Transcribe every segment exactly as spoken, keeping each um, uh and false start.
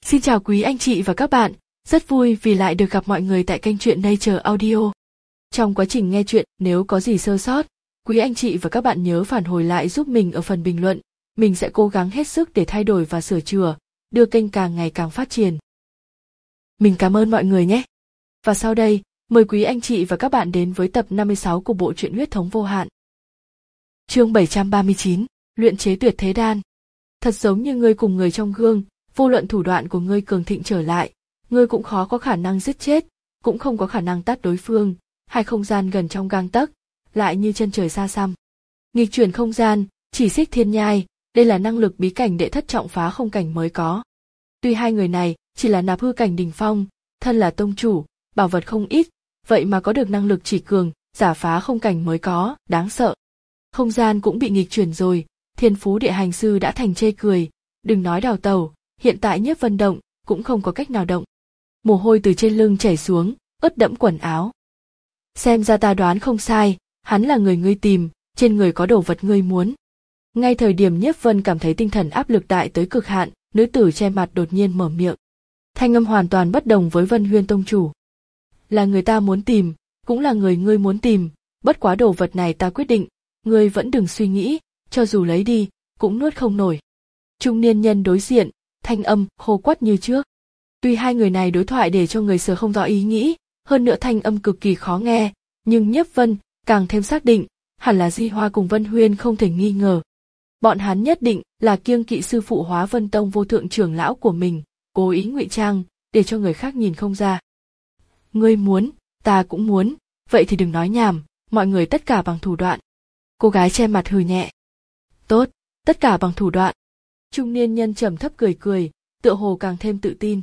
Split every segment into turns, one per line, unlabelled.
Xin chào quý anh chị và các bạn, rất vui vì lại được gặp mọi người tại kênh truyện Nature Audio. Trong quá trình nghe truyện, nếu có gì sơ sót, quý anh chị và các bạn nhớ phản hồi lại giúp mình ở phần bình luận, mình sẽ cố gắng hết sức để thay đổi và sửa chữa, đưa kênh càng ngày càng phát triển. Mình cảm ơn mọi người nhé. Và sau đây, mời quý anh chị và các bạn đến với tập năm mươi sáu của bộ truyện Huyết thống vô hạn. Chương bảy trăm ba mươi chín, luyện chế tuyệt thế đan. Thật giống như ngươi cùng người trong gương, vô luận thủ đoạn của ngươi cường thịnh trở lại, ngươi cũng khó có khả năng giết chết, cũng không có khả năng tát đối phương. Hai không gian gần trong gang tấc, lại như chân trời xa xăm. Nghịch chuyển không gian, chỉ xích thiên nhai, đây là năng lực bí cảnh đệ thất trọng phá không cảnh mới có. Tuy hai người này chỉ là nạp hư cảnh đỉnh phong, thân là tông chủ, bảo vật không ít, vậy mà có được năng lực chỉ cường, giả phá không cảnh mới có, đáng sợ. Không gian cũng bị nghịch chuyển rồi, thiên phú địa hành sư đã thành chê cười, đừng nói đào tẩu, hiện tại Nhiếp Vân động, cũng không có cách nào động. Mồ hôi từ trên lưng chảy xuống, ướt đẫm quần áo. Xem ra ta đoán không sai, hắn là người ngươi tìm, trên người có đồ vật ngươi muốn. Ngay thời điểm Nhiếp Vân cảm thấy tinh thần áp lực đại tới cực hạn, nữ tử che mặt đột nhiên mở miệng. Thanh âm hoàn toàn bất đồng với Vân Huyên tông chủ. Là người ta muốn tìm, cũng là người ngươi muốn tìm, bất quá đồ vật này ta quyết định, ngươi vẫn đừng suy nghĩ, cho dù lấy đi, cũng nuốt không nổi. Trung niên nhân đối diện, thanh âm khô quắt như trước. Tuy hai người này đối thoại để cho người sờ không rõ ý nghĩ, hơn nữa thanh âm cực kỳ khó nghe, nhưng Nhiếp Vân càng thêm xác định, hẳn là Di Hoa cùng Vân Huyên không thể nghi ngờ. Bọn hắn nhất định là kiêng kỵ sư phụ Hóa Vân Tông vô thượng trưởng lão của mình, cố ý ngụy trang, để cho người khác nhìn không ra. Ngươi muốn, ta cũng muốn, vậy thì đừng nói nhảm, mọi người tất cả bằng thủ đoạn. Cô gái che mặt hừ nhẹ. Tốt, tất cả bằng thủ đoạn. Trung niên nhân trầm thấp cười cười, tựa hồ càng thêm tự tin.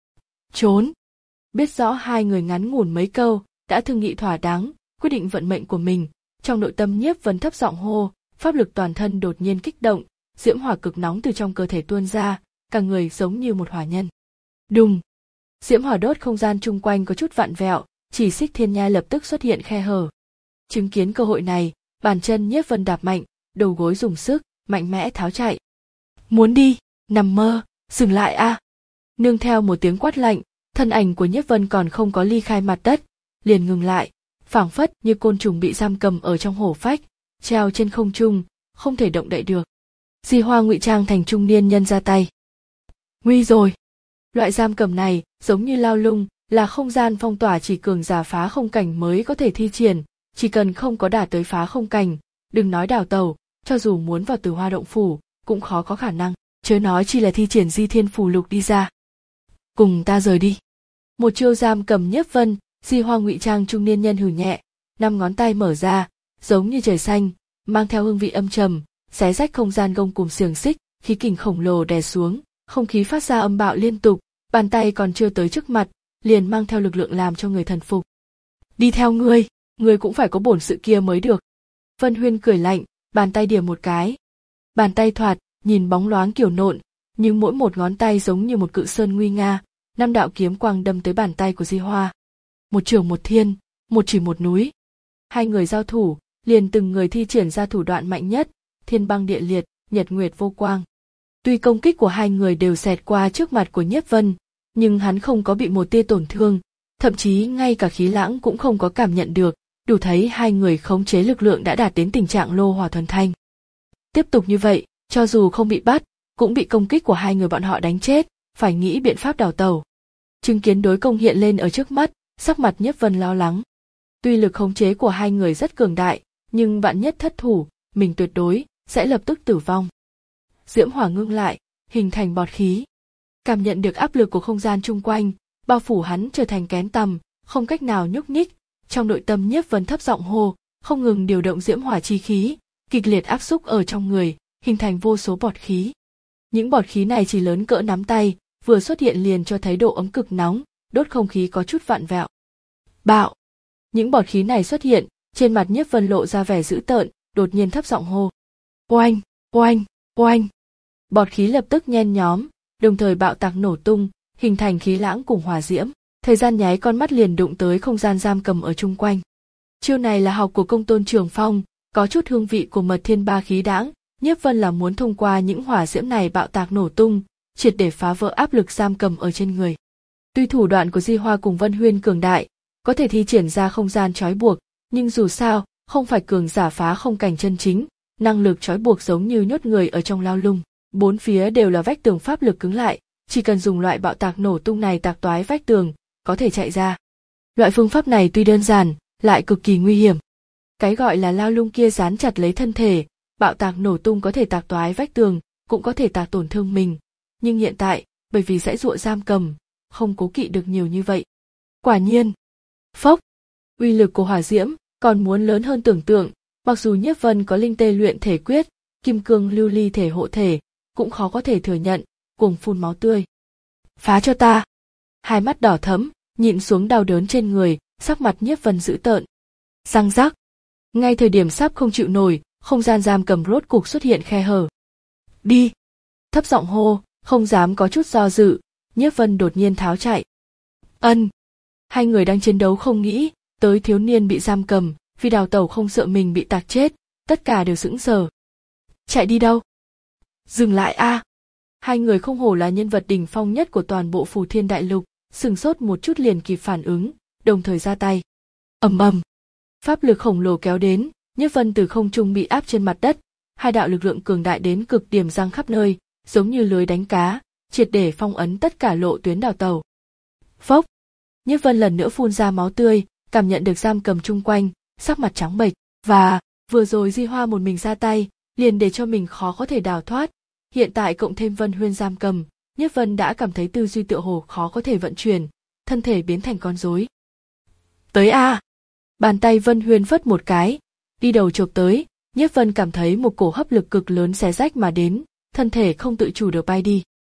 Trốn. Biết rõ hai người ngắn ngủn mấy câu, đã thương nghị thỏa đáng, quyết định vận mệnh của mình, trong nội tâm Nhiếp Vân thấp giọng hô, pháp lực toàn thân đột nhiên kích động, diễm hỏa cực nóng từ trong cơ thể tuôn ra, cả người giống như một hỏa nhân. Đùng. Diễm hỏa đốt không gian chung quanh có chút vặn vẹo, chỉ xích thiên nhai lập tức xuất hiện khe hở. Chứng kiến cơ hội này, bàn chân Nhiếp Vân đạp mạnh, đầu gối dùng sức, mạnh mẽ tháo chạy. Muốn đi, nằm mơ, dừng lại a! À. Nương theo một tiếng quát lạnh, thân ảnh của Nhiếp Vân còn không có ly khai mặt đất, liền ngừng lại, phảng phất như côn trùng bị giam cầm ở trong hổ phách, treo trên không trung, không thể động đậy được. Di Hoa ngụy trang thành trung niên nhân ra tay. Nguy rồi! Loại giam cầm này giống như lao lung, là không gian phong tỏa chỉ cường giả phá không cảnh mới có thể thi triển, chỉ cần không có đạt tới phá không cảnh, đừng nói đào tẩu, cho dù muốn vào Tử Hoa động phủ, cũng khó có khả năng, chớ nói chỉ là thi triển Di Thiên phù lục đi ra. Cùng ta rời đi. Một chiêu giam cầm Nhiếp Vân, Di Hoa ngụy trang trung niên nhân hừ nhẹ, năm ngón tay mở ra, giống như trời xanh, mang theo hương vị âm trầm, xé rách không gian gông cùm xiềng xích, khí kình khổng lồ đè xuống, không khí phát ra âm bạo liên tục, bàn tay còn chưa tới trước mặt, liền mang theo lực lượng làm cho người thần phục. Đi theo ngươi, ngươi cũng phải có bổn sự kia mới được. Vân Huyên cười lạnh, bàn tay điểm một cái. Bàn tay thoạt, nhìn bóng loáng kiểu nộn, nhưng mỗi một ngón tay giống như một cự sơn nguy nga, năm đạo kiếm quang đâm tới bàn tay của Di Hoa. Một trường một thiên, một chỉ một núi. Hai người giao thủ, liền từng người thi triển ra thủ đoạn mạnh nhất, thiên băng địa liệt, nhật nguyệt vô quang. Tuy công kích của hai người đều xẹt qua trước mặt của Nhiếp Vân, nhưng hắn không có bị một tia tổn thương, thậm chí ngay cả khí lãng cũng không có cảm nhận được, đủ thấy hai người khống chế lực lượng đã đạt đến tình trạng lô hỏa thuần thanh. Tiếp tục như vậy, cho dù không bị bắt, cũng bị công kích của hai người bọn họ đánh chết, phải nghĩ biện pháp đào tẩu. Chứng kiến đối công hiện lên ở trước mắt, sắc mặt Nhiếp Vân lo lắng. Tuy lực khống chế của hai người rất cường đại, nhưng vạn nhất thất thủ, mình tuyệt đối sẽ lập tức tử vong. Diễm hỏa ngưng lại, hình thành bọt khí. Cảm nhận được áp lực của không gian chung quanh, bao phủ hắn trở thành kén tầm, không cách nào nhúc nhích. Trong nội tâm Nhiếp Vân thấp giọng hô, không ngừng điều động diễm hỏa chi khí, kịch liệt áp xúc ở trong người, hình thành vô số bọt khí. Những bọt khí này chỉ lớn cỡ nắm tay, vừa xuất hiện liền cho thấy độ ấm cực nóng, đốt không khí có chút vặn vẹo. Bạo! Những bọt khí này xuất hiện, trên mặt Nhiếp Vân lộ ra vẻ dữ tợn, đột nhiên thấp giọng hô. Oanh! Oanh! Oanh! Bọt khí lập tức nhen nhóm, đồng thời bạo tạc nổ tung, hình thành khí lãng cùng hỏa diễm. Thời gian nháy con mắt liền đụng tới không gian giam cầm ở chung quanh. Chiêu này là học của công tôn Trường Phong, có chút hương vị của mật thiên ba khí đãng, Nhiếp Vân là muốn thông qua những hỏa diễm này bạo tạc nổ tung, triệt để phá vỡ áp lực giam cầm ở trên người. Tuy thủ đoạn của Di Hoa cùng Vân Huyên cường đại, có thể thi triển ra không gian trói buộc, nhưng dù sao, không phải cường giả phá không cảnh chân chính, năng lực trói buộc giống như nhốt người ở trong lao lung, bốn phía đều là vách tường pháp lực cứng lại, chỉ cần dùng loại bạo tạc nổ tung này tạc toái vách tường, có thể chạy ra. Loại phương pháp này tuy đơn giản, lại cực kỳ nguy hiểm. Cái gọi là lao lung kia dán chặt lấy thân thể, bạo tạc nổ tung có thể tạc toái vách tường, cũng có thể tạc tổn thương mình. Nhưng hiện tại, bởi vì dãy dụa giam cầm, không cố kỵ được nhiều như vậy. Quả nhiên, phốc, uy lực của hỏa diễm còn muốn lớn hơn tưởng tượng, mặc dù Nhiếp Vân có linh tê luyện thể quyết, kim cương lưu ly thể hộ thể, cũng khó có thể thừa nhận, cuồng phun máu tươi. Phá cho ta! Hai mắt đỏ thẫm, nhịn xuống đau đớn trên người, sắc mặt Nhiếp Vân dữ tợn. Răng rắc! Ngay thời điểm sắp không chịu nổi, không gian giam cầm rốt cục xuất hiện khe hở. Đi! Thấp giọng hô, không dám có chút do dự, Nhiếp Vân đột nhiên tháo chạy. Ân! Hai người đang chiến đấu không nghĩ, tới thiếu niên bị giam cầm, vì đào tẩu không sợ mình bị tạc chết, tất cả đều sững sờ. Chạy đi đâu? Dừng lại a! À. Hai người không hổ là nhân vật đỉnh phong nhất của toàn bộ Phù Thiên Đại Lục, sừng sốt một chút liền kịp phản ứng, đồng thời ra tay. Ầm ầm! Pháp lực khổng lồ kéo đến, Nhiếp Vân từ không trung bị áp trên mặt đất, hai đạo lực lượng cường đại đến cực điểm giăng khắp nơi, giống như lưới đánh cá, triệt để phong ấn tất cả lộ tuyến đào tẩu. Phốc! Nhiếp Vân lần nữa phun ra máu tươi, cảm nhận được giam cầm chung quanh, sắc mặt trắng bệch, và vừa rồi Di Hoa một mình ra tay, liền để cho mình khó có thể đào thoát. Hiện tại cộng thêm Vân Huyên giam cầm, Nhiếp Vân đã cảm thấy tư duy tựa hồ khó có thể vận chuyển, thân thể biến thành con rối. Tới a! À. Bàn tay Vân Huyên phất một cái, đi đầu chộp tới, Nhiếp Vân cảm thấy một cổ hấp lực cực lớn xé rách mà đến, thân thể không tự chủ được bay đi.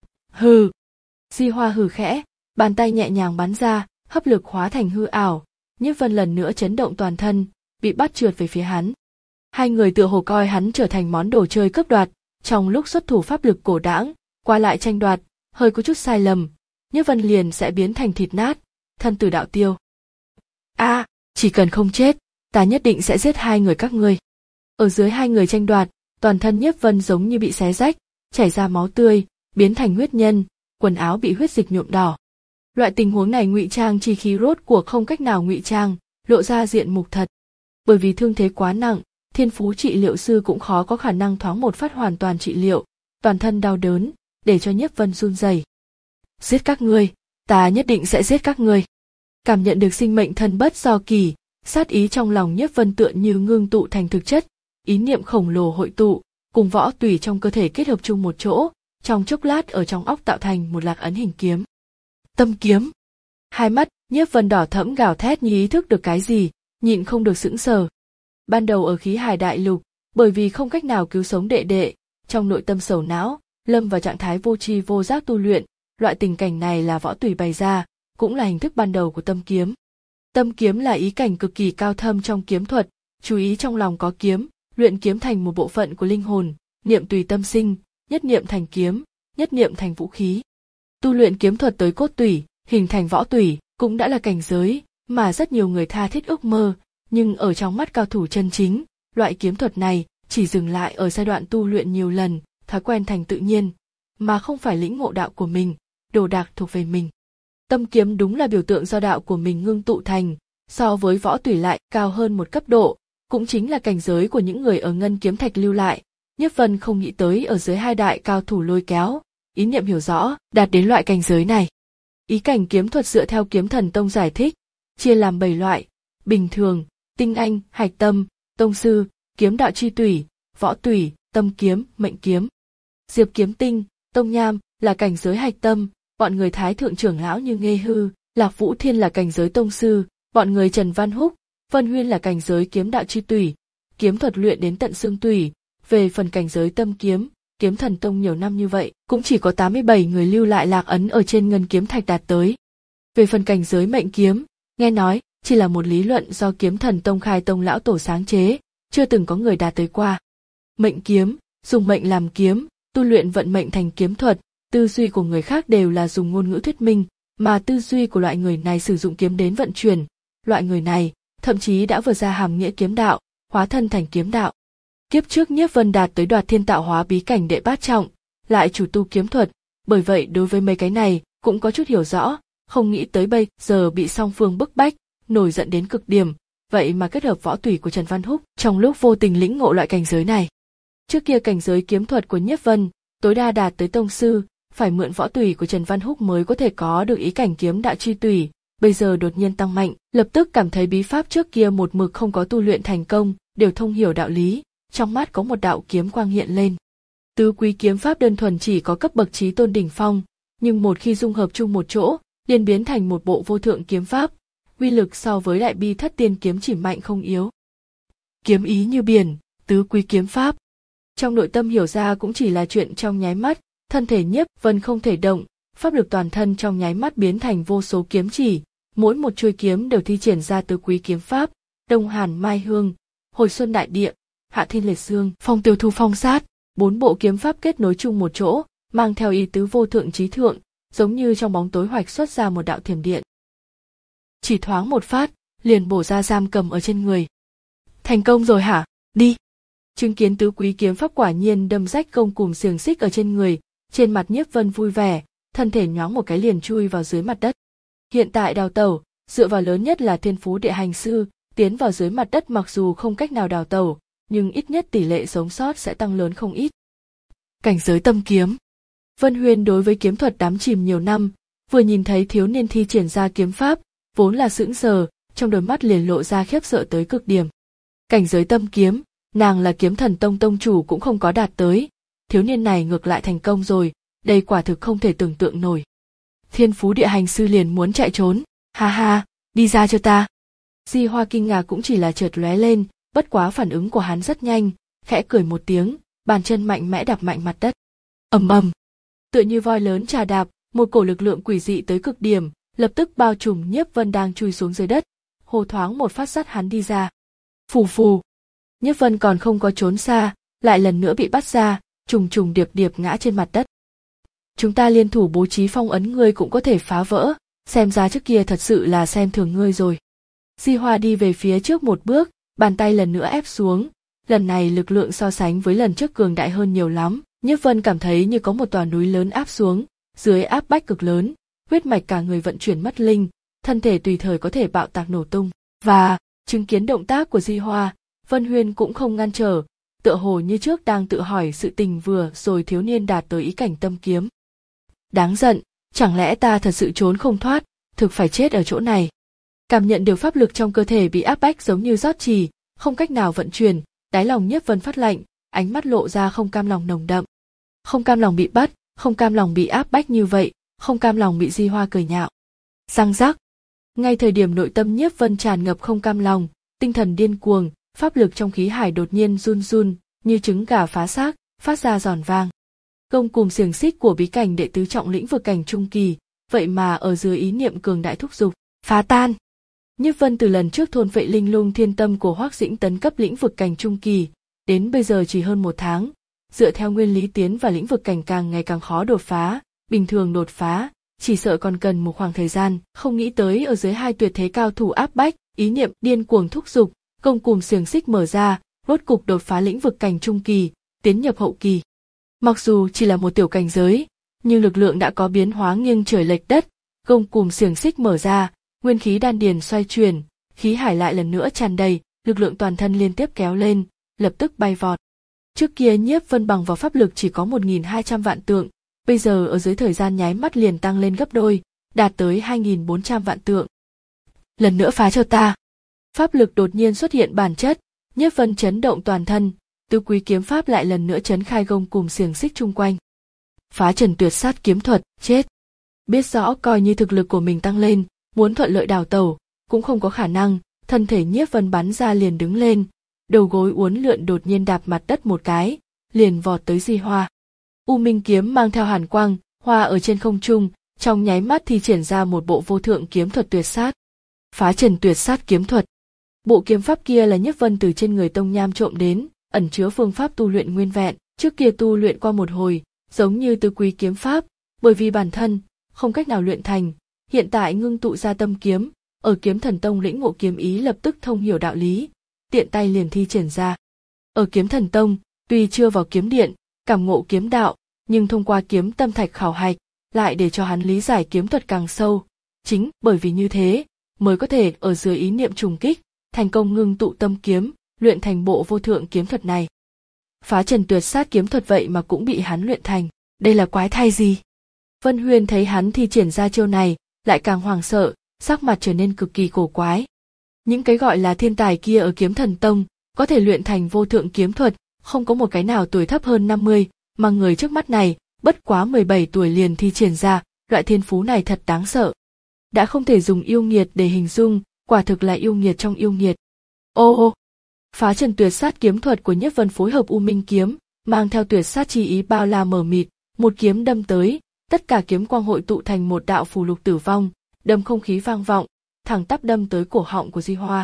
Hừ! Di Hoa hừ khẽ, bàn tay nhẹ nhàng bắn ra, hấp lực hóa thành hư ảo, Nhiếp Vân lần nữa chấn động toàn thân, bị bắt trượt về phía hắn. Hai người tựa hồ coi hắn trở thành món đồ chơi cướp đoạt, trong lúc xuất thủ pháp lực cổ đãng, qua lại tranh đoạt, hơi có chút sai lầm, Nhiếp Vân liền sẽ biến thành thịt nát, thân tử đạo tiêu. A, à, chỉ cần không chết, ta nhất định sẽ giết hai người các ngươi. Ở dưới hai người tranh đoạt, toàn thân Nhiếp Vân giống như bị xé rách, chảy ra máu tươi, biến thành huyết nhân, quần áo bị huyết dịch nhuộm đỏ. Loại tình huống này ngụy trang chi khí rốt cuộc không cách nào ngụy trang, lộ ra diện mục thật. Bởi vì thương thế quá nặng, thiên phú trị liệu sư cũng khó có khả năng thoáng một phát hoàn toàn trị liệu, toàn thân đau đớn, để cho Nhiếp Vân run rẩy. Giết các ngươi, ta nhất định sẽ giết các ngươi. Cảm nhận được sinh mệnh thân bất do kỳ, sát ý trong lòng Nhiếp Vân tựa như ngưng tụ thành thực chất, ý niệm khổng lồ hội tụ, cùng võ tủy trong cơ thể kết hợp chung một chỗ, trong chốc lát ở trong óc tạo thành một lạc ấn hình kiếm. Tâm kiếm. Hai mắt Nhiếp Vân đỏ thẫm gào thét như ý thức được cái gì, nhịn không được sững sờ. Ban đầu ở Khí Hải Đại Lục, bởi vì không cách nào cứu sống đệ đệ, trong nội tâm sầu não, lâm vào trạng thái vô tri vô giác tu luyện, loại tình cảnh này là võ tùy bày ra, cũng là hình thức ban đầu của tâm kiếm. Tâm kiếm là ý cảnh cực kỳ cao thâm trong kiếm thuật, chú ý trong lòng có kiếm, luyện kiếm thành một bộ phận của linh hồn, niệm tùy tâm sinh, nhất niệm thành kiếm, nhất niệm thành vũ khí. Tu luyện kiếm thuật tới cốt tủy, hình thành võ tủy, cũng đã là cảnh giới mà rất nhiều người tha thiết ước mơ, nhưng ở trong mắt cao thủ chân chính, loại kiếm thuật này chỉ dừng lại ở giai đoạn tu luyện nhiều lần, thói quen thành tự nhiên, mà không phải lĩnh ngộ đạo của mình, đồ đạc thuộc về mình. Tâm kiếm đúng là biểu tượng do đạo của mình ngưng tụ thành, so với võ tủy lại cao hơn một cấp độ, cũng chính là cảnh giới của những người ở Ngân Kiếm Thạch lưu lại. Nhiếp Vân không nghĩ tới ở dưới hai đại cao thủ lôi kéo, ý niệm hiểu rõ, đạt đến loại cảnh giới này. Ý cảnh kiếm thuật dựa theo Kiếm Thần Tông giải thích, chia làm bảy loại: bình thường, tinh anh, hạch tâm, tông sư, kiếm đạo chi tủy, võ tủy, tâm kiếm, mệnh kiếm. Diệp Kiếm Tinh, Tông Nham là cảnh giới hạch tâm, bọn người Thái thượng trưởng lão như Nghê Hư, Lạc Vũ Thiên là cảnh giới tông sư, bọn người Trần Văn Húc, Vân Huyên là cảnh giới kiếm đạo chi tủy, kiếm thuật luyện đến tận xương tủy. Về phần cảnh giới tâm kiếm, Kiếm Thần Tông nhiều năm như vậy, cũng chỉ có tám mươi bảy người lưu lại lạc ấn ở trên Ngân Kiếm Thạch đạt tới. Về phần cảnh giới mệnh kiếm, nghe nói chỉ là một lý luận do Kiếm Thần Tông khai tông lão tổ sáng chế, chưa từng có người đạt tới qua. Mệnh kiếm, dùng mệnh làm kiếm, tu luyện vận mệnh thành kiếm thuật, tư duy của người khác đều là dùng ngôn ngữ thuyết minh, mà tư duy của loại người này sử dụng kiếm đến vận chuyển. Loại người này, thậm chí đã vượt ra hàm nghĩa kiếm đạo, hóa thân thành kiếm đạo. Kiếp trước Nhiếp Vân đạt tới Đoạt Thiên Tạo Hóa bí cảnh đệ bát trọng, lại chủ tu kiếm thuật, bởi vậy đối với mấy cái này cũng có chút hiểu rõ, không nghĩ tới bây giờ bị song phương bức bách, nổi giận đến cực điểm, vậy mà kết hợp võ tùy của Trần Văn Húc trong lúc vô tình lĩnh ngộ loại cảnh giới này. Trước kia cảnh giới kiếm thuật của Nhiếp Vân tối đa đạt tới tông sư, phải mượn võ tùy của Trần Văn Húc mới có thể có được ý cảnh kiếm đạo chi tùy, bây giờ đột nhiên tăng mạnh, lập tức cảm thấy bí pháp trước kia một mực không có tu luyện thành công, đều thông hiểu đạo lý, trong mắt có một đạo kiếm quang hiện lên. Tứ quý kiếm pháp đơn thuần chỉ có cấp bậc chí tôn đỉnh phong, nhưng một khi dung hợp chung một chỗ, liền biến thành một bộ vô thượng kiếm pháp, uy lực so với đại bi thất tiên kiếm chỉ mạnh không yếu. Kiếm ý như biển, tứ quý kiếm pháp. Trong nội tâm hiểu ra cũng chỉ là chuyện trong nháy mắt, thân thể Nhiếp Vân không thể động, pháp lực toàn thân trong nháy mắt biến thành vô số kiếm chỉ, mỗi một chuôi kiếm đều thi triển ra tứ quý kiếm pháp, Đông Hàn Mai Hương, Hồi Xuân Đại Địa, Hạ Thiên Liệt Dương, Phong Tiêu Thu Phong Sát, bốn bộ kiếm pháp kết nối chung một chỗ, mang theo ý tứ vô thượng chí thượng, giống như trong bóng tối hoạch xuất ra một đạo thiểm điện. Chỉ thoáng một phát, liền bổ ra giam cầm ở trên người. Thành công rồi hả? Đi! Chứng kiến tứ quý kiếm pháp quả nhiên đâm rách gông cùm xiềng xích ở trên người, trên mặt Nhiếp Vân vui vẻ, thân thể nhoáng một cái liền chui vào dưới mặt đất. Hiện tại đào tẩu, dựa vào lớn nhất là thiên phú địa hành sư, tiến vào dưới mặt đất mặc dù không cách nào đào tẩu, nhưng ít nhất tỷ lệ sống sót sẽ tăng lớn không ít. Cảnh giới tâm kiếm. Vân Huyên đối với kiếm thuật đắm chìm nhiều năm, vừa nhìn thấy thiếu niên thi triển ra kiếm pháp, vốn là sững sờ, trong đôi mắt liền lộ ra khiếp sợ tới cực điểm. Cảnh giới tâm kiếm, nàng là kiếm thần tông tông chủ cũng không có đạt tới, thiếu niên này ngược lại thành công rồi, đây quả thực không thể tưởng tượng nổi. Thiên phú địa hành sư liền muốn chạy trốn, ha ha, đi ra cho ta. Di Hoa kinh ngạc cũng chỉ là chợt lóe lên, bất quá phản ứng của hắn rất nhanh, khẽ cười một tiếng, bàn chân mạnh mẽ đạp mạnh mặt đất. Ầm ầm, tựa như voi lớn trà đạp, một cổ lực lượng quỷ dị tới cực điểm, lập tức bao trùm Nhiếp Vân đang chui xuống dưới đất, hô thoáng một phát sắt hắn đi ra. Phù phù, Nhiếp Vân còn không có trốn xa, lại lần nữa bị bắt ra, trùng trùng điệp điệp ngã trên mặt đất. Chúng ta liên thủ bố trí phong ấn ngươi cũng có thể phá vỡ, xem ra trước kia thật sự là xem thường ngươi rồi. Di Hoa đi về phía trước một bước, bàn tay lần nữa ép xuống, lần này lực lượng so sánh với lần trước cường đại hơn nhiều lắm. Nhiếp Vân cảm thấy như có một tòa núi lớn áp xuống, dưới áp bách cực lớn, huyết mạch cả người vận chuyển mất linh, thân thể tùy thời có thể bạo tạc nổ tung. Và chứng kiến động tác của Di Hoa, Vân Huyên cũng không ngăn trở, tựa hồ như trước đang tự hỏi sự tình vừa rồi thiếu niên đạt tới ý cảnh tâm kiếm. Đáng giận, chẳng lẽ ta thật sự trốn không thoát, thực phải chết ở chỗ này. Cảm nhận được pháp lực trong cơ thể bị áp bách giống như rót trì, không cách nào vận chuyển, đáy lòng Nhiếp Vân phát lạnh, ánh mắt lộ ra không cam lòng nồng đậm. Không cam lòng bị bắt, không cam lòng bị áp bách như vậy, không cam lòng bị Di Hoa cười nhạo. Răng rắc. Ngay thời điểm nội tâm Nhiếp Vân tràn ngập không cam lòng, tinh thần điên cuồng, pháp lực trong khí hải đột nhiên run run, như trứng gà phá xác, phát ra giòn vang. Gông cùm xiềng xích của bí cảnh đệ tứ trọng lĩnh vực cảnh trung kỳ, vậy mà ở dưới ý niệm cường đại thúc giục, phá tan. Nhiếp Vân từ lần trước thôn vệ linh lung thiên tâm của Hoắc Dĩnh tấn cấp lĩnh vực cảnh trung kỳ, đến bây giờ chỉ hơn một tháng, dựa theo nguyên lý tiến vào lĩnh vực cảnh càng ngày càng khó đột phá, bình thường đột phá, chỉ sợ còn cần một khoảng thời gian, không nghĩ tới ở dưới hai tuyệt thế cao thủ áp bách, ý niệm điên cuồng thúc giục, gông cùm xiềng xích mở ra, rốt cục đột phá lĩnh vực cảnh trung kỳ, tiến nhập hậu kỳ. Mặc dù chỉ là một tiểu cảnh giới, nhưng lực lượng đã có biến hóa nghiêng trời lệch đất, gông cùm xiềng xích mở ra, nguyên khí đan điền xoay chuyển, khí hải lại lần nữa tràn đầy, lực lượng toàn thân liên tiếp kéo lên, lập tức bay vọt. Trước kia Nhiếp Vân bằng vào pháp lực chỉ có một nghìn hai trăm vạn tượng, bây giờ ở dưới thời gian nháy mắt liền tăng lên gấp đôi, đạt tới hai nghìn bốn trăm vạn tượng. Lần nữa phá cho ta. Pháp lực đột nhiên xuất hiện bản chất, Nhiếp Vân chấn động toàn thân, tứ quý kiếm pháp lại lần nữa chấn khai gông cùm xiềng xích chung quanh. Phá trần tuyệt sát kiếm thuật, chết. Biết rõ coi như thực lực của mình tăng lên, muốn thuận lợi đào tẩu, cũng không có khả năng, thân thể Nhiếp Vân bắn ra liền đứng lên, đầu gối uốn lượn đột nhiên đạp mặt đất một cái, liền vọt tới Di Hoa. U Minh kiếm mang theo hàn quang, hoa ở trên không trung, trong nháy mắt thi triển ra một bộ vô thượng kiếm thuật tuyệt sát. Phá trần tuyệt sát kiếm thuật. Bộ kiếm pháp kia là Nhiếp Vân từ trên người Tông Nham trộm đến, ẩn chứa phương pháp tu luyện nguyên vẹn, trước kia tu luyện qua một hồi, giống như tứ quý kiếm pháp, bởi vì bản thân không cách nào luyện thành, hiện tại ngưng tụ ra tâm kiếm, ở Kiếm Thần Tông lĩnh ngộ kiếm ý lập tức thông hiểu đạo lý, tiện tay liền thi triển ra. Ở Kiếm Thần Tông, tuy chưa vào kiếm điện, cảm ngộ kiếm đạo, nhưng thông qua kiếm tâm thạch khảo hạch, lại để cho hắn lý giải kiếm thuật càng sâu. Chính bởi vì như thế, mới có thể ở dưới ý niệm trùng kích, thành công ngưng tụ tâm kiếm, luyện thành bộ vô thượng kiếm thuật này. Phá trần tuyệt sát kiếm thuật vậy mà cũng bị hắn luyện thành, đây là quái thai gì? Vân Huyên thấy hắn thi triển ra chiêu này, lại càng hoảng sợ, sắc mặt trở nên cực kỳ cổ quái. Những cái gọi là thiên tài kia ở Kiếm Thần Tông, có thể luyện thành vô thượng kiếm thuật, không có một cái nào tuổi thấp hơn năm mươi, mà người trước mắt này, bất quá mười bảy tuổi liền thi triển ra, loại thiên phú này thật đáng sợ. Đã không thể dùng yêu nghiệt để hình dung, quả thực là yêu nghiệt trong yêu nghiệt. Ô ô! Phá trần tuyệt sát kiếm thuật của Nhất Vân phối hợp U Minh kiếm, mang theo tuyệt sát chi ý bao la mờ mịt, một kiếm đâm tới, tất cả kiếm quang hội tụ thành một đạo phù lục tử vong, đâm không khí vang vọng, thẳng tắp đâm tới cổ họng của Di Hoa.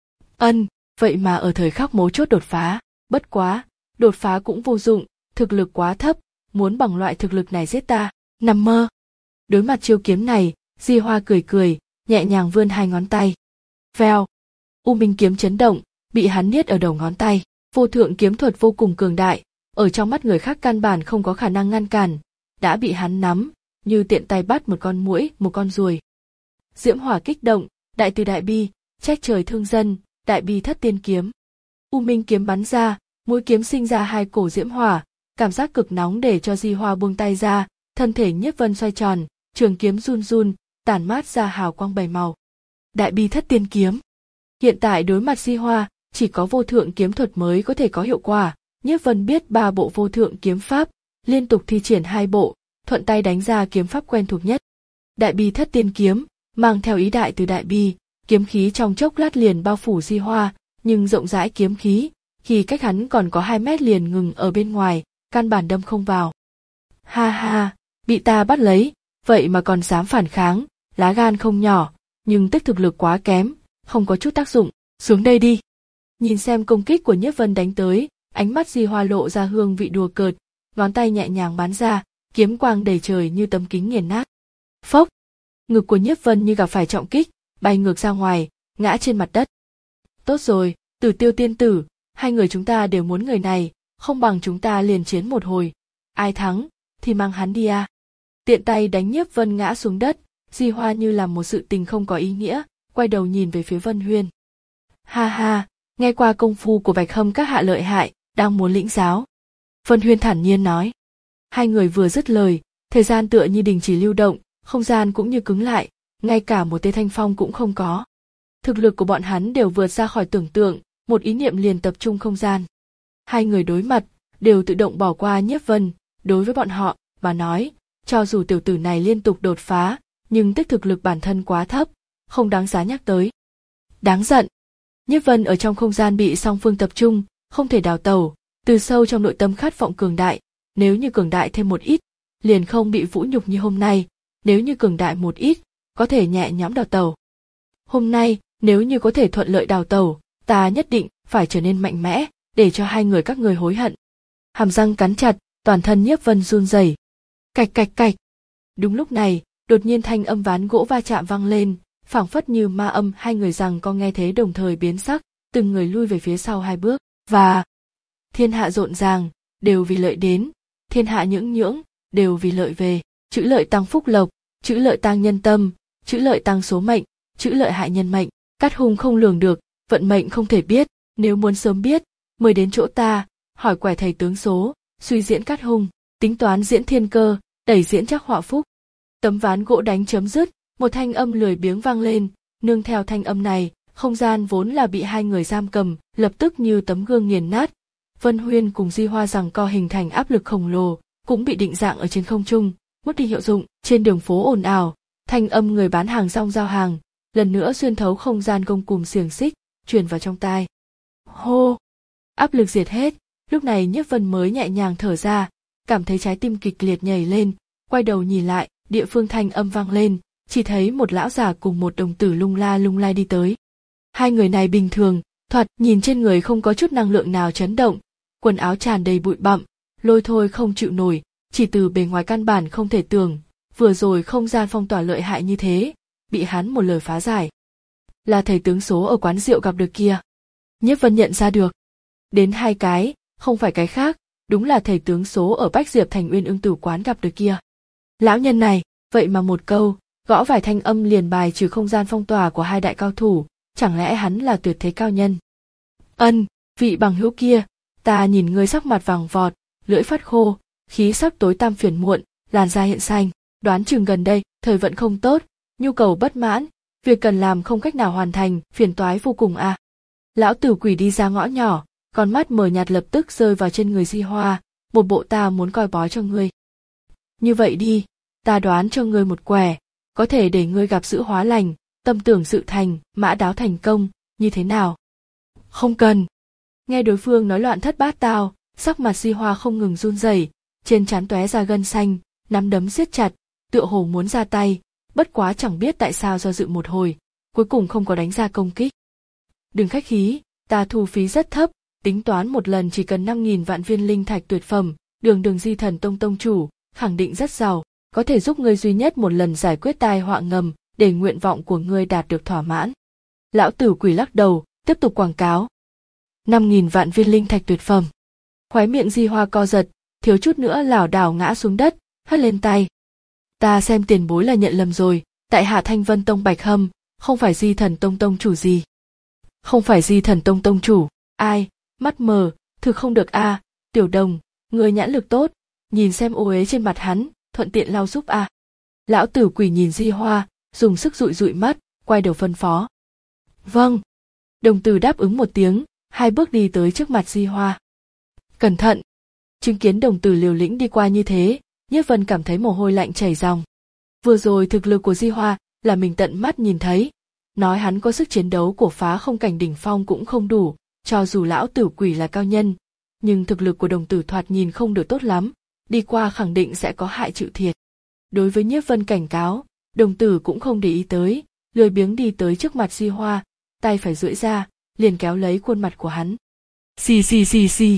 Ân, vậy mà ở thời khắc mấu chốt đột phá, bất quá, đột phá cũng vô dụng, thực lực quá thấp, muốn bằng loại thực lực này giết ta, nằm mơ. Đối mặt chiêu kiếm này, Di Hoa cười cười, nhẹ nhàng vươn hai ngón tay. Vèo, U Minh kiếm chấn động, bị hắn niết ở đầu ngón tay, vô thượng kiếm thuật vô cùng cường đại, ở trong mắt người khác căn bản không có khả năng ngăn cản, đã bị hắn nắm, như tiện tay bắt một con muỗi, một con ruồi. Diễm hỏa kích động, đại từ đại bi, trách trời thương dân, đại bi thất tiên kiếm. U Minh kiếm bắn ra, mũi kiếm sinh ra hai cổ diễm hỏa, cảm giác cực nóng để cho Di Hoa buông tay ra, thân thể Nhiếp Vân xoay tròn, trường kiếm run run, tản mát ra hào quang bảy màu. Đại bi thất tiên kiếm. Hiện tại đối mặt Di Hoa, chỉ có vô thượng kiếm thuật mới có thể có hiệu quả. Nhiếp Vân biết ba bộ vô thượng kiếm pháp, liên tục thi triển hai bộ, thuận tay đánh ra kiếm pháp quen thuộc nhất. Đại bi thất tiên kiếm, mang theo ý đại từ đại bi, kiếm khí trong chốc lát liền bao phủ Di Hoa, nhưng rộng rãi kiếm khí, khi cách hắn còn có hai mét liền ngừng ở bên ngoài, căn bản đâm không vào. Ha ha, bị ta bắt lấy, vậy mà còn dám phản kháng, lá gan không nhỏ, nhưng tức thực lực quá kém, không có chút tác dụng, xuống đây đi. Nhìn xem công kích của Nhiếp Vân đánh tới, ánh mắt Di Hoa lộ ra hương vị đùa cợt, ngón tay nhẹ nhàng bắn ra, kiếm quang đầy trời như tấm kính nghiền nát. Phốc, ngực của Nhiếp Vân như gặp phải trọng kích, bay ngược ra ngoài, ngã trên mặt đất. Tốt rồi, Tử Tiêu tiên tử, hai người chúng ta đều muốn người này, không bằng chúng ta liền chiến một hồi, ai thắng thì mang hắn đi à. Tiện tay đánh Nhiếp Vân ngã xuống đất, Di Hoa như làm một sự tình không có ý nghĩa, quay đầu nhìn về phía Vân Huyên. Ha ha, nghe qua công phu của Bạch Hâm các hạ lợi hại, đang muốn lĩnh giáo. Vân Huyên thản nhiên nói. Hai người vừa dứt lời, thời gian tựa như đình chỉ lưu động, không gian cũng như cứng lại, ngay cả một tia thanh phong cũng không có. Thực lực của bọn hắn đều vượt ra khỏi tưởng tượng, một ý niệm liền tập trung không gian. Hai người đối mặt, đều tự động bỏ qua Nhiếp Vân, đối với bọn họ, mà nói, cho dù tiểu tử này liên tục đột phá, nhưng tích thực lực bản thân quá thấp, không đáng giá nhắc tới. Đáng giận. Nhiếp Vân ở trong không gian bị song phương tập trung, không thể đào tẩu, từ sâu trong nội tâm khát vọng cường đại, nếu như cường đại thêm một ít, liền không bị vũ nhục như hôm nay, nếu như cường đại một ít, có thể nhẹ nhõm đào tẩu. Hôm nay, nếu như có thể thuận lợi đào tẩu, ta nhất định phải trở nên mạnh mẽ, để cho hai người các người hối hận. Hàm răng cắn chặt, toàn thân Nhiếp Vân run rẩy. Cạch cạch cạch. Đúng lúc này, đột nhiên thanh âm ván gỗ va chạm vang lên, phảng phất như ma âm, hai người rằng có nghe thế đồng thời biến sắc, từng người lui về phía sau hai bước, và thiên hạ rộn ràng, đều vì lợi đến, thiên hạ nhưỡng nhưỡng, đều vì lợi về, chữ lợi tăng phúc lộc, chữ lợi tăng nhân tâm, chữ lợi tăng số mệnh, chữ lợi hại nhân mệnh, cát hung không lường được, vận mệnh không thể biết, nếu muốn sớm biết, mời đến chỗ ta, hỏi quẻ thầy tướng số, suy diễn cát hung, tính toán diễn thiên cơ, đẩy diễn chắc họa phúc. Tấm ván gỗ đánh chấm dứt, một thanh âm lười biếng vang lên, nương theo thanh âm này, không gian vốn là bị hai người giam cầm, lập tức như tấm gương nghiền nát. Vân Huyên cùng Di Hoa giằng co hình thành áp lực khổng lồ, cũng bị định dạng ở trên không trung, mất đi hiệu dụng. Trên đường phố ồn ào, thanh âm người bán hàng rong giao hàng, lần nữa xuyên thấu không gian gông cùm xiềng xích, truyền vào trong tai. Hô, áp lực diệt hết, lúc này Nhiếp Vân mới nhẹ nhàng thở ra, cảm thấy trái tim kịch liệt nhảy lên, quay đầu nhìn lại, địa phương thanh âm vang lên, chỉ thấy một lão già cùng một đồng tử lung la lung lay đi tới. Hai người này bình thường, thoạt nhìn trên người không có chút năng lượng nào chấn động, quần áo tràn đầy bụi bặm, lôi thôi không chịu nổi, chỉ từ bề ngoài căn bản không thể tưởng, vừa rồi không gian phong tỏa lợi hại như thế, bị hắn một lời phá giải. Là thầy tướng số ở quán rượu gặp được kia. Nhiếp Vân nhận ra được. Đến hai cái, không phải cái khác, đúng là thầy tướng số ở Bách Diệp Thành Uyên Ương Tử quán gặp được kia. Lão nhân này, vậy mà một câu, gõ vài thanh âm liền bài trừ không gian phong tỏa của hai đại cao thủ, chẳng lẽ hắn là tuyệt thế cao nhân? Ân, vị bằng hữu kia, ta nhìn ngươi sắc mặt vàng vọt, lưỡi phát khô, khí sắc tối tăm phiền muộn, làn da hiện xanh, đoán chừng gần đây, thời vận không tốt, nhu cầu bất mãn, việc cần làm không cách nào hoàn thành, phiền toái vô cùng à. Lão tử quỷ đi ra ngõ nhỏ, con mắt mờ nhạt lập tức rơi vào trên người Di Hoa, một bộ ta muốn coi bói cho ngươi. Như vậy đi, ta đoán cho ngươi một quẻ, có thể để ngươi gặp sự hóa lành, tâm tưởng sự thành, mã đáo thành công, như thế nào? Không cần. Nghe đối phương nói loạn thất bát tao, sắc mặt Di Hoa không ngừng run rẩy, trên trán tóe ra gân xanh, nắm đấm siết chặt, tựa hồ muốn ra tay, bất quá chẳng biết tại sao do dự một hồi, cuối cùng không có đánh ra công kích. Đừng khách khí, ta thu phí rất thấp, tính toán một lần chỉ cần năm nghìn vạn viên linh thạch tuyệt phẩm, đường đường Di Thần Tông tông chủ, khẳng định rất giàu, có thể giúp ngươi duy nhất một lần giải quyết tai họa ngầm, để nguyện vọng của ngươi đạt được thỏa mãn. Lão tử quỷ lắc đầu, tiếp tục quảng cáo. năm nghìn vạn viên linh thạch tuyệt phẩm. Khóe miệng Di Hoa co giật, thiếu chút nữa lảo đảo ngã xuống đất, hất lên tay. Ta xem tiền bối là nhận lầm rồi, tại hạ Thanh Vân Tông Bạch Hâm, không phải Di Thần Tông tông chủ gì. Không phải Di Thần Tông tông chủ, ai, mắt mờ, thực không được a, à, Tiểu Đồng, người nhãn lực tốt, nhìn xem ô uế trên mặt hắn, thuận tiện lau giúp a. À. Lão tử quỷ nhìn Di Hoa, dùng sức dụi dụi mắt, quay đầu phân phó. Vâng. Đồng tử đáp ứng một tiếng, hai bước đi tới trước mặt Di Hoa. Cẩn thận. Chứng kiến đồng tử liều lĩnh đi qua như thế, Nhiếp Vân cảm thấy mồ hôi lạnh chảy ròng. Vừa rồi thực lực của Di Hoa là mình tận mắt nhìn thấy, nói hắn có sức chiến đấu của phá không cảnh đỉnh phong cũng không đủ, cho dù lão tử quỷ là cao nhân, nhưng thực lực của đồng tử thoạt nhìn không được tốt lắm, đi qua khẳng định sẽ có hại chịu thiệt. Đối với Nhiếp Vân cảnh cáo, đồng tử cũng không để ý tới, lười biếng đi tới trước mặt Di Hoa, tay phải duỗi ra, liền kéo lấy khuôn mặt của hắn. Xì xì xì xì.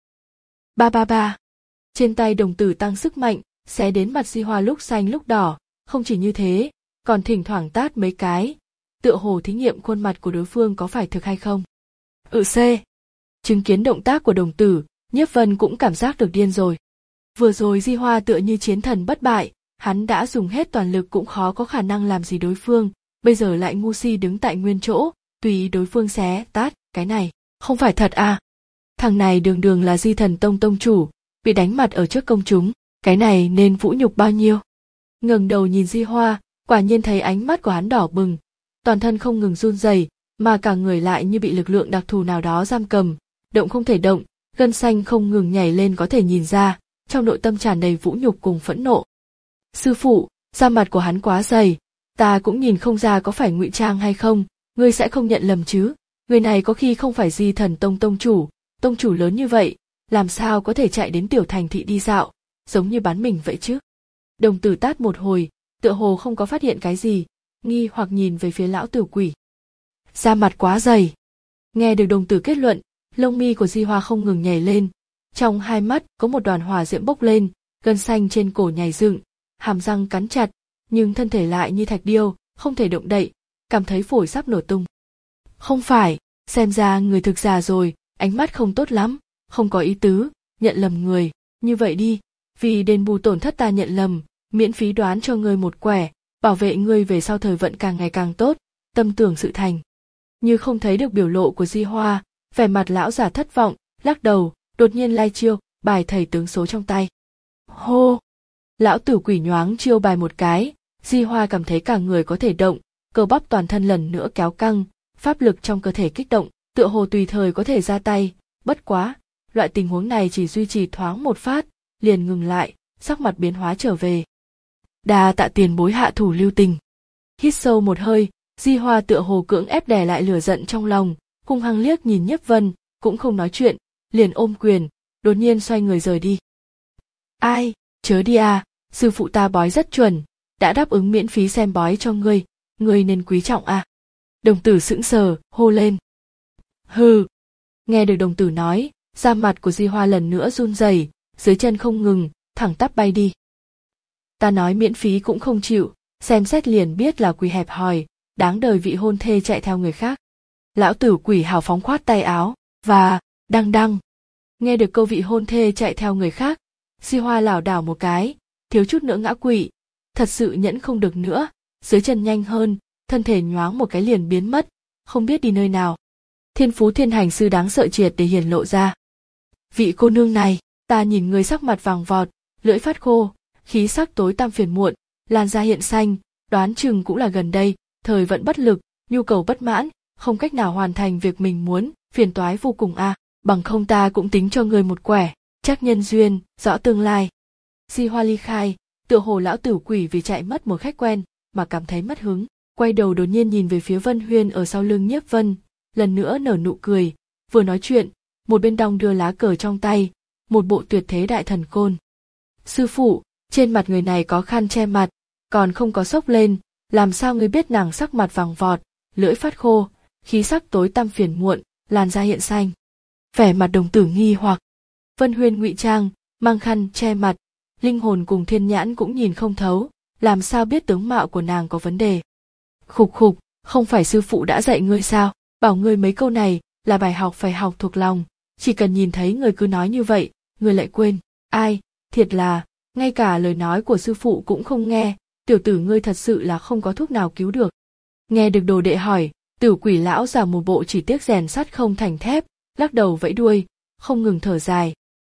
Ba ba ba. Trên tay đồng tử tăng sức mạnh, xé đến mặt Di Hoa lúc xanh lúc đỏ, không chỉ như thế, còn thỉnh thoảng tát mấy cái, tựa hồ thí nghiệm khuôn mặt của đối phương có phải thực hay không. Ừ c. Chứng kiến động tác của đồng tử, Nhiếp Vân cũng cảm giác được điên rồi. Vừa rồi Di Hoa tựa như chiến thần bất bại, hắn đã dùng hết toàn lực cũng khó có khả năng làm gì đối phương, bây giờ lại ngu si đứng tại nguyên chỗ, tùy ý đối phương xé, tát, cái này, không phải thật à. Thằng này đường đường là Di Thần Tông tông chủ, bị đánh mặt ở trước công chúng, cái này nên vũ nhục bao nhiêu. Ngẩng đầu nhìn Di Hoa, quả nhiên thấy ánh mắt của hắn đỏ bừng, toàn thân không ngừng run rẩy, mà cả người lại như bị lực lượng đặc thù nào đó giam cầm, động không thể động, gân xanh không ngừng nhảy lên có thể nhìn ra, trong nội tâm tràn đầy vũ nhục cùng phẫn nộ. Sư phụ, da mặt của hắn quá dày, ta cũng nhìn không ra có phải ngụy trang hay không, ngươi sẽ không nhận lầm chứ, người này có khi không phải Di Thần Tông tông chủ, tông chủ lớn như vậy, làm sao có thể chạy đến tiểu thành thị đi dạo, giống như bán mình vậy chứ. Đồng tử tát một hồi, tựa hồ không có phát hiện cái gì, nghi hoặc nhìn về phía lão tử quỷ. Da mặt quá dày. Nghe được đồng tử kết luận, lông mi của Di Hoa không ngừng nhảy lên, trong hai mắt có một đoàn hỏa diễm bốc lên, gân xanh trên cổ nhảy dựng, hàm răng cắn chặt, nhưng thân thể lại như thạch điêu, không thể động đậy, cảm thấy phổi sắp nổ tung. Không phải, xem ra người thực già rồi, ánh mắt không tốt lắm, không có ý tứ, nhận lầm người, như vậy đi, vì đền bù tổn thất ta nhận lầm, miễn phí đoán cho ngươi một quẻ, bảo vệ ngươi về sau thời vận càng ngày càng tốt, tâm tưởng sự thành. Như không thấy được biểu lộ của Di Hoa, vẻ mặt lão giả thất vọng, lắc đầu, đột nhiên lai chiêu, bài thầy tướng số trong tay. Hô! Lão tử quỷ nhoáng chiêu bài một cái, Di Hoa cảm thấy cả người có thể động, cơ bắp toàn thân lần nữa kéo căng, pháp lực trong cơ thể kích động, tựa hồ tùy thời có thể ra tay, bất quá, loại tình huống này chỉ duy trì thoáng một phát, liền ngừng lại, sắc mặt biến hóa trở về. Đa tạ tiền bối hạ thủ lưu tình. Hít sâu một hơi, Di Hoa tựa hồ cưỡng ép đè lại lửa giận trong lòng, hung hăng liếc nhìn Nhiếp Vân, cũng không nói chuyện, liền ôm quyền, đột nhiên xoay người rời đi. Ai, chớ đi à, sư phụ ta bói rất chuẩn, đã đáp ứng miễn phí xem bói cho ngươi, ngươi nên quý trọng à. Đồng tử sững sờ, hô lên. Hừ. Nghe được đồng tử nói, da mặt của Di Hoa lần nữa run rẩy, dưới chân không ngừng, thẳng tắp bay đi. Ta nói miễn phí cũng không chịu, xem xét liền biết là quỷ hẹp hòi, đáng đời vị hôn thê chạy theo người khác. Lão tử quỷ hào phóng khoát tay áo, và, đăng đăng. Nghe được câu vị hôn thê chạy theo người khác, Di Hoa lảo đảo một cái, thiếu chút nữa ngã quỵ, thật sự nhẫn không được nữa, dưới chân nhanh hơn, thân thể nhoáng một cái liền biến mất, không biết đi nơi nào. Thiên phú thiên hành sư đáng sợ triệt để hiển lộ ra. Vị cô nương này, ta nhìn người sắc mặt vàng vọt, lưỡi phát khô, khí sắc tối tăm phiền muộn, làn da hiện xanh, đoán chừng cũng là gần đây, thời vận bất lực, nhu cầu bất mãn, không cách nào hoàn thành việc mình muốn, phiền toái vô cùng a. À. Bằng không ta cũng tính cho người một quẻ, chắc nhân duyên, rõ tương lai. Di Hoa ly khai, tựa hồ lão tử quỷ vì chạy mất một khách quen mà cảm thấy mất hứng, quay đầu đột nhiên nhìn về phía Vân Huyên ở sau lưng Nhiếp Vân, lần nữa nở nụ cười, vừa nói chuyện, một bên đong đưa lá cờ trong tay, một bộ tuyệt thế đại thần côn. Sư phụ, trên mặt người này có khăn che mặt, còn không có xốc lên, làm sao ngươi biết nàng sắc mặt vàng vọt, lưỡi phát khô, khí sắc tối tăm phiền muộn, làn da hiện xanh. Vẻ mặt đồng tử nghi hoặc. Vân Huyên ngụy trang, mang khăn che mặt, linh hồn cùng thiên nhãn cũng nhìn không thấu, làm sao biết tướng mạo của nàng có vấn đề. Khục khục, không phải sư phụ đã dạy ngươi sao, bảo ngươi mấy câu này là bài học phải học thuộc lòng, chỉ cần nhìn thấy người cứ nói như vậy, ngươi lại quên. Ai, thiệt là, ngay cả lời nói của sư phụ cũng không nghe, tiểu tử ngươi thật sự là không có thuốc nào cứu được. Nghe được đồ đệ hỏi, Tử Quỷ lão già một bộ chỉ tiếc rèn sắt không thành thép, lắc đầu vẫy đuôi, không ngừng thở dài.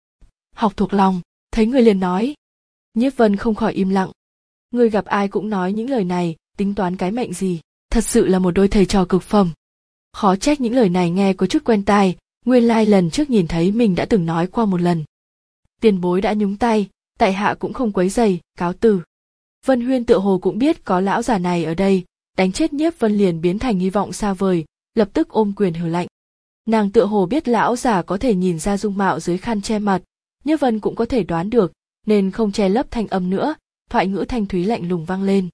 Học thuộc lòng, thấy người liền nói. Nhiếp Vân không khỏi im lặng. Người gặp ai cũng nói những lời này, tính toán cái mệnh gì, thật sự là một đôi thầy trò cực phẩm. Khó trách những lời này nghe có chút quen tai, nguyên lai lần trước nhìn thấy mình đã từng nói qua một lần. Tiền bối đã nhúng tay, tại hạ cũng không quấy rầy, cáo từ. Vân Huyên tựa hồ cũng biết có lão già này ở đây, đánh chết Nhiếp Vân liền biến thành hy vọng xa vời, lập tức ôm quyền hừ lạnh. Nàng tựa hồ biết lão già có thể nhìn ra dung mạo dưới khăn che mặt, Nhiếp Vân cũng có thể đoán được, nên không che lấp thanh âm nữa, thoại ngữ thanh thúy lạnh lùng vang lên.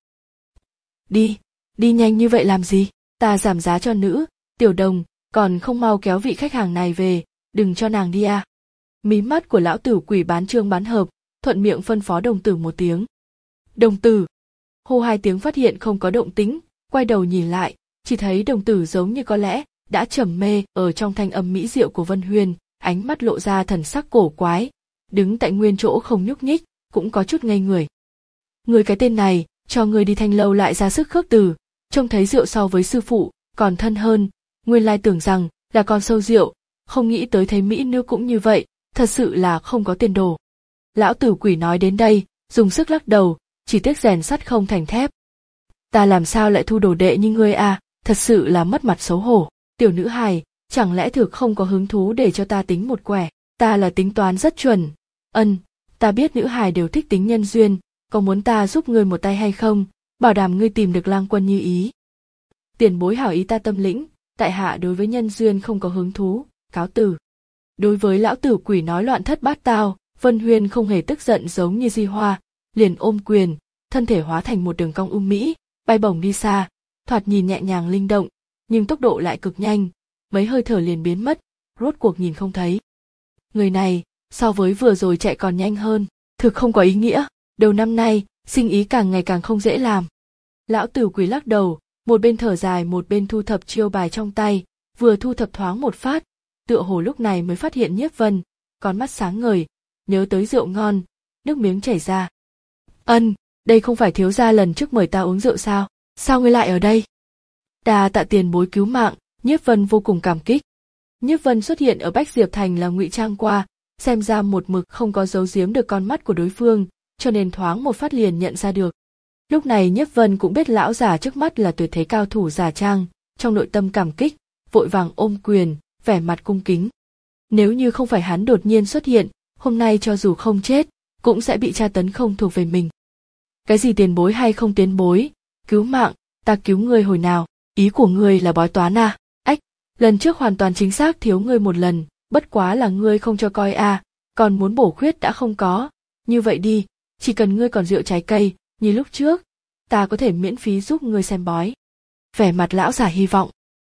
Đi, đi nhanh như vậy làm gì, ta giảm giá cho nữ, tiểu đồng, còn không mau kéo vị khách hàng này về, đừng cho nàng đi à. Mí mắt của lão tử quỷ bán trương bán hợp, thuận miệng phân phó đồng tử một tiếng. Đồng tử, hô hai tiếng phát hiện không có động tĩnh, quay đầu nhìn lại, chỉ thấy đồng tử giống như có lẽ đã trầm mê ở trong thanh âm mỹ diệu của Vân Huyên, ánh mắt lộ ra thần sắc cổ quái, đứng tại nguyên chỗ không nhúc nhích, cũng có chút ngây người. Người cái tên này, cho người đi thanh lâu lại ra sức khước từ, trông thấy rượu so với sư phụ, còn thân hơn, nguyên lai tưởng rằng là con sâu rượu, không nghĩ tới thấy mỹ nữ cũng như vậy, thật sự là không có tiền đồ. Lão tử quỷ nói đến đây, dùng sức lắc đầu, chỉ tiếc rèn sắt không thành thép. Ta làm sao lại thu đồ đệ như ngươi à, thật sự là mất mặt xấu hổ. Tiểu nữ hài, chẳng lẽ thực không có hứng thú để cho ta tính một quẻ, ta là tính toán rất chuẩn. Ân, ta biết nữ hài đều thích tính nhân duyên, có muốn ta giúp ngươi một tay hay không, bảo đảm ngươi tìm được lang quân như ý. Tiền bối hảo ý ta tâm lĩnh, tại hạ đối với nhân duyên không có hứng thú, cáo từ. Đối với lão tử quỷ nói loạn thất bát tao, Vân Huyên không hề tức giận giống như Di Hoa, liền ôm quyền, thân thể hóa thành một đường cong ưu mỹ, bay bổng đi xa, thoạt nhìn nhẹ nhàng linh động, nhưng tốc độ lại cực nhanh, mấy hơi thở liền biến mất, rốt cuộc nhìn không thấy. Người này, so với vừa rồi chạy còn nhanh hơn, thực không có ý nghĩa, đầu năm nay, sinh ý càng ngày càng không dễ làm. Lão tử quỷ lắc đầu, một bên thở dài một bên thu thập chiêu bài trong tay, vừa thu thập thoáng một phát, tựa hồ lúc này mới phát hiện Nhiếp Vân, con mắt sáng ngời, nhớ tới rượu ngon, nước miếng chảy ra. Ân, đây không phải thiếu gia lần trước mời ta uống rượu sao, sao ngươi lại ở đây? Đà tạ tiền bối cứu mạng, Nhiếp Vân vô cùng cảm kích. Nhiếp Vân xuất hiện ở Bách Diệp Thành là ngụy trang qua, xem ra một mực không có giấu giếm được con mắt của đối phương, cho nên thoáng một phát liền nhận ra được. Lúc này Nhiếp Vân cũng biết lão già trước mắt là tuyệt thế cao thủ giả trang, trong nội tâm cảm kích, vội vàng ôm quyền, vẻ mặt cung kính. Nếu như không phải hắn đột nhiên xuất hiện, hôm nay cho dù không chết, cũng sẽ bị tra tấn không thuộc về mình. Cái gì tiền bối hay không tiền bối, cứu mạng, ta cứu ngươi hồi nào, ý của ngươi là bói toán à, ách, lần trước hoàn toàn chính xác thiếu ngươi một lần, bất quá là ngươi không cho coi à, còn muốn bổ khuyết đã không có, như vậy đi, chỉ cần ngươi còn rượu trái cây, như lúc trước, ta có thể miễn phí giúp ngươi xem bói. Vẻ mặt lão giả hy vọng.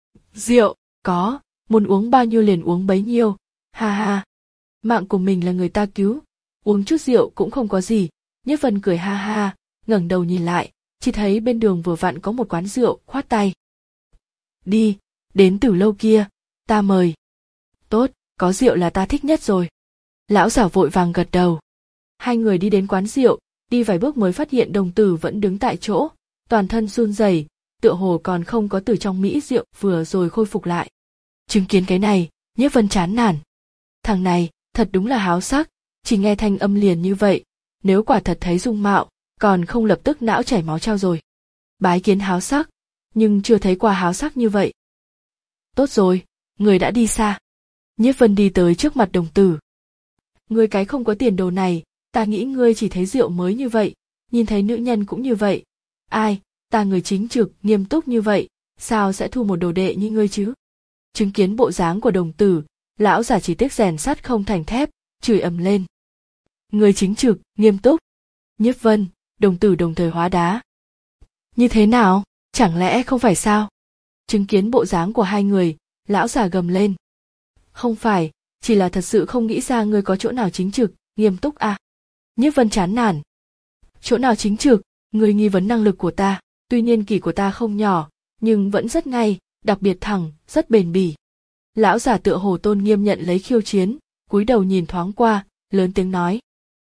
Rượu, có, muốn uống bao nhiêu liền uống bấy nhiêu, ha ha. Mạng của mình là người ta cứu, uống chút rượu cũng không có gì. Nhiếp Vân cười ha ha, ngẩng đầu nhìn lại, chỉ thấy bên đường vừa vặn có một quán rượu, khoát tay. Đi, đến Tử lâu kia, ta mời. Tốt, có rượu là ta thích nhất rồi. Lão giả vội vàng gật đầu. Hai người đi đến quán rượu, đi vài bước mới phát hiện đồng tử vẫn đứng tại chỗ, toàn thân run rẩy, tựa hồ còn không có từ trong mỹ rượu vừa rồi khôi phục lại. Chứng kiến cái này, Nhiếp Vân chán nản. Thằng này, thật đúng là háo sắc, chỉ nghe thanh âm liền như vậy, nếu quả thật thấy dung mạo, còn không lập tức não chảy máu trao rồi. Bái kiến háo sắc, nhưng chưa thấy qua háo sắc như vậy. Tốt rồi, người đã đi xa. Nhiếp Vân đi tới trước mặt đồng tử. Ngươi cái không có tiền đồ này, ta nghĩ ngươi chỉ thấy rượu mới như vậy, nhìn thấy nữ nhân cũng như vậy. Ai, ta người chính trực, nghiêm túc như vậy, sao sẽ thu một đồ đệ như ngươi chứ? Chứng kiến bộ dáng của đồng tử, lão giả chỉ tiếc rèn sắt không thành thép, chửi ầm lên. Ngươi chính trực, nghiêm túc. Nhiếp Vân, đồng tử đồng thời hóa đá. Như thế nào, chẳng lẽ không phải sao? Chứng kiến bộ dáng của hai người, lão giả gầm lên. Không phải, chỉ là thật sự không nghĩ ra ngươi có chỗ nào chính trực, nghiêm túc à? Nhiếp Vân chán nản. Chỗ nào chính trực, ngươi nghi vấn năng lực của ta, tuy nhiên kỳ của ta không nhỏ, nhưng vẫn rất ngay, đặc biệt thẳng, rất bền bỉ. Lão giả tựa hồ tôn nghiêm nhận lấy khiêu chiến, cúi đầu nhìn thoáng qua, lớn tiếng nói.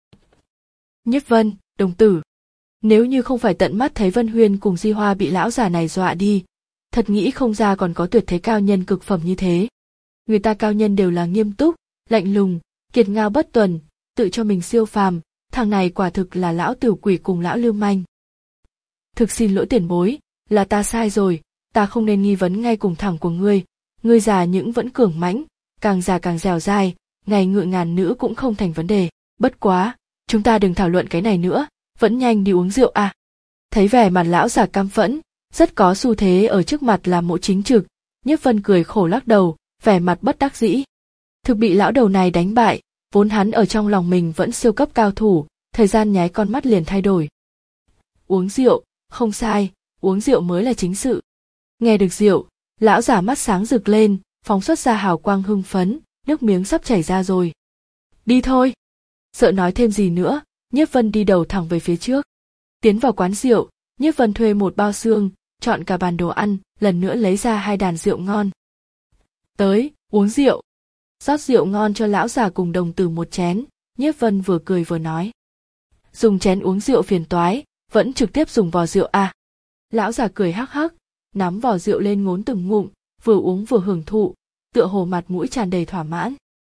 Nhiếp Vân, đồng tử. Nếu như không phải tận mắt thấy Vân Huyên cùng Di Hoa bị lão giả này dọa đi, thật nghĩ không ra còn có tuyệt thế cao nhân cực phẩm như thế. Người ta cao nhân đều là nghiêm túc, lạnh lùng, kiệt ngao bất tuần, tự cho mình siêu phàm, thằng này quả thực là lão tử quỷ cùng lão lưu manh. Thực xin lỗi tiền bối, là ta sai rồi, ta không nên nghi vấn ngay cùng thẳng của ngươi, ngươi già những vẫn cường mãnh, càng già càng dẻo dai, ngày ngựa ngàn nữ cũng không thành vấn đề, bất quá, chúng ta đừng thảo luận cái này nữa, vẫn nhanh đi uống rượu à. Thấy vẻ mặt lão già căm phẫn, rất có xu thế ở trước mặt làm mộ chính trực, Nhiếp Vân cười khổ lắc đầu, vẻ mặt bất đắc dĩ. Thực bị lão đầu này đánh bại, vốn hắn ở trong lòng mình vẫn siêu cấp cao thủ, thời gian nháy con mắt liền thay đổi. Uống rượu, không sai, uống rượu mới là chính sự. Nghe được rượu, lão giả mắt sáng rực lên, phóng xuất ra hào quang hưng phấn, nước miếng sắp chảy ra rồi. Đi thôi. Sợ nói thêm gì nữa, Nhiếp Vân đi đầu thẳng về phía trước. Tiến vào quán rượu, Nhiếp Vân thuê một bao xương, chọn cả bàn đồ ăn, lần nữa lấy ra hai đàn rượu ngon. Tới, uống rượu. Rót rượu ngon cho lão già cùng đồng tử một chén, Nhiếp Vân vừa cười vừa nói. Dùng chén uống rượu phiền toái, vẫn trực tiếp dùng vò rượu à. Lão già cười hắc hắc, nắm vò rượu lên ngốn từng ngụm, vừa uống vừa hưởng thụ, tựa hồ mặt mũi tràn đầy thỏa mãn.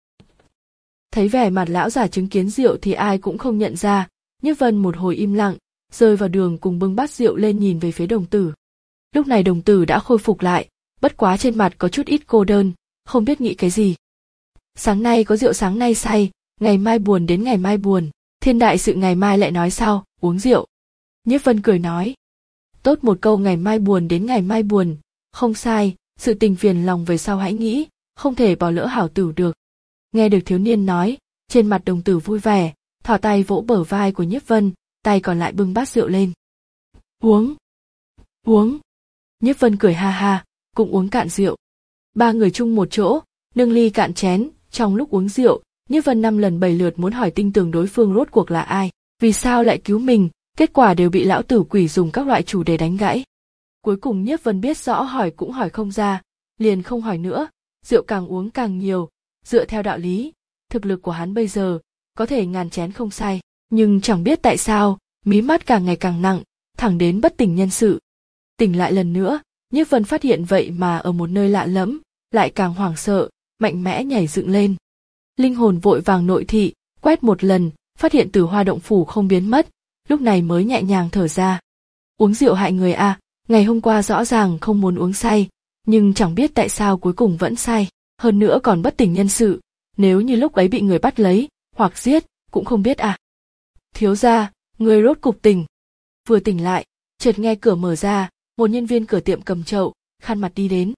Thấy vẻ mặt lão già chứng kiến rượu thì ai cũng không nhận ra, Nhiếp Vân một hồi im lặng, rơi vào đường cùng bưng bát rượu lên nhìn về phía đồng tử. Lúc này đồng tử đã khôi phục lại, bất quá trên mặt có chút ít cô đơn, không biết nghĩ cái gì. Sáng nay có rượu sáng nay say, ngày mai buồn đến ngày mai buồn, thiên đại sự ngày mai lại nói sao, uống rượu. Nhiếp Vân cười nói. Tốt một câu ngày mai buồn đến ngày mai buồn, không sai, sự tình phiền lòng về sau hãy nghĩ, không thể bỏ lỡ hảo tử được. Nghe được thiếu niên nói, trên mặt đồng tử vui vẻ, thỏ tay vỗ bờ vai của Nhiếp Vân, tay còn lại bưng bát rượu lên. Uống, uống. Nhiếp Vân cười ha ha, cũng uống cạn rượu. Ba người chung một chỗ, nâng ly cạn chén, trong lúc uống rượu, Nhiếp Vân năm lần bảy lượt muốn hỏi tinh tường đối phương rốt cuộc là ai, vì sao lại cứu mình, kết quả đều bị lão tử quỷ dùng các loại chủ đề đánh gãy. Cuối cùng Nhiếp Vân biết rõ hỏi cũng hỏi không ra, liền không hỏi nữa, rượu càng uống càng nhiều, dựa theo đạo lý, thực lực của hắn bây giờ, có thể ngàn chén không say, nhưng chẳng biết tại sao, mí mắt càng ngày càng nặng, thẳng đến bất tỉnh nhân sự. Tỉnh lại lần nữa, Nhiếp Vân phát hiện vậy mà ở một nơi lạ lẫm, lại càng hoảng sợ, mạnh mẽ nhảy dựng lên. Linh hồn vội vàng nội thị, quét một lần, phát hiện Tử Hoa động phủ không biến mất, lúc này mới nhẹ nhàng thở ra. Uống rượu hại người à, ngày hôm qua rõ ràng không muốn uống say, nhưng chẳng biết tại sao cuối cùng vẫn say, hơn nữa còn bất tỉnh nhân sự, nếu như lúc ấy bị người bắt lấy, hoặc giết, cũng không biết à. Thiếu gia, người rốt cục tỉnh. Vừa tỉnh lại, chợt nghe cửa mở ra, một nhân viên cửa tiệm cầm chậu, khăn mặt đi đến.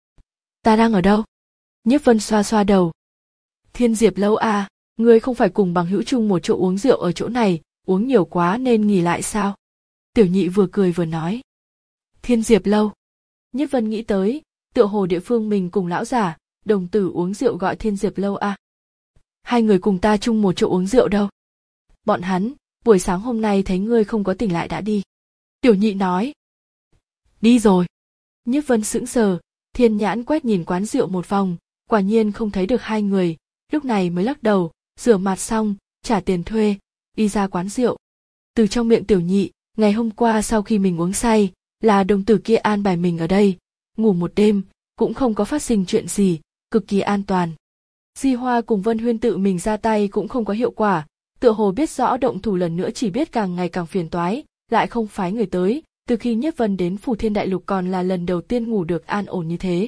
Ta đang ở đâu? Nhiếp Vân xoa xoa đầu. Thiên Diệp lâu à, ngươi không phải cùng bằng hữu chung một chỗ uống rượu ở chỗ này, uống nhiều quá nên nghỉ lại sao? Tiểu nhị vừa cười vừa nói. Thiên Diệp lâu. Nhiếp Vân nghĩ tới, tựa hồ địa phương mình cùng lão giả, đồng tử uống rượu gọi Thiên Diệp lâu à. Hai người cùng ta chung một chỗ uống rượu đâu? Bọn hắn, buổi sáng hôm nay thấy ngươi không có tỉnh lại đã đi. Tiểu nhị nói. Đi rồi. Nhiếp Vân sững sờ, thiên nhãn quét nhìn quán rượu một vòng, quay quả nhiên không thấy được hai người, lúc này mới lắc đầu, rửa mặt xong, trả tiền thuê, đi ra quán rượu. Từ trong miệng tiểu nhị, ngày hôm qua sau khi mình uống say, là đồng tử kia an bài mình ở đây, ngủ một đêm, cũng không có phát sinh chuyện gì, cực kỳ an toàn. Di Hoa cùng Vân Huyên tự mình ra tay cũng không có hiệu quả, tựa hồ biết rõ động thủ lần nữa chỉ biết càng ngày càng phiền toái, lại không phái người tới, từ khi Nhiếp Vân đến Phù Thiên Đại Lục còn là lần đầu tiên ngủ được an ổn như thế.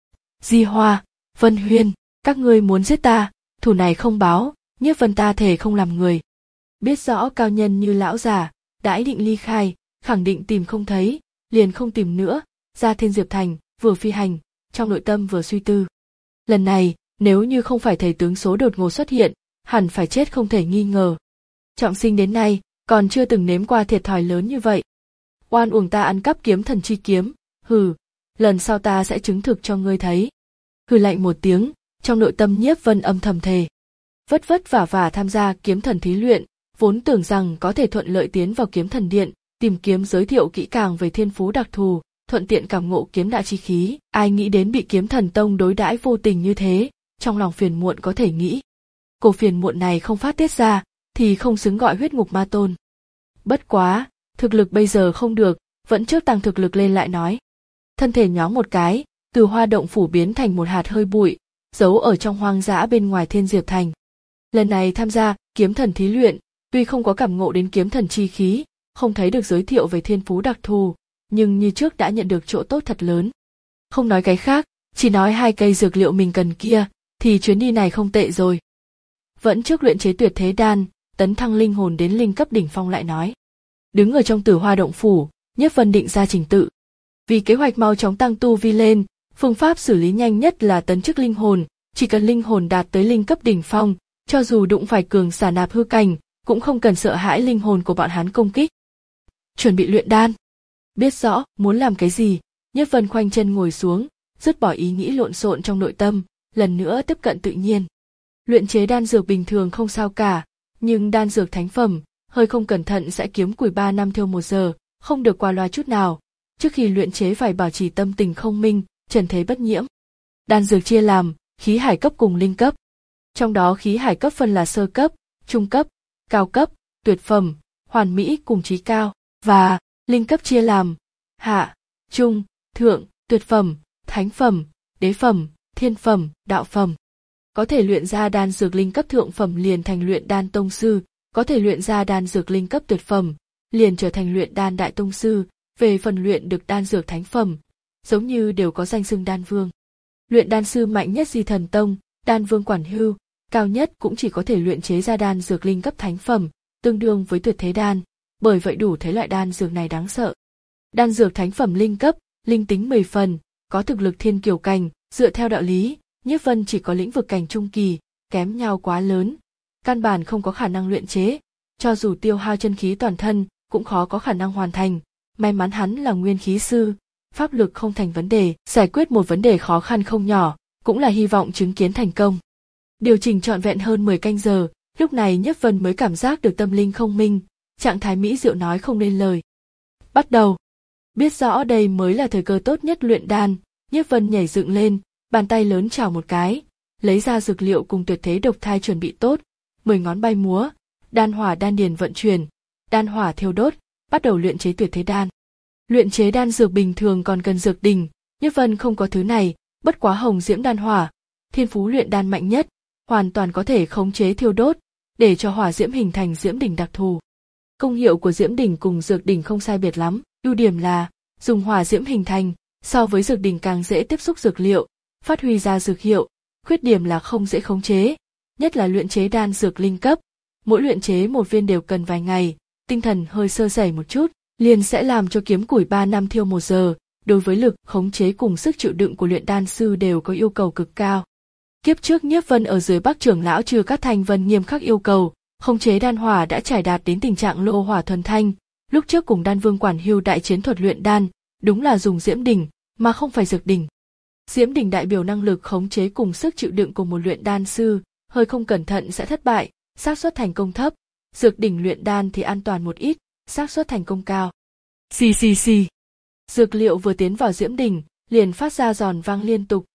Di Hoa, Vân Huyên, các ngươi muốn giết ta, thủ này không báo, Nhiếp Vân ta thể không làm người. Biết rõ cao nhân như lão già, đã ý định ly khai, khẳng định tìm không thấy, liền không tìm nữa, ra Thiên Diệp Thành, vừa phi hành, trong nội tâm vừa suy tư. Lần này, nếu như không phải thầy tướng số đột ngột xuất hiện, hẳn phải chết không thể nghi ngờ. Trọng sinh đến nay, còn chưa từng nếm qua thiệt thòi lớn như vậy. Oan uổng ta ăn cắp kiếm thần chi kiếm, hừ, lần sau ta sẽ chứng thực cho ngươi thấy. Hừ lạnh một tiếng, trong nội tâm Nhiếp Vân âm thầm thề. Vất vất vả vả tham gia kiếm thần thí luyện, vốn tưởng rằng có thể thuận lợi tiến vào kiếm thần điện, tìm kiếm giới thiệu kỹ càng về thiên phú đặc thù, thuận tiện cảm ngộ kiếm đại chi khí, ai nghĩ đến bị kiếm thần tông đối đãi vô tình như thế, trong lòng phiền muộn có thể nghĩ. Cổ phiền muộn này không phát tiết ra, thì không xứng gọi huyết ngục ma tôn. Bất quá, thực lực bây giờ không được, vẫn trước tăng thực lực lên lại nói. Thân thể nhoáng một cái, từ hoa động phủ biến thành một hạt hơi bụi, giấu ở trong hoang dã bên ngoài Thiên Diệp Thành. Lần này tham gia kiếm thần thí luyện, tuy không có cảm ngộ đến kiếm thần chi khí, không thấy được giới thiệu về thiên phú đặc thù, nhưng như trước đã nhận được chỗ tốt thật lớn. Không nói cái khác, chỉ nói hai cây dược liệu mình cần kia, thì chuyến đi này không tệ rồi. Vẫn trước luyện chế tuyệt thế đan, tấn thăng linh hồn đến linh cấp đỉnh phong lại nói. Đứng ở trong Tử Hoa động phủ, Nhiếp Vân định ra trình tự. Vì kế hoạch mau chóng tăng tu vi lên, phương pháp xử lý nhanh nhất là tấn chức linh hồn, chỉ cần linh hồn đạt tới linh cấp đỉnh phong, cho dù đụng phải cường giả nạp hư cảnh, cũng không cần sợ hãi linh hồn của bọn hắn công kích. Chuẩn bị luyện đan. Biết rõ muốn làm cái gì, Nhiếp Vân khoanh chân ngồi xuống, dứt bỏ ý nghĩ lộn xộn trong nội tâm, lần nữa tiếp cận tự nhiên. Luyện chế đan dược bình thường không sao cả, nhưng đan dược thánh phẩm, hơi không cẩn thận sẽ kiếm củi ba năm thiêu một giờ, không được qua loa chút nào. Trước khi luyện chế phải bảo trì tâm tình không minh, trần thế bất nhiễm. Đan dược chia làm khí hải cấp cùng linh cấp. Trong đó khí hải cấp phân là sơ cấp, trung cấp, cao cấp, tuyệt phẩm, hoàn mỹ cùng chí cao, và linh cấp chia làm hạ, trung, thượng, tuyệt phẩm, thánh phẩm, đế phẩm, thiên phẩm, đạo phẩm. Có thể luyện ra đan dược linh cấp thượng phẩm liền thành luyện đan tông sư, có thể luyện ra đan dược linh cấp tuyệt phẩm, liền trở thành luyện đan đại tông sư, về phần luyện được đan dược thánh phẩm, giống như đều có danh xưng đan vương. Luyện đan sư mạnh nhất Di Thần Tông, đan vương Quản Hưu, cao nhất cũng chỉ có thể luyện chế ra đan dược linh cấp thánh phẩm, tương đương với tuyệt thế đan, bởi vậy đủ thấy loại đan dược này đáng sợ. Đan dược thánh phẩm linh cấp, linh tính mười phần, có thực lực thiên kiều cảnh, dựa theo đạo lý, Nhiếp Vân chỉ có lĩnh vực cảnh trung kỳ, kém nhau quá lớn, căn bản không có khả năng luyện chế, cho dù tiêu hao chân khí toàn thân, cũng khó có khả năng hoàn thành. May mắn hắn là nguyên khí sư, pháp lực không thành vấn đề, giải quyết một vấn đề khó khăn không nhỏ, cũng là hy vọng chứng kiến thành công. Điều chỉnh trọn vẹn hơn mười canh giờ, lúc này Nhiếp Vân mới cảm giác được tâm linh không minh, trạng thái mỹ diệu nói không nên lời. Bắt đầu. Biết rõ đây mới là thời cơ tốt nhất luyện đan, Nhiếp Vân nhảy dựng lên, bàn tay lớn chảo một cái, lấy ra dược liệu cùng tuyệt thế độc thai chuẩn bị tốt, mười ngón bay múa, đan hỏa đan điền vận chuyển, đan hỏa thiêu đốt, bắt đầu luyện chế tuyệt thế đan. Luyện chế đan dược bình thường còn cần dược đỉnh, Nhiếp Vân không có thứ này, bất quá hồng diễm đan hỏa, thiên phú luyện đan mạnh nhất, hoàn toàn có thể khống chế thiêu đốt, để cho hỏa diễm hình thành diễm đỉnh đặc thù. Công hiệu của diễm đỉnh cùng dược đỉnh không sai biệt lắm, ưu điểm là dùng hỏa diễm hình thành, so với dược đỉnh càng dễ tiếp xúc dược liệu, phát huy ra dược hiệu, khuyết điểm là không dễ khống chế, nhất là luyện chế đan dược linh cấp, mỗi luyện chế một viên đều cần vài ngày, tinh thần hơi sơ sẩy một chút, liền sẽ làm cho kiếm củi ba năm thiêu một giờ, đối với lực khống chế cùng sức chịu đựng của luyện đan sư đều có yêu cầu cực cao. Kiếp trước Nhiếp Vân ở dưới Bắc trưởng lão Trừ Cát Thanh Vân nghiêm khắc yêu cầu, khống chế đan hỏa đã trải đạt đến tình trạng lô hỏa thuần thanh, lúc trước cùng đan vương Quản Hưu đại chiến thuật luyện đan, đúng là dùng diễm đỉnh, mà không phải dược đỉnh. Diễm đỉnh đại biểu năng lực khống chế cùng sức chịu đựng của một luyện đan sư, hơi không cẩn thận sẽ thất bại, xác suất thành công thấp, dược đỉnh luyện đan thì an toàn một ít, xác suất thành công cao. Xì xì xì. Dược liệu vừa tiến vào diễm đỉnh, liền phát ra giòn vang liên tục,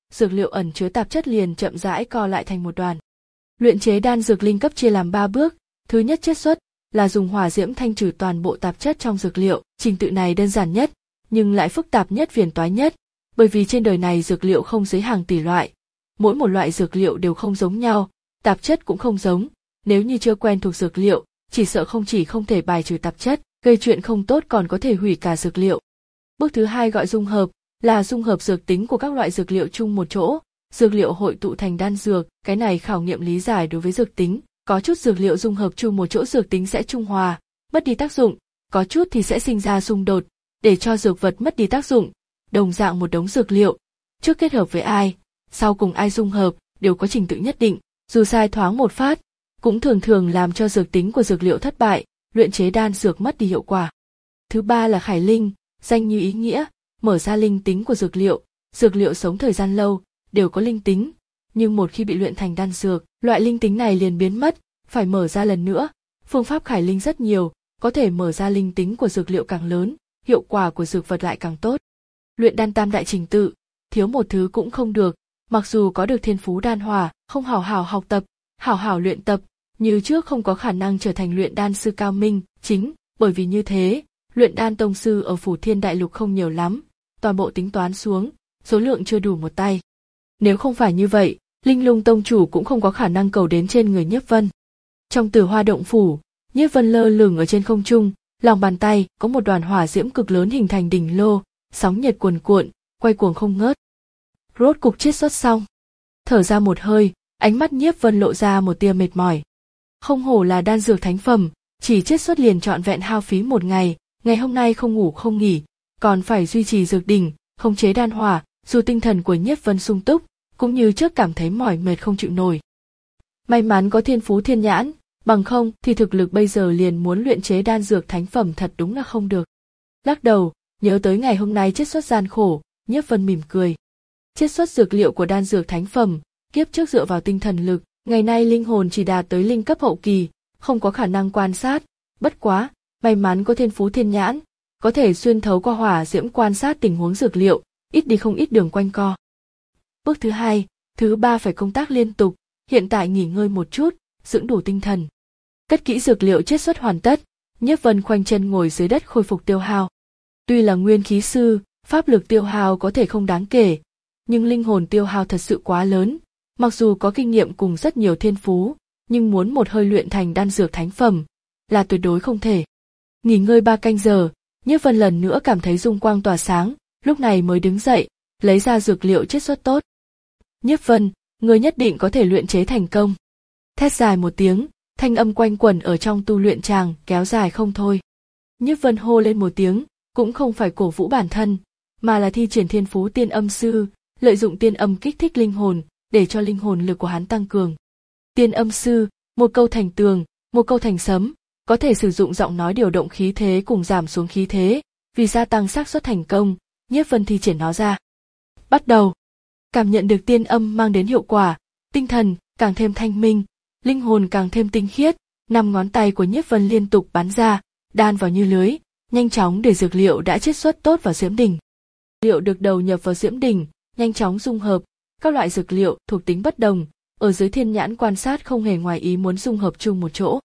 dược liệu ẩn chứa tạp chất liền chậm rãi co lại thành một đoàn. Luyện chế đan dược linh cấp chia làm ba bước. Thứ nhất chiết xuất là dùng hỏa diễm thanh trừ toàn bộ tạp chất trong dược liệu. Trình tự này đơn giản nhất, nhưng lại phức tạp nhất, phiền toái nhất, bởi vì trên đời này dược liệu không dưới hàng tỷ loại. Mỗi một loại dược liệu đều không giống nhau, tạp chất cũng không giống. Nếu như chưa quen thuộc dược liệu, chỉ sợ không chỉ không thể bài trừ tạp chất, gây chuyện không tốt còn có thể hủy cả dược liệu. Bước thứ hai gọi dung hợp, là dung hợp dược tính của các loại dược liệu chung một chỗ, dược liệu hội tụ thành đan dược. Cái này khảo nghiệm lý giải đối với dược tính, có chút dược liệu dung hợp chung một chỗ dược tính sẽ trung hòa, mất đi tác dụng, có chút thì sẽ sinh ra xung đột, để cho dược vật mất đi tác dụng. Đồng dạng một đống dược liệu, trước kết hợp với ai, sau cùng ai dung hợp, đều có trình tự nhất định, dù sai thoáng một phát, cũng thường thường làm cho dược tính của dược liệu thất bại, luyện chế đan dược mất đi hiệu quả. Thứ ba là khải linh, danh như ý nghĩa, mở ra linh tính của dược liệu. Dược liệu sống thời gian lâu, đều có linh tính, nhưng một khi bị luyện thành đan dược, loại linh tính này liền biến mất, phải mở ra lần nữa. Phương pháp khải linh rất nhiều, có thể mở ra linh tính của dược liệu càng lớn, hiệu quả của dược vật lại càng tốt. Luyện đan tam đại trình tự, thiếu một thứ cũng không được, mặc dù có được thiên phú đan hỏa, không hảo hảo học tập, hảo hảo luyện tập, như trước không có khả năng trở thành luyện đan sư cao minh, chính bởi vì như thế, luyện đan tông sư ở Phủ Thiên Đại Lục không nhiều lắm, toàn bộ tính toán xuống, số lượng chưa đủ một tay. Nếu không phải như vậy, Linh Lung tông chủ cũng không có khả năng cầu đến trên người Nhiếp Vân. Trong Tử Hoa động phủ, Nhiếp Vân lơ lửng ở trên không trung, lòng bàn tay có một đoàn hỏa diễm cực lớn hình thành đỉnh lô, sóng nhiệt cuồn cuộn, quay cuồng không ngớt. Rốt cục chiết xuất xong, thở ra một hơi, ánh mắt Nhiếp Vân lộ ra một tia mệt mỏi. Không hổ là đan dược thánh phẩm, chỉ chiết xuất liền trọn vẹn hao phí một ngày, ngày hôm nay không ngủ không nghỉ, còn phải duy trì dược đỉnh, khống chế đan hỏa, dù tinh thần của Nhiếp Vân sung túc, cũng như trước cảm thấy mỏi mệt không chịu nổi. May mắn có thiên phú thiên nhãn, bằng không thì thực lực bây giờ liền muốn luyện chế đan dược thánh phẩm thật đúng là không được. Lắc đầu, nhớ tới ngày hôm nay chiết xuất gian khổ, Nhiếp Vân mỉm cười. Chiết xuất dược liệu của đan dược thánh phẩm, kiếp trước dựa vào tinh thần lực, ngày nay linh hồn chỉ đạt tới linh cấp hậu kỳ, không có khả năng quan sát, bất quá, may mắn có thiên phú thiên nhãn, có thể xuyên thấu qua hỏa diễm quan sát tình huống dược liệu, ít đi không ít đường quanh co. Bước thứ hai, thứ ba phải công tác liên tục, hiện tại nghỉ ngơi một chút, dưỡng đủ tinh thần. Cất kỹ dược liệu chiết xuất hoàn tất, Nhiếp Vân khoanh chân ngồi dưới đất khôi phục tiêu hao. Tuy là nguyên khí sư, pháp lực tiêu hao có thể không đáng kể, nhưng linh hồn tiêu hao thật sự quá lớn, mặc dù có kinh nghiệm cùng rất nhiều thiên phú, nhưng muốn một hơi luyện thành đan dược thánh phẩm là tuyệt đối không thể. Nghỉ ngơi ba canh giờ, Nhiếp Vân lần nữa cảm thấy dung quang tỏa sáng, lúc này mới đứng dậy, lấy ra dược liệu chiết xuất tốt. Nhiếp Vân, ngươi nhất định có thể luyện chế thành công. Thét dài một tiếng, thanh âm quanh quẩn ở trong tu luyện tràng, kéo dài không thôi. Nhiếp Vân hô lên một tiếng, cũng không phải cổ vũ bản thân, mà là thi triển thiên phú tiên âm sư, lợi dụng tiên âm kích thích linh hồn, để cho linh hồn lực của hắn tăng cường. Tiên âm sư, một câu thành tường, một câu thành sấm, có thể sử dụng giọng nói điều động khí thế cùng giảm xuống khí thế, vì gia tăng xác suất thành công, Nhiếp Vân thi triển nó ra. Bắt đầu, cảm nhận được tiên âm mang đến hiệu quả, tinh thần càng thêm thanh minh, linh hồn càng thêm tinh khiết, năm ngón tay của Nhiếp Vân liên tục bắn ra, đan vào như lưới, nhanh chóng để dược liệu đã chiết xuất tốt vào diễm đỉnh. Liệu được đầu nhập vào diễm đỉnh, nhanh chóng dung hợp, các loại dược liệu thuộc tính bất đồng, ở dưới thiên nhãn quan sát không hề ngoài ý muốn dung hợp chung một chỗ.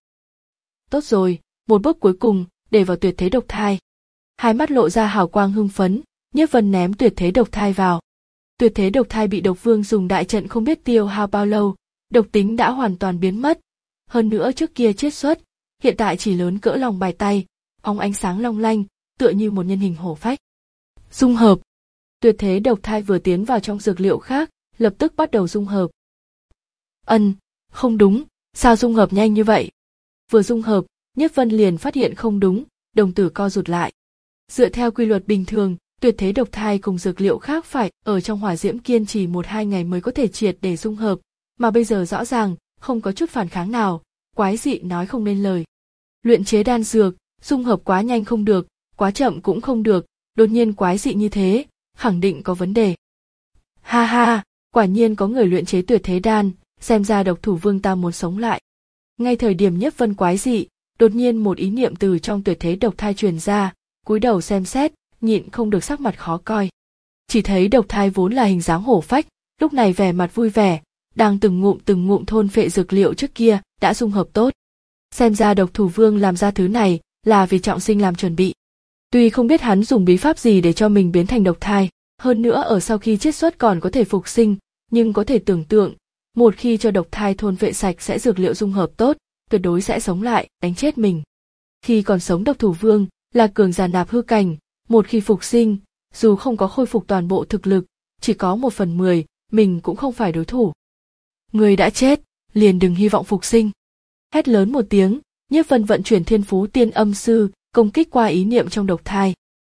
Tốt rồi, một bước cuối cùng, để vào tuyệt thế độc thai. Hai mắt lộ ra hào quang hưng phấn, Nhiếp Vân ném tuyệt thế độc thai vào. Tuyệt thế độc thai bị độc vương dùng đại trận không biết tiêu hao bao lâu, độc tính đã hoàn toàn biến mất. Hơn nữa trước kia chiết xuất, hiện tại chỉ lớn cỡ lòng bàn tay, óng ánh sáng long lanh, tựa như một nhân hình hổ phách. Dung hợp. Tuyệt thế độc thai vừa tiến vào trong dược liệu khác, lập tức bắt đầu dung hợp. Ân, không đúng, sao dung hợp nhanh như vậy? Vừa dung hợp, Nhiếp Vân liền phát hiện không đúng, đồng tử co rụt lại. Dựa theo quy luật bình thường, tuyệt thế độc thai cùng dược liệu khác phải ở trong hỏa diễm kiên trì một hai ngày mới có thể triệt để dung hợp, mà bây giờ rõ ràng không có chút phản kháng nào, quái dị nói không nên lời. Luyện chế đan dược, dung hợp quá nhanh không được, quá chậm cũng không được, đột nhiên quái dị như thế, khẳng định có vấn đề. Ha ha, quả nhiên có người luyện chế tuyệt thế đan, xem ra độc thủ vương ta muốn sống lại. Ngay thời điểm Nhiếp Vân quái dị, đột nhiên một ý niệm từ trong tuyệt thế độc thai truyền ra, cúi đầu xem xét, nhịn không được sắc mặt khó coi. Chỉ thấy độc thai vốn là hình dáng hổ phách, lúc này vẻ mặt vui vẻ, đang từng ngụm từng ngụm thôn phệ dược liệu trước kia đã dung hợp tốt. Xem ra độc thủ vương làm ra thứ này là vì trọng sinh làm chuẩn bị. Tuy không biết hắn dùng bí pháp gì để cho mình biến thành độc thai, hơn nữa ở sau khi chiết xuất còn có thể phục sinh, nhưng có thể tưởng tượng, một khi cho độc thai thôn vệ sạch sẽ dược liệu dung hợp tốt, tuyệt đối sẽ sống lại, đánh chết mình. Khi còn sống độc thủ vương là cường giả nạp hư cảnh, một khi phục sinh, dù không có khôi phục toàn bộ thực lực, chỉ có một phần mười, mình cũng không phải đối thủ. Người đã chết, liền đừng hy vọng phục sinh. Hét lớn một tiếng, Nhiếp Vân vận chuyển thiên phú tiên âm sư, công kích qua ý niệm trong độc thai.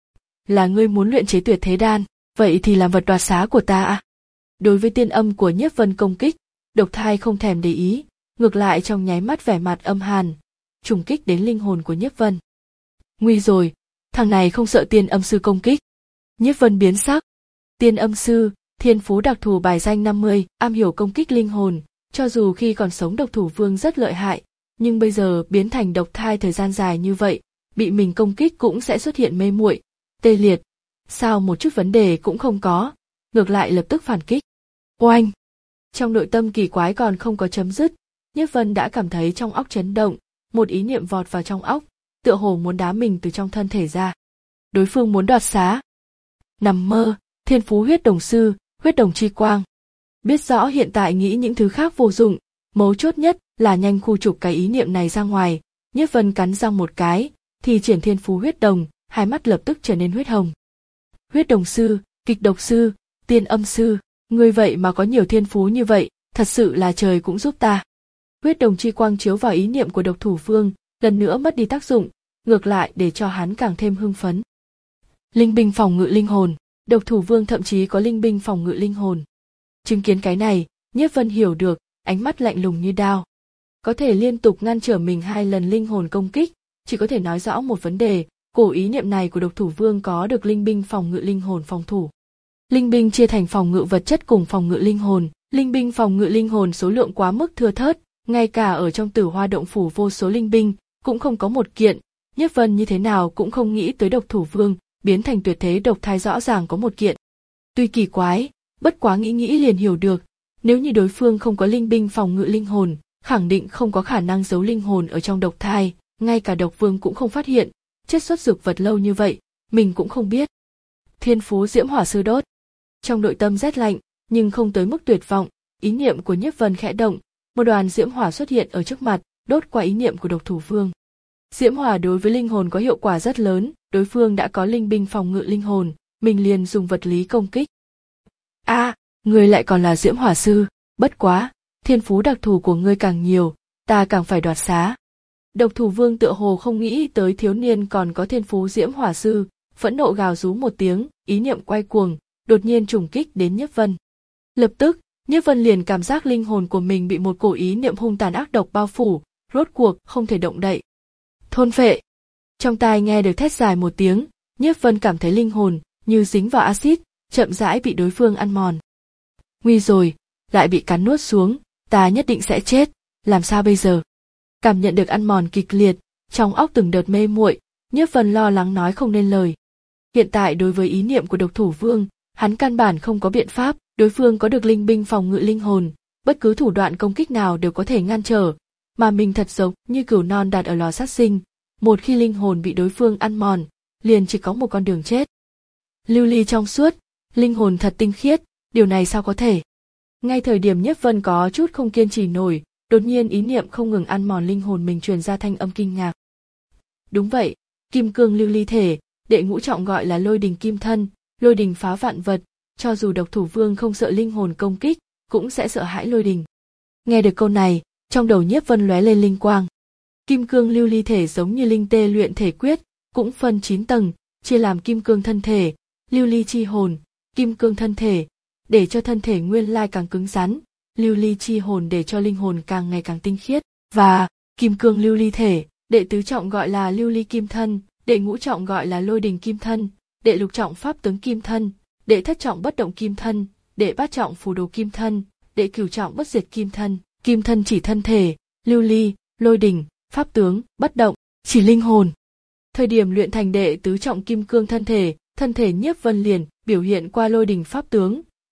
Là ngươi muốn luyện chế tuyệt thế đan, vậy thì làm vật đoạt xá của ta à? Đối với tiên âm của Nhiếp Vân công kích, độc thai không thèm để ý, ngược lại trong nháy mắt vẻ mặt âm hàn, trùng kích đến linh hồn của Nhiếp Vân. Nguy rồi, thằng này không sợ tiên âm sư công kích. Nhiếp Vân biến sắc. Tiên âm sư, thiên phú đặc thù bài danh năm mươi, am hiểu công kích linh hồn, cho dù khi còn sống độc thủ vương rất lợi hại, nhưng bây giờ biến thành độc thai thời gian dài như vậy, bị mình công kích cũng sẽ xuất hiện mê muội, tê liệt. Sao một chút vấn đề cũng không có, ngược lại lập tức phản kích. Oanh! Trong nội tâm kỳ quái còn không có chấm dứt, Nhiếp Vân đã cảm thấy trong óc chấn động, một ý niệm vọt vào trong óc, tựa hồ muốn đá mình từ trong thân thể ra. Đối phương muốn đoạt xá. Nằm mơ, thiên phú huyết đồng sư, huyết đồng chi quang. Biết rõ hiện tại nghĩ những thứ khác vô dụng, mấu chốt nhất là nhanh khu trục cái ý niệm này ra ngoài. Nhiếp Vân cắn răng một cái, thì triển thiên phú huyết đồng, hai mắt lập tức trở nên huyết hồng. Huyết đồng sư, kịch độc sư, tiên âm sư, ngươi vậy mà có nhiều thiên phú như vậy, thật sự là trời cũng giúp ta. Huyết đồng chi quang chiếu vào ý niệm của độc thủ vương, lần nữa mất đi tác dụng, ngược lại để cho hắn càng thêm hưng phấn. Linh binh phòng ngự linh hồn, độc thủ vương thậm chí có linh binh phòng ngự linh hồn. Chứng kiến cái này, Nhiếp Vân hiểu được, ánh mắt lạnh lùng như đao. Có thể liên tục ngăn trở mình hai lần linh hồn công kích, chỉ có thể nói rõ một vấn đề, cổ ý niệm này của độc thủ vương có được linh binh phòng ngự linh hồn phòng thủ. Linh binh chia thành phòng ngự vật chất cùng phòng ngự linh hồn, linh binh phòng ngự linh hồn số lượng quá mức thưa thớt, ngay cả ở trong Tử Hoa động phủ vô số linh binh cũng không có một kiện. Nhiếp Vân như thế nào cũng không nghĩ tới độc thủ vương biến thành tuyệt thế độc thai rõ ràng có một kiện. Tuy kỳ quái, bất quá nghĩ nghĩ liền hiểu được, nếu như đối phương không có linh binh phòng ngự linh hồn, khẳng định không có khả năng giấu linh hồn ở trong độc thai, ngay cả độc vương cũng không phát hiện, chiết xuất dược vật lâu như vậy, mình cũng không biết. Thiên phú diễm hỏa sư đốt. Trong nội tâm rét lạnh, nhưng không tới mức tuyệt vọng, ý niệm của Nhiếp Vân khẽ động, một đoàn diễm hỏa xuất hiện ở trước mặt, đốt qua ý niệm của độc thủ vương. Diễm hỏa đối với linh hồn có hiệu quả rất lớn, đối phương đã có linh binh phòng ngự linh hồn, mình liền dùng vật lý công kích. A, à, ngươi lại còn là diễm hỏa sư, bất quá, thiên phú đặc thù của ngươi càng nhiều, ta càng phải đoạt xá. Độc thủ vương tựa hồ không nghĩ tới thiếu niên còn có thiên phú diễm hỏa sư, phẫn nộ gào rú một tiếng, ý niệm quay cuồng, đột nhiên trùng kích đến Nhiếp Vân. Lập tức, Nhiếp Vân liền cảm giác linh hồn của mình bị một cổ ý niệm hung tàn ác độc bao phủ, rốt cuộc không thể động đậy. Thôn phệ. Trong tai nghe được thét dài một tiếng, Nhiếp Vân cảm thấy linh hồn như dính vào axit, chậm rãi bị đối phương ăn mòn. Nguy rồi, lại bị cắn nuốt xuống, ta nhất định sẽ chết, làm sao bây giờ? Cảm nhận được ăn mòn kịch liệt, trong óc từng đợt mê muội, Nhiếp Vân lo lắng nói không nên lời. Hiện tại đối với ý niệm của độc thủ vương, hắn căn bản không có biện pháp, đối phương có được linh binh phòng ngự linh hồn, bất cứ thủ đoạn công kích nào đều có thể ngăn trở, mà mình thật giống như cừu non đặt ở lò sát sinh, một khi linh hồn bị đối phương ăn mòn, liền chỉ có một con đường chết. Lưu ly trong suốt, linh hồn thật tinh khiết, điều này sao có thể? Ngay thời điểm Nhiếp Vân có chút không kiên trì nổi, đột nhiên ý niệm không ngừng ăn mòn linh hồn mình truyền ra thanh âm kinh ngạc. Đúng vậy, kim cương lưu ly thể, đệ ngũ trọng gọi là lôi đình kim thân, lôi đình phá vạn vật, cho dù độc thủ vương không sợ linh hồn công kích, cũng sẽ sợ hãi lôi đình. Nghe được câu này, trong đầu Nhiếp Vân lóe lên linh quang. Kim cương lưu ly thể giống như linh tê luyện thể quyết, cũng phân chín tầng, chia làm kim cương thân thể, lưu ly chi hồn, kim cương thân thể, để cho thân thể nguyên lai càng cứng rắn, lưu ly chi hồn để cho linh hồn càng ngày càng tinh khiết, và kim cương lưu ly thể, đệ tứ trọng gọi là lưu ly kim thân, đệ ngũ trọng gọi là lôi đình kim thân, đệ lục trọng pháp tướng kim thân, đệ thất trọng bất động kim thân, đệ bát trọng phù đồ kim thân, đệ cửu trọng bất diệt kim thân. Kim thân chỉ thân thể, lưu ly, lôi đình, pháp tướng, bất động, chỉ linh hồn. Thời điểm luyện thành đệ tứ trọng kim cương thân thể, thân thể Nhiếp Vân liền biểu hiện qua lôi đình pháp tướng,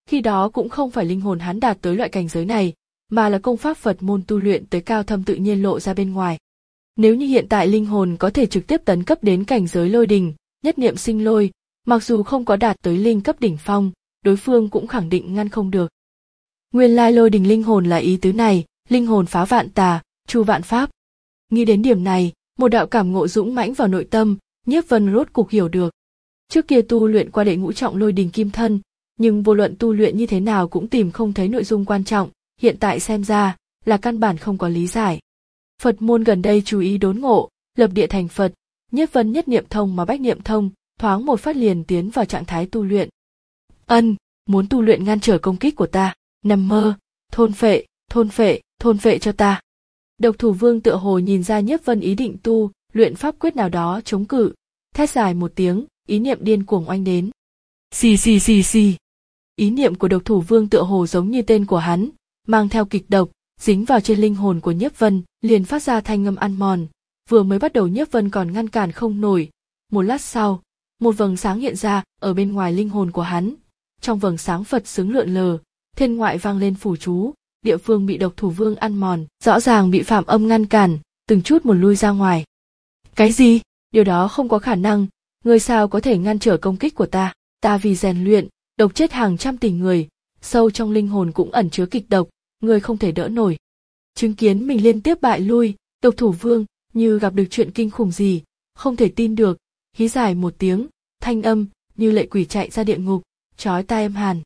Khi đó cũng không phải linh hồn hắn đạt tới loại cảnh giới này, mà là công pháp Phật môn tu luyện tới cao thâm tự nhiên lộ ra bên ngoài. Nếu như hiện tại linh hồn có thể trực tiếp tấn cấp đến cảnh giới lôi đình, nhất niệm sinh lôi, mặc dù không có đạt tới linh cấp đỉnh phong, đối phương cũng khẳng định ngăn không được. Nguyên lai lôi đình linh hồn là ý tứ này, linh hồn phá vạn tà, chu vạn pháp. Nghĩ đến điểm này, một đạo cảm ngộ dũng mãnh vào nội tâm, Nhiếp Vân rốt cục hiểu được. Trước kia tu luyện qua đệ ngũ trọng lôi đình kim thân, nhưng vô luận tu luyện như thế nào cũng tìm không thấy nội dung quan trọng, hiện tại xem ra là căn bản không có lý giải. Phật môn gần đây chú ý đốn ngộ, lập địa thành Phật, Nhiếp Vân nhất niệm thông mà bách niệm thông, thoáng một phát liền tiến vào trạng thái tu luyện. Ân, muốn tu luyện ngăn trở công kích của ta, nằm mơ, thôn phệ, thôn phệ, thôn phệ cho ta. Độc Thủ Vương tựa hồ nhìn ra Nhiếp Vân ý định tu, luyện pháp quyết nào đó chống cự, thét dài một tiếng, ý niệm điên cuồng oanh đến. Xì xì xì xì. Ý niệm của Độc Thủ Vương tựa hồ giống như tên của hắn, mang theo kịch độc, dính vào trên linh hồn của Nhiếp Vân, liền phát ra thanh âm ăn mòn. Vừa mới bắt đầu Nhiếp Vân còn ngăn cản không nổi, một lát sau, một vầng sáng hiện ra ở bên ngoài linh hồn của hắn. Trong vầng sáng Phật xứng lượn lờ, thiên ngoại vang lên phủ chú, địa phương bị Độc Thủ Vương ăn mòn, rõ ràng bị phạm âm ngăn cản, từng chút một lui ra ngoài. Cái gì? Điều đó không có khả năng, ngươi sao có thể ngăn trở công kích của ta? Ta vì rèn luyện, độc chết hàng trăm tỷ người, sâu trong linh hồn cũng ẩn chứa kịch độc, ngươi không thể đỡ nổi. Chứng kiến mình liên tiếp bại lui, Độc Thủ Vương như gặp được chuyện kinh khủng gì, không thể tin được, hí dài một tiếng, thanh âm như lệ quỷ chạy ra địa ngục, chói tai âm hàn.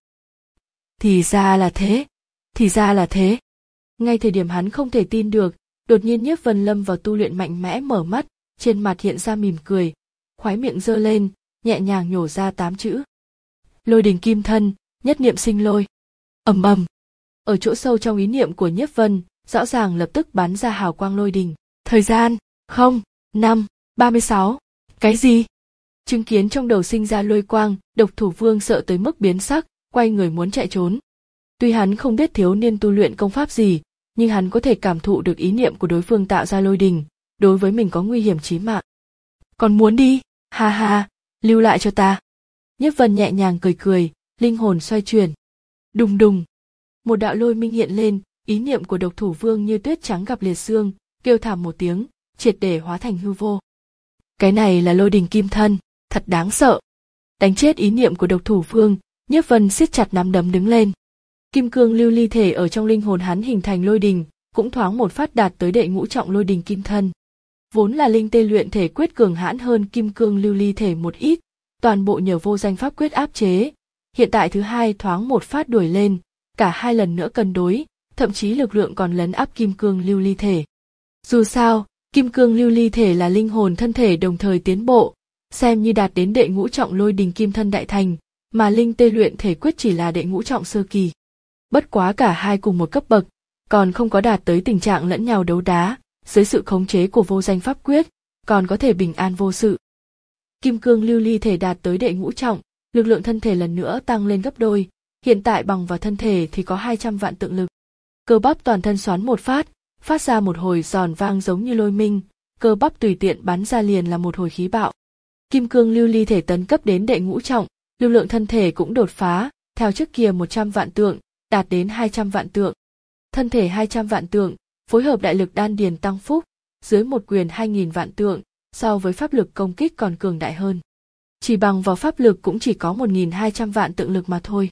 Thì ra là thế, thì ra là thế. Ngay thời điểm hắn không thể tin được, đột nhiên Nhiếp Vân lâm vào tu luyện mạnh mẽ mở mắt, trên mặt hiện ra mỉm cười, khóe miệng giơ lên, nhẹ nhàng nhổ ra tám chữ. Lôi đình kim thân, nhất niệm sinh lôi. Ầm ầm. Ở chỗ sâu trong ý niệm của Nhiếp Vân, rõ ràng lập tức bắn ra hào quang lôi đình. Thời gian, không, năm, ba mươi sáu. Cái gì? Chứng kiến trong đầu sinh ra lôi quang, Độc Thủ Vương sợ tới mức biến sắc, quay người muốn chạy trốn. Tuy hắn không biết thiếu niên tu luyện công pháp gì, nhưng hắn có thể cảm thụ được ý niệm của đối phương tạo ra lôi đình, đối với mình có nguy hiểm chí mạng. Còn muốn đi? Ha ha, lưu lại cho ta. Nhiếp Vân nhẹ nhàng cười cười, linh hồn xoay chuyển. Đùng đùng. Một đạo lôi minh hiện lên, ý niệm của Độc Thủ Vương như tuyết trắng gặp liệt xương, kêu thảm một tiếng, triệt để hóa thành hư vô. Cái này là lôi đình kim thân, thật đáng sợ. Đánh chết ý niệm của Độc Thủ Vương, Nhiếp Vân siết chặt nắm đấm đứng lên. Kim cương lưu ly thể ở trong linh hồn hắn hình thành lôi đình, cũng thoáng một phát đạt tới đệ ngũ trọng lôi đình kim thân. Vốn là linh tê luyện thể quyết cường hãn hơn kim cương lưu ly thể một ít, toàn bộ nhờ vô danh pháp quyết áp chế. Hiện tại thứ hai thoáng một phát đuổi lên, cả hai lần nữa cân đối, thậm chí lực lượng còn lấn áp kim cương lưu ly thể. Dù sao, kim cương lưu ly thể là linh hồn thân thể đồng thời tiến bộ, xem như đạt đến đệ ngũ trọng lôi đình kim thân đại thành, mà linh tê luyện thể quyết chỉ là đệ ngũ trọng sơ kỳ. Bất quá cả hai cùng một cấp bậc, còn không có đạt tới tình trạng lẫn nhau đấu đá, dưới sự khống chế của vô danh pháp quyết, còn có thể bình an vô sự. Kim cương lưu ly thể đạt tới đệ ngũ trọng, lực lượng thân thể lần nữa tăng lên gấp đôi, hiện tại bằng vào thân thể thì có hai trăm vạn tượng lực. Cơ bắp toàn thân xoắn một phát, phát ra một hồi giòn vang giống như lôi minh, cơ bắp tùy tiện bắn ra liền là một hồi khí bạo. Kim cương lưu ly thể tấn cấp đến đệ ngũ trọng, lực lượng thân thể cũng đột phá, theo trước kia một trăm vạn tượng, đạt đến hai trăm vạn tượng. Thân thể hai trăm vạn tượng, phối hợp đại lực đan điền tăng phúc, dưới một quyền hai nghìn vạn tượng, so với pháp lực công kích còn cường đại hơn. Chỉ bằng vào pháp lực cũng chỉ có một nghìn hai trăm vạn tượng lực mà thôi.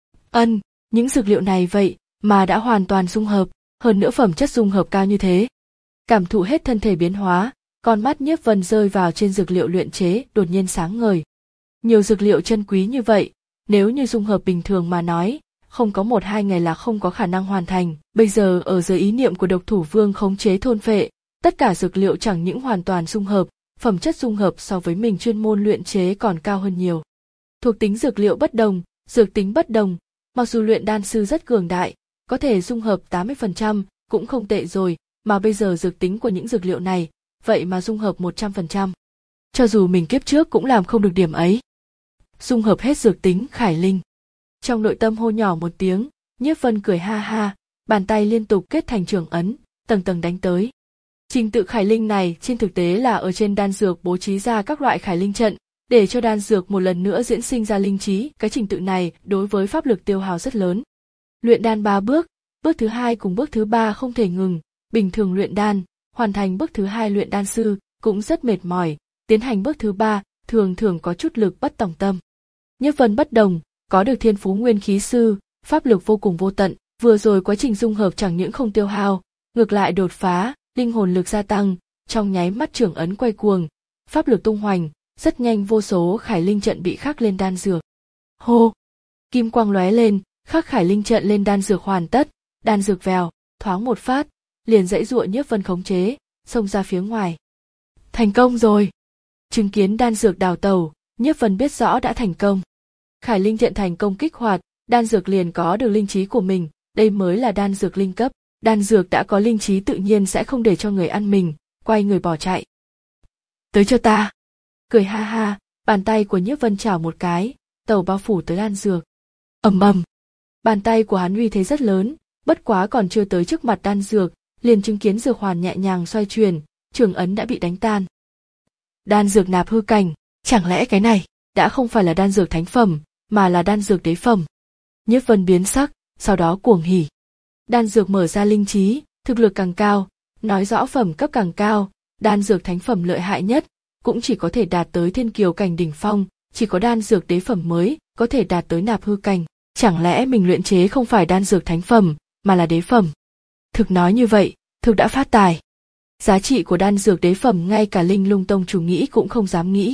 Ân, những dược liệu này vậy mà đã hoàn toàn dung hợp, hơn nữa phẩm chất dung hợp cao như thế. Cảm thụ hết thân thể biến hóa, con mắt Nhiếp Vân rơi vào trên dược liệu luyện chế đột nhiên sáng ngời. Nhiều dược liệu chân quý như vậy, nếu như dung hợp bình thường mà nói, không có một hai ngày là không có khả năng hoàn thành. Bây giờ ở dưới ý niệm của Độc Thủ Vương khống chế thôn phệ, tất cả dược liệu chẳng những hoàn toàn dung hợp, phẩm chất dung hợp so với mình chuyên môn luyện chế còn cao hơn nhiều. Thuộc tính dược liệu bất đồng, dược tính bất đồng, mặc dù luyện đan sư rất cường đại, có thể dung hợp tám mươi phần trăm, cũng không tệ rồi, mà bây giờ dược tính của những dược liệu này, vậy mà dung hợp một trăm phần trăm. Cho dù mình kiếp trước cũng làm không được điểm ấy. Dung hợp hết dược tính Khải Linh. Trong nội tâm hô nhỏ một tiếng, Nhiếp Vân cười ha ha, bàn tay liên tục kết thành trưởng ấn, tầng tầng đánh tới. Trình tự Khải Linh này trên thực tế là ở trên đan dược bố trí ra các loại Khải Linh trận, Để cho đan dược một lần nữa diễn sinh ra linh trí, cái trình tự này đối với pháp lực tiêu hao rất lớn. Luyện đan ba bước, bước thứ hai cùng bước thứ ba không thể ngừng, bình thường luyện đan, hoàn thành bước thứ hai luyện đan sư cũng rất mệt mỏi, tiến hành bước thứ ba thường thường có chút lực bất tòng tâm. Nhiếp Vân bất đồng, có được thiên phú nguyên khí sư, pháp lực vô cùng vô tận, vừa rồi quá trình dung hợp chẳng những không tiêu hao, ngược lại đột phá, linh hồn lực gia tăng, trong nháy mắt trưởng ấn quay cuồng, pháp lực tung hoành, rất nhanh vô số khải linh trận bị khắc lên đan dược. Hô! Kim quang lóe lên, khắc khải linh trận lên đan dược hoàn tất, đan dược vèo, thoáng một phát, liền dãy dụa Nhiếp Vân khống chế, xông ra phía ngoài. Thành công rồi! Chứng kiến đan dược đào tẩu, Nhiếp Vân biết rõ đã thành công. Khải linh trận thành công kích hoạt, đan dược liền có được linh trí của mình, đây mới là đan dược linh cấp. Đan dược đã có linh trí tự nhiên sẽ không để cho người ăn mình, quay người bỏ chạy. Tới cho ta! Cười ha ha, bàn tay của Nhiếp Vân chảo một cái, tàu bao phủ tới đan dược. Ầm ầm! Bàn tay của hắn uy thế rất lớn, bất quá còn chưa tới trước mặt đan dược, liền chứng kiến dược hoàn nhẹ nhàng xoay chuyển, trường ấn đã bị đánh tan. Đan dược nạp hư cảnh, chẳng lẽ cái này đã không phải là đan dược thánh phẩm, mà là đan dược đế phẩm? Nhiếp Vân biến sắc, sau đó cuồng hỉ. Đan dược mở ra linh trí, thực lực càng cao, nói rõ phẩm cấp càng cao, đan dược thánh phẩm lợi hại nhất, cũng chỉ có thể đạt tới thiên kiều cảnh đỉnh phong, chỉ có đan dược đế phẩm mới có thể đạt tới nạp hư cảnh. Chẳng lẽ mình luyện chế không phải đan dược thánh phẩm, mà là đế phẩm? Thực nói như vậy, thực đã phát tài. Giá trị của đan dược đế phẩm ngay cả Linh Lung Tông chủ nghĩ cũng không dám nghĩ.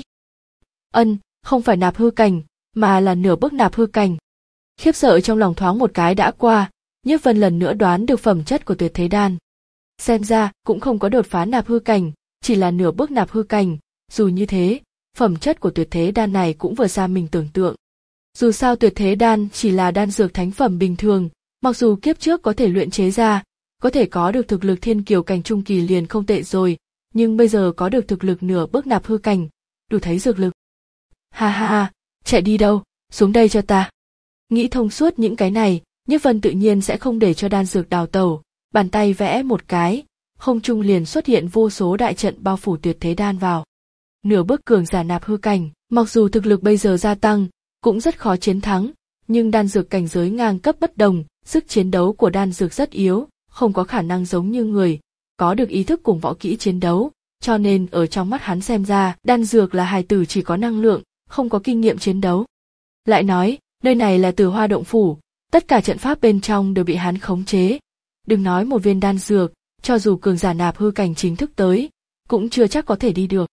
Ân, không phải nạp hư cảnh, mà là nửa bước nạp hư cảnh. Khiếp sợ trong lòng thoáng một cái đã qua, Nhiếp Vân lần nữa đoán được phẩm chất của tuyệt thế đan. Xem ra cũng không có đột phá nạp hư cảnh, chỉ là nửa bước nạp hư cảnh, dù như thế, phẩm chất của tuyệt thế đan này cũng vừa xa mình tưởng tượng. Dù sao tuyệt thế đan chỉ là đan dược thánh phẩm bình thường, mặc dù kiếp trước có thể luyện chế ra, có thể có được thực lực thiên kiều cảnh trung kỳ liền không tệ rồi, nhưng bây giờ có được thực lực nửa bước nạp hư cảnh, đủ thấy dược lực. Ha ha ha, chạy đi đâu, xuống đây cho ta. Nghĩ thông suốt những cái này, Nhiếp Vân tự nhiên sẽ không để cho đan dược đào tẩu, bàn tay vẽ một cái, không trung liền xuất hiện vô số đại trận bao phủ tuyệt thế đan vào. Nửa bước cường giả nạp hư cảnh, mặc dù thực lực bây giờ gia tăng, cũng rất khó chiến thắng, nhưng đan dược cảnh giới ngang cấp bất đồng, sức chiến đấu của đan dược rất yếu, không có khả năng giống như người, có được ý thức cùng võ kỹ chiến đấu, cho nên ở trong mắt hắn xem ra, đan dược là hài tử chỉ có năng lượng, không có kinh nghiệm chiến đấu. Lại nói, nơi này là Tử Hoa động phủ, tất cả trận pháp bên trong đều bị hắn khống chế. Đừng nói một viên đan dược, cho dù cường giả nạp hư cảnh chính thức tới, cũng chưa chắc có thể đi được.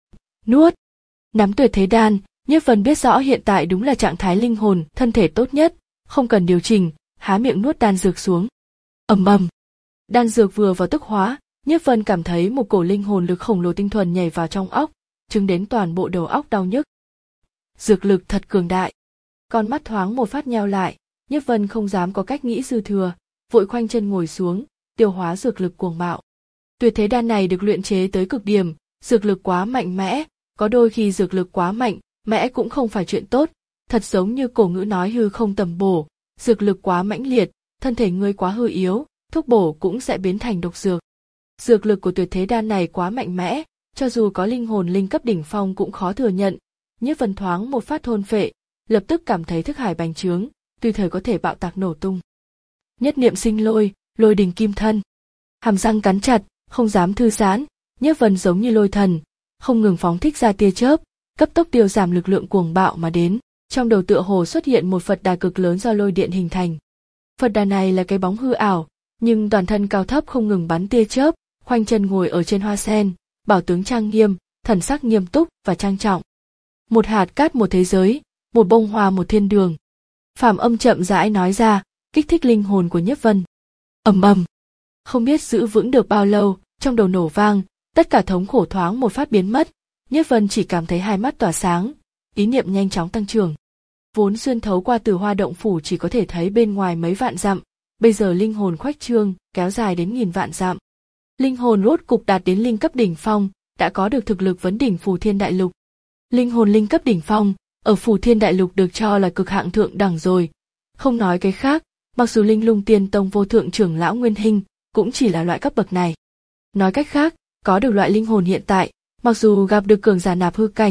Nuốt! Nắm tuyệt thế đan, Nhiếp Vân biết rõ hiện tại đúng là trạng thái linh hồn, thân thể tốt nhất, không cần điều chỉnh, há miệng nuốt đan dược xuống. Ầm ầm! Đan dược vừa vào tức hóa, Nhiếp Vân cảm thấy một cổ linh hồn lực khổng lồ tinh thuần nhảy vào trong óc, chứng đến toàn bộ đầu óc đau nhức. Dược lực thật cường đại. Con mắt thoáng một phát nheo lại, Nhiếp Vân không dám có cách nghĩ dư thừa, vội khoanh chân ngồi xuống, tiêu hóa dược lực cuồng bạo. Tuyệt thế đan này được luyện chế tới cực điểm, dược lực quá mạnh mẽ, có đôi khi dược lực quá mạnh mẽ cũng không phải chuyện tốt, thật giống như cổ ngữ nói hư không tầm bổ, dược lực quá mãnh liệt, thân thể ngươi quá hư yếu, thuốc bổ cũng sẽ biến thành độc dược. Dược lực của tuyệt thế đan này quá mạnh mẽ, cho dù có linh hồn linh cấp đỉnh phong cũng khó thừa nhận. Nhiếp Vân thoáng một phát thôn phệ, lập tức cảm thấy thức hải bành trướng, tùy thời có thể bạo tạc nổ tung. Nhất niệm sinh lôi, lôi đình kim thân. Hàm răng cắn chặt, không dám thư giãn, Nhiếp Vân giống như lôi thần, không ngừng phóng thích ra tia chớp, cấp tốc tiêu giảm lực lượng cuồng bạo mà đến. Trong đầu tựa hồ xuất hiện một Phật đà cực lớn do lôi điện hình thành. Phật đà này là cái bóng hư ảo, nhưng toàn thân cao thấp không ngừng bắn tia chớp, khoanh chân ngồi ở trên hoa sen, bảo tướng trang nghiêm, thần sắc nghiêm túc và trang trọng. Một hạt cát một thế giới, một bông hoa một thiên đường. Phàm Âm chậm rãi nói ra, kích thích linh hồn của Nhiếp Vân. Ầm ầm, không biết giữ vững được bao lâu, trong đầu nổ vang, tất cả thống khổ thoáng một phát biến mất. Nhiếp Vân chỉ cảm thấy hai mắt tỏa sáng, ý niệm nhanh chóng tăng trưởng. Vốn xuyên thấu qua Tử Hoa động phủ chỉ có thể thấy bên ngoài mấy vạn dặm, bây giờ linh hồn khoách trương, kéo dài đến nghìn vạn dặm. Linh hồn rốt cục đạt đến linh cấp đỉnh phong, đã có được thực lực vấn đỉnh Phù Thiên Đại Lục. Linh hồn linh cấp đỉnh phong, ở Phù Thiên Đại Lục được cho là cực hạng thượng đẳng rồi. Không nói cái khác, mặc dù Linh Lung Tiên Tông vô thượng trưởng lão Nguyên Hinh cũng chỉ là loại cấp bậc này. Nói cách khác, có được loại linh hồn hiện tại, mặc dù gặp được cường giả nạp hư cảnh,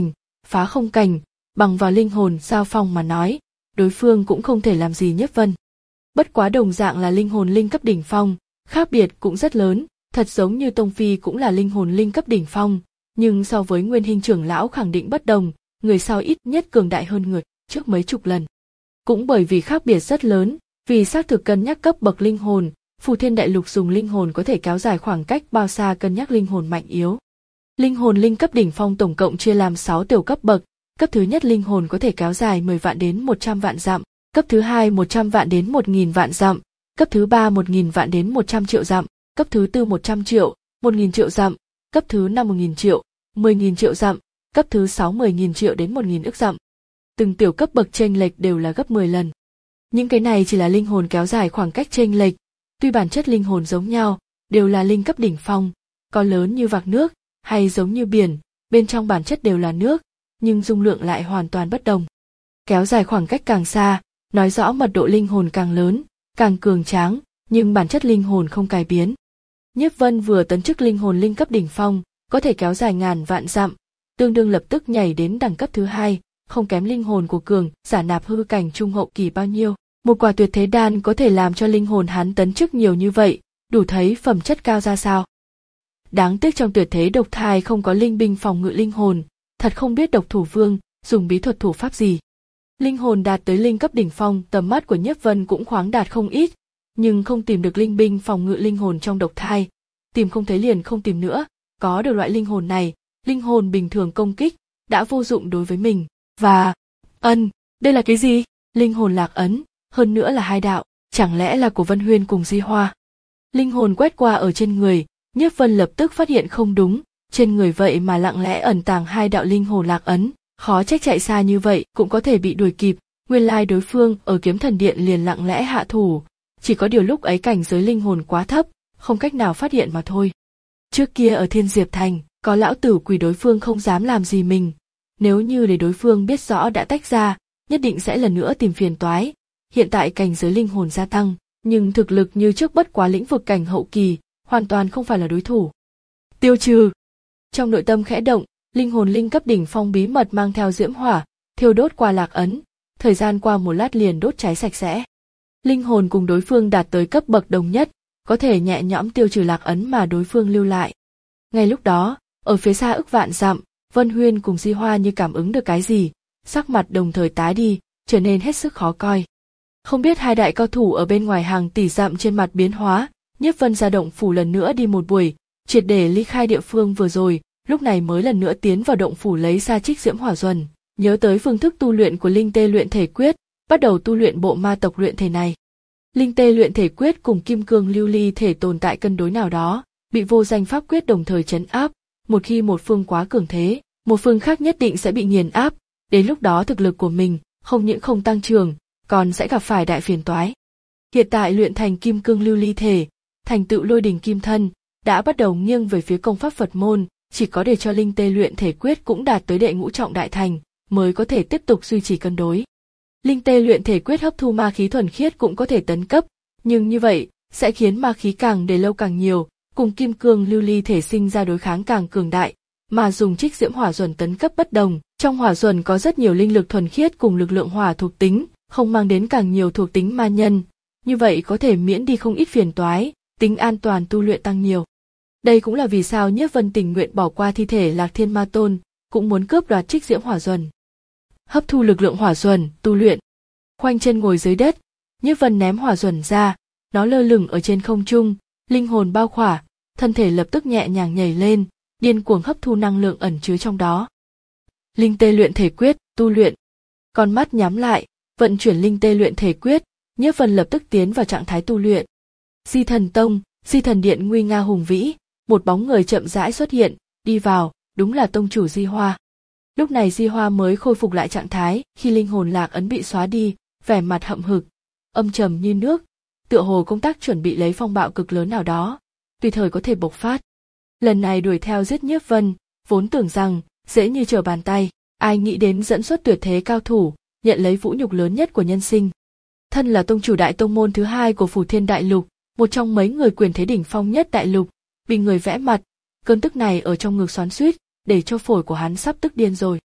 phá không cảnh, bằng vào linh hồn giao phong mà nói, đối phương cũng không thể làm gì Nhiếp Vân. Bất quá đồng dạng là linh hồn linh cấp đỉnh phong, khác biệt cũng rất lớn, thật giống như Tông Phi cũng là linh hồn linh cấp đỉnh phong, nhưng so với Nguyên Hinh trưởng lão khẳng định bất đồng, người sau ít nhất cường đại hơn người trước mấy chục lần. Cũng bởi vì khác biệt rất lớn, vì xác thực cân nhắc cấp bậc linh hồn, Phù Thiên Đại Lục dùng linh hồn có thể kéo dài khoảng cách bao xa cân nhắc linh hồn mạnh yếu. Linh hồn linh cấp đỉnh phong tổng cộng chia làm sáu tiểu cấp bậc, cấp thứ nhất linh hồn có thể kéo dài mười vạn đến một trăm vạn dặm, cấp thứ hai một trăm vạn đến một nghìn vạn dặm, cấp thứ ba một nghìn vạn đến một trăm triệu dặm, cấp thứ tư một trăm triệu, một nghìn triệu dặm, cấp thứ năm một nghìn triệu, mười nghìn triệu dặm, cấp thứ sáu mười nghìn triệu đến một nghìn ức dặm. Từng tiểu cấp bậc chênh lệch đều là gấp mười lần. Những cái này chỉ là linh hồn kéo dài khoảng cách chênh lệch, tuy bản chất linh hồn giống nhau, đều là linh cấp đỉnh phong, có lớn như vạc nước, hay giống như biển, bên trong bản chất đều là nước, nhưng dung lượng lại hoàn toàn bất đồng. Kéo dài khoảng cách càng xa, nói rõ mật độ linh hồn càng lớn, càng cường tráng, nhưng bản chất linh hồn không cải biến. Nhiếp Vân vừa tấn chức linh hồn linh cấp đỉnh phong, có thể kéo dài ngàn vạn dặm, tương đương lập tức nhảy đến đẳng cấp thứ hai, không kém linh hồn của cường giả nạp hư cảnh trung hậu kỳ bao nhiêu. Một quả tuyệt thế đan có thể làm cho linh hồn hắn tấn chức nhiều như vậy, đủ thấy phẩm chất cao ra sao. Đáng tiếc trong tuyệt thế độc thai không có linh binh phòng ngự linh hồn, thật không biết độc thủ vương dùng bí thuật thủ pháp gì. Linh hồn đạt tới linh cấp đỉnh phong, tầm mắt của Nhiếp Vân cũng khoáng đạt không ít, nhưng không tìm được linh binh phòng ngự linh hồn trong độc thai, tìm không thấy liền không tìm nữa, có được loại linh hồn này, linh hồn bình thường công kích đã vô dụng đối với mình, và ân, đây là cái gì? Linh hồn lạc ấn, hơn nữa là hai đạo, chẳng lẽ là của Vân Huyên cùng Di Hoa? Linh hồn quét qua ở trên người, Nhiếp Vân lập tức phát hiện không đúng, trên người vậy mà lặng lẽ ẩn tàng hai đạo linh hồn lạc ấn, khó trách chạy xa như vậy cũng có thể bị đuổi kịp, nguyên lai đối phương ở Kiếm Thần Điện liền lặng lẽ hạ thủ, chỉ có điều lúc ấy cảnh giới linh hồn quá thấp, không cách nào phát hiện mà thôi. Trước kia ở Thiên Diệp Thành, có lão tử quỷ đối phương không dám làm gì mình, nếu như để đối phương biết rõ đã tách ra, nhất định sẽ lần nữa tìm phiền toái. Hiện tại cảnh giới linh hồn gia tăng, nhưng thực lực như trước bất quá lĩnh vực cảnh hậu kỳ, hoàn toàn không phải là đối thủ. Tiêu trừ. Trong nội tâm khẽ động, linh hồn linh cấp đỉnh phong bí mật mang theo diễm hỏa, thiêu đốt qua lạc ấn, thời gian qua một lát liền đốt cháy sạch sẽ. Linh hồn cùng đối phương đạt tới cấp bậc đồng nhất, có thể nhẹ nhõm tiêu trừ lạc ấn mà đối phương lưu lại. Ngay lúc đó, ở phía xa ức vạn dặm, Vân Huyên cùng Di Hoa như cảm ứng được cái gì, sắc mặt đồng thời tái đi, trở nên hết sức khó coi. Không biết hai đại cao thủ ở bên ngoài hàng tỷ dặm trên mặt biến hóa, Nhiếp Vân ra động phủ lần nữa đi một buổi, triệt để ly khai địa phương vừa rồi, lúc này mới lần nữa tiến vào động phủ lấy ra trích diễm hỏa duần, nhớ tới phương thức tu luyện của linh tê luyện thể quyết, bắt đầu tu luyện bộ ma tộc luyện thể này. Linh tê luyện thể quyết cùng kim cương lưu ly thể tồn tại cân đối nào đó, bị vô danh pháp quyết đồng thời trấn áp, một khi một phương quá cường thế, một phương khác nhất định sẽ bị nghiền áp, đến lúc đó thực lực của mình không những không tăng trưởng, còn sẽ gặp phải đại phiền toái. Hiện tại luyện thành kim cương lưu ly thể, thành tựu lôi đình kim thân, đã bắt đầu nghiêng về phía công pháp Phật môn, chỉ có để cho linh tê luyện thể quyết cũng đạt tới đệ ngũ trọng đại thành, mới có thể tiếp tục duy trì cân đối. Linh tê luyện thể quyết hấp thu ma khí thuần khiết cũng có thể tấn cấp, nhưng như vậy sẽ khiến ma khí càng để lâu càng nhiều, cùng kim cương lưu ly thể sinh ra đối kháng càng cường đại, mà dùng trích diễm hỏa duần tấn cấp bất đồng, trong hỏa duần có rất nhiều linh lực thuần khiết cùng lực lượng hỏa thuộc tính, không mang đến càng nhiều thuộc tính ma nhân, như vậy có thể miễn đi không ít phiền toái, tính an toàn tu luyện tăng nhiều. Đây cũng là vì sao Nhiếp Vân tình nguyện bỏ qua thi thể Lạc Thiên Ma Tôn, cũng muốn cướp đoạt trích diễm hỏa duần. Hấp thu lực lượng hỏa duần, tu luyện. Khoanh chân ngồi dưới đất, Nhiếp Vân ném hỏa duần ra, nó lơ lửng ở trên không trung, linh hồn bao khỏa, thân thể lập tức nhẹ nhàng nhảy lên, điên cuồng hấp thu năng lượng ẩn chứa trong đó. Linh tê luyện thể quyết, tu luyện. Con mắt nhắm lại, vận chuyển linh tê luyện thể quyết, Nhiếp Vân lập tức tiến vào trạng thái tu luyện. Di Thần Tông, Di Thần Điện nguy nga hùng vĩ, một bóng người chậm rãi xuất hiện, đi vào, đúng là tông chủ Di Hoa. Lúc này Di Hoa mới khôi phục lại trạng thái, khi linh hồn lạc ấn bị xóa đi, vẻ mặt hậm hực, âm trầm như nước, tựa hồ công tác chuẩn bị lấy phong bạo cực lớn nào đó, tùy thời có thể bộc phát. Lần này đuổi theo giết Nhiếp Vân, vốn tưởng rằng dễ như trở bàn tay, ai nghĩ đến dẫn xuất tuyệt thế cao thủ, nhận lấy vũ nhục lớn nhất của nhân sinh. Thân là tông chủ đại tông môn thứ hai của Phù Thiên Đại Lục, một trong mấy người quyền thế đỉnh phong nhất đại lục, bị người vẽ mặt, cơn tức này ở trong ngực xoắn xuýt, để cho phổi của hắn sắp tức điên rồi.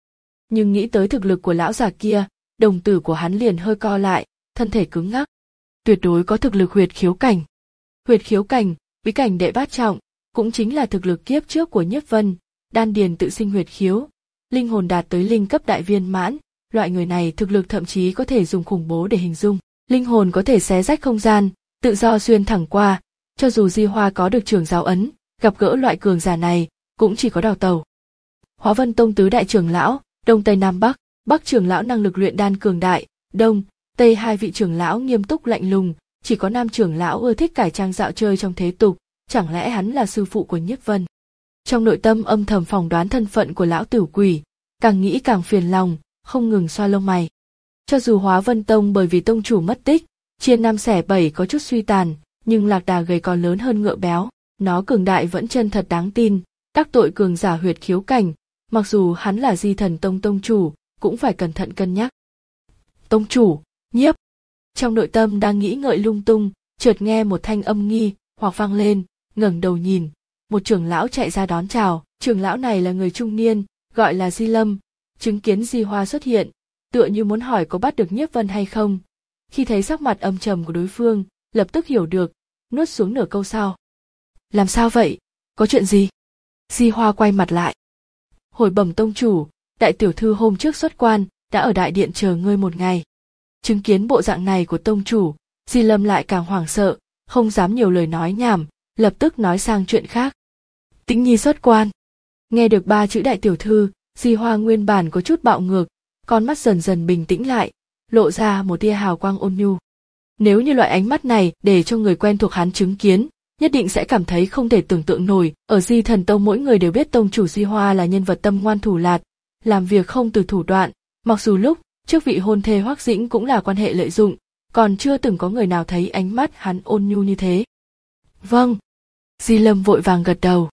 nhưng nghĩ tới thực lực của lão già kia, đồng tử của hắn liền hơi co lại, thân thể cứng ngắc. Tuyệt đối có thực lực huyệt khiếu cảnh. Huyệt khiếu cảnh, bí cảnh đệ bát trọng, cũng chính là thực lực kiếp trước của Nhiếp Vân, đan điền tự sinh huyệt khiếu, linh hồn đạt tới linh cấp đại viên mãn, loại người này thực lực thậm chí có thể dùng khủng bố để hình dung, linh hồn có thể xé rách không gian, tự do xuyên thẳng qua, cho dù Di Hoa có được trưởng giáo ấn, gặp gỡ loại cường giả này, cũng chỉ có đào tẩu. Hóa Vân Tông tứ đại trưởng lão, Đông Tây Nam Bắc, Bắc trưởng lão năng lực luyện đan cường đại, Đông, Tây hai vị trưởng lão nghiêm túc lạnh lùng, chỉ có Nam trưởng lão ưa thích cải trang dạo chơi trong thế tục, chẳng lẽ hắn là sư phụ của Nhiếp Vân. Trong nội tâm âm thầm phỏng đoán thân phận của lão tử quỷ, càng nghĩ càng phiền lòng, không ngừng xoa lông mày. Cho dù Hóa Vân Tông bởi vì tông chủ mất tích, chia năm xẻ bảy có chút suy tàn, nhưng lạc đà gầy còn lớn hơn ngựa béo, nó cường đại vẫn chân thật đáng tin, đắc tội cường giả huyệt khiếu cảnh, mặc dù hắn là Di Thần Tông tông chủ, cũng phải cẩn thận cân nhắc. Tông chủ, Nhiếp. Trong nội tâm đang nghĩ ngợi lung tung, chợt nghe một thanh âm nghi hoặc vang lên, ngẩng đầu nhìn, một trưởng lão chạy ra đón chào, trưởng lão này là người trung niên, gọi là Di Lâm, chứng kiến Di Hoa xuất hiện, tựa như muốn hỏi có bắt được Nhiếp Vân hay không. Khi thấy sắc mặt âm trầm của đối phương, lập tức hiểu được, nuốt xuống nửa câu sau. Làm sao vậy? Có chuyện gì? Di Hoa quay mặt lại. Hồi bẩm tông chủ, đại tiểu thư hôm trước xuất quan, đã ở đại điện chờ ngươi một ngày. Chứng kiến bộ dạng này của tông chủ, Di Lâm lại càng hoảng sợ, không dám nhiều lời nói nhảm, lập tức nói sang chuyện khác. Tĩnh Nhi xuất quan. Nghe được ba chữ đại tiểu thư, Di Hoa nguyên bản có chút bạo ngược, con mắt dần dần bình tĩnh lại, lộ ra một tia hào quang ôn nhu. Nếu như loại ánh mắt này để cho người quen thuộc hắn chứng kiến, nhất định sẽ cảm thấy không thể tưởng tượng nổi. Ở Di Thần Tông mỗi người đều biết tông chủ Di Hoa là nhân vật tâm ngoan thủ lạt, làm việc không từ thủ đoạn, mặc dù lúc trước vị hôn thê Hoắc Dĩnh cũng là quan hệ lợi dụng, còn chưa từng có người nào thấy ánh mắt hắn ôn nhu như thế. Vâng. Di Lâm vội vàng gật đầu.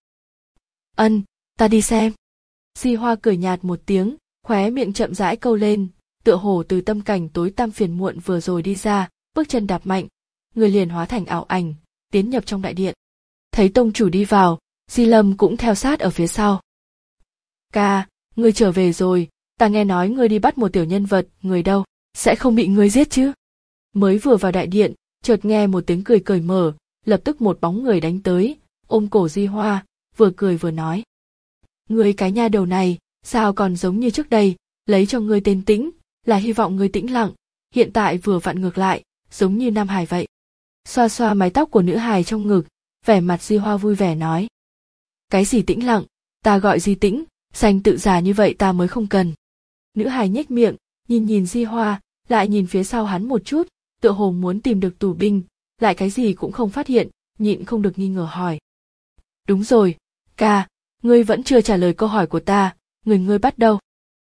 Ân, ta đi xem. Di Hoa cười nhạt một tiếng, khóe miệng chậm rãi câu lên, tựa hồ từ tâm cảnh tối tăm phiền muộn vừa rồi đi ra, bước chân đạp mạnh, người liền hóa thành ảo ảnh, tiến nhập trong đại điện. Thấy tông chủ đi vào, Di Lâm cũng theo sát ở phía sau. Ca, ngươi trở về rồi, ta nghe nói ngươi đi bắt một tiểu nhân vật, người đâu, sẽ không bị ngươi giết chứ? Mới vừa vào đại điện, chợt nghe một tiếng cười cởi mở, lập tức một bóng người đánh tới, ôm cổ Di Hoa, vừa cười vừa nói. Ngươi cái nha đầu này, sao còn giống như trước đây, lấy cho ngươi tên Tĩnh, là hy vọng ngươi tĩnh lặng, hiện tại vừa vặn ngược lại, giống như Nam Hải vậy. Xoa xoa mái tóc của nữ hài trong ngực, vẻ mặt Di Hoa vui vẻ nói. Cái gì tĩnh lặng, ta gọi Di Tĩnh, danh tự già như vậy ta mới không cần. Nữ hài nhếch miệng, nhìn nhìn Di Hoa, lại nhìn phía sau hắn một chút, tựa hồ muốn tìm được tù binh, lại cái gì cũng không phát hiện, nhịn không được nghi ngờ hỏi. Đúng rồi, ca, ngươi vẫn chưa trả lời câu hỏi của ta, người ngươi bắt đâu?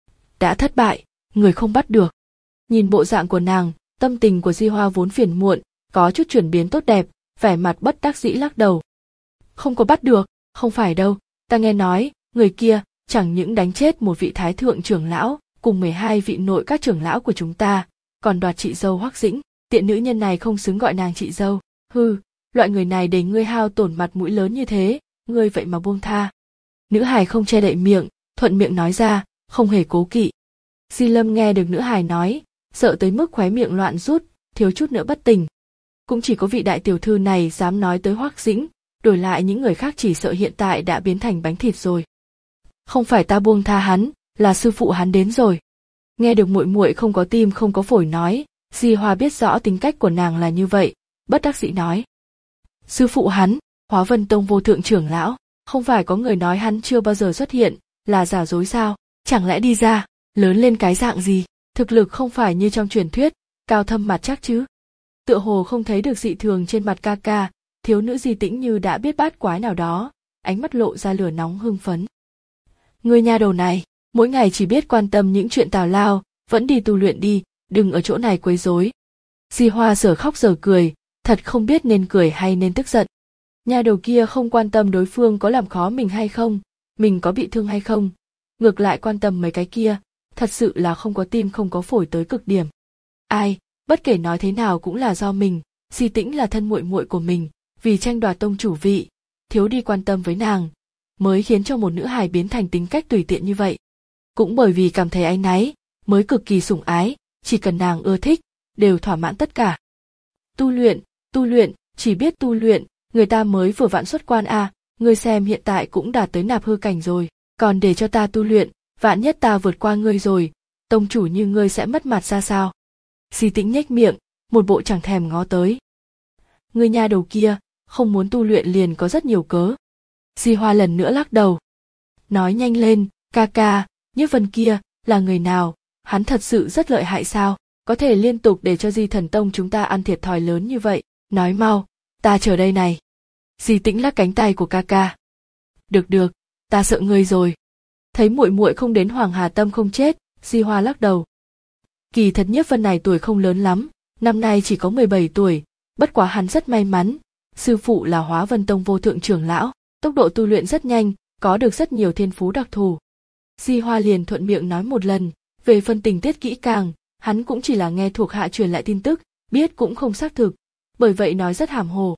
Đã thất bại, người không bắt được. Nhìn bộ dạng của nàng, tâm tình của Di Hoa vốn phiền muộn, có chút chuyển biến tốt đẹp, vẻ mặt bất đắc dĩ lắc đầu. Không có bắt được, không phải đâu, ta nghe nói, người kia chẳng những đánh chết một vị thái thượng trưởng lão, cùng mười hai vị nội các trưởng lão của chúng ta, còn đoạt chị dâu Hoắc Dĩnh, tiện nữ nhân này không xứng gọi nàng chị dâu. Hừ, loại người này để ngươi hao tổn mặt mũi lớn như thế, ngươi vậy mà buông tha. Nữ hài không che đậy miệng, thuận miệng nói ra, không hề cố kỵ. Di Lâm nghe được nữ hài nói, sợ tới mức khóe miệng loạn rút, thiếu chút nữa bất tỉnh. Cũng chỉ có vị đại tiểu thư này dám nói tới Hoắc Dĩnh, đổi lại những người khác chỉ sợ hiện tại đã biến thành bánh thịt rồi. Không phải ta buông tha hắn, là sư phụ hắn đến rồi. Nghe được muội muội không có tim không có phổi nói, Di Hoa biết rõ tính cách của nàng là như vậy, bất đắc dĩ nói. Sư phụ hắn, Hóa Vân Tông vô thượng trưởng lão, không phải có người nói hắn chưa bao giờ xuất hiện, là giả dối sao? Chẳng lẽ đi ra, lớn lên cái dạng gì, thực lực không phải như trong truyền thuyết, cao thâm mặt chắc chứ? Tựa hồ không thấy được dị thường trên mặt ca ca, thiếu nữ Di Tĩnh như đã biết bát quái nào đó, ánh mắt lộ ra lửa nóng hưng phấn. Ngươi nha đầu này, mỗi ngày chỉ biết quan tâm những chuyện tào lao, vẫn đi tu luyện đi, đừng ở chỗ này quấy rối. Di Hoa giờ khóc giờ cười, thật không biết nên cười hay nên tức giận. Nha đầu kia không quan tâm đối phương có làm khó mình hay không, mình có bị thương hay không, ngược lại quan tâm mấy cái kia, thật sự là không có tim không có phổi tới cực điểm. Ai, bất kể nói thế nào cũng là do mình, Di Tĩnh là thân muội muội của mình, vì tranh đoạt tông chủ vị, thiếu đi quan tâm với nàng, mới khiến cho một nữ hài biến thành tính cách tùy tiện như vậy. cũng bởi vì cảm thấy áy náy, mới cực kỳ sủng ái, chỉ cần nàng ưa thích, đều thỏa mãn tất cả. Tu luyện, tu luyện, chỉ biết tu luyện, người ta mới vừa vặn xuất quan a, à, ngươi xem hiện tại cũng đạt tới nạp hư cảnh rồi, còn để cho ta tu luyện, vạn nhất ta vượt qua ngươi rồi, tông chủ như ngươi sẽ mất mặt ra sao? Di Tĩnh nhếch miệng, một bộ chẳng thèm ngó tới. Ngươi nha đầu kia, không muốn tu luyện liền có rất nhiều cớ. Di Hoa lần nữa lắc đầu. Nói nhanh lên, ca ca, Nhiếp Vân kia, là người nào, hắn thật sự rất lợi hại sao, có thể liên tục để cho Di Thần Tông chúng ta ăn thiệt thòi lớn như vậy, nói mau, ta chờ đây này. Di Tĩnh lắc cánh tay của ca ca. Được được, ta sợ ngươi rồi. Thấy muội muội không đến Hoàng Hà Tâm không chết, Di Hoa lắc đầu. Kỳ thật Nhiếp Vân này tuổi không lớn lắm, năm nay chỉ có mười bảy tuổi, bất quá hắn rất may mắn, sư phụ là Hóa Vân Tông vô thượng trưởng lão, tốc độ tu luyện rất nhanh, có được rất nhiều thiên phú đặc thù. Di Hoa liền thuận miệng nói một lần, về phần tình tiết kỹ càng, hắn cũng chỉ là nghe thuộc hạ truyền lại tin tức, biết cũng không xác thực, bởi vậy nói rất hàm hồ.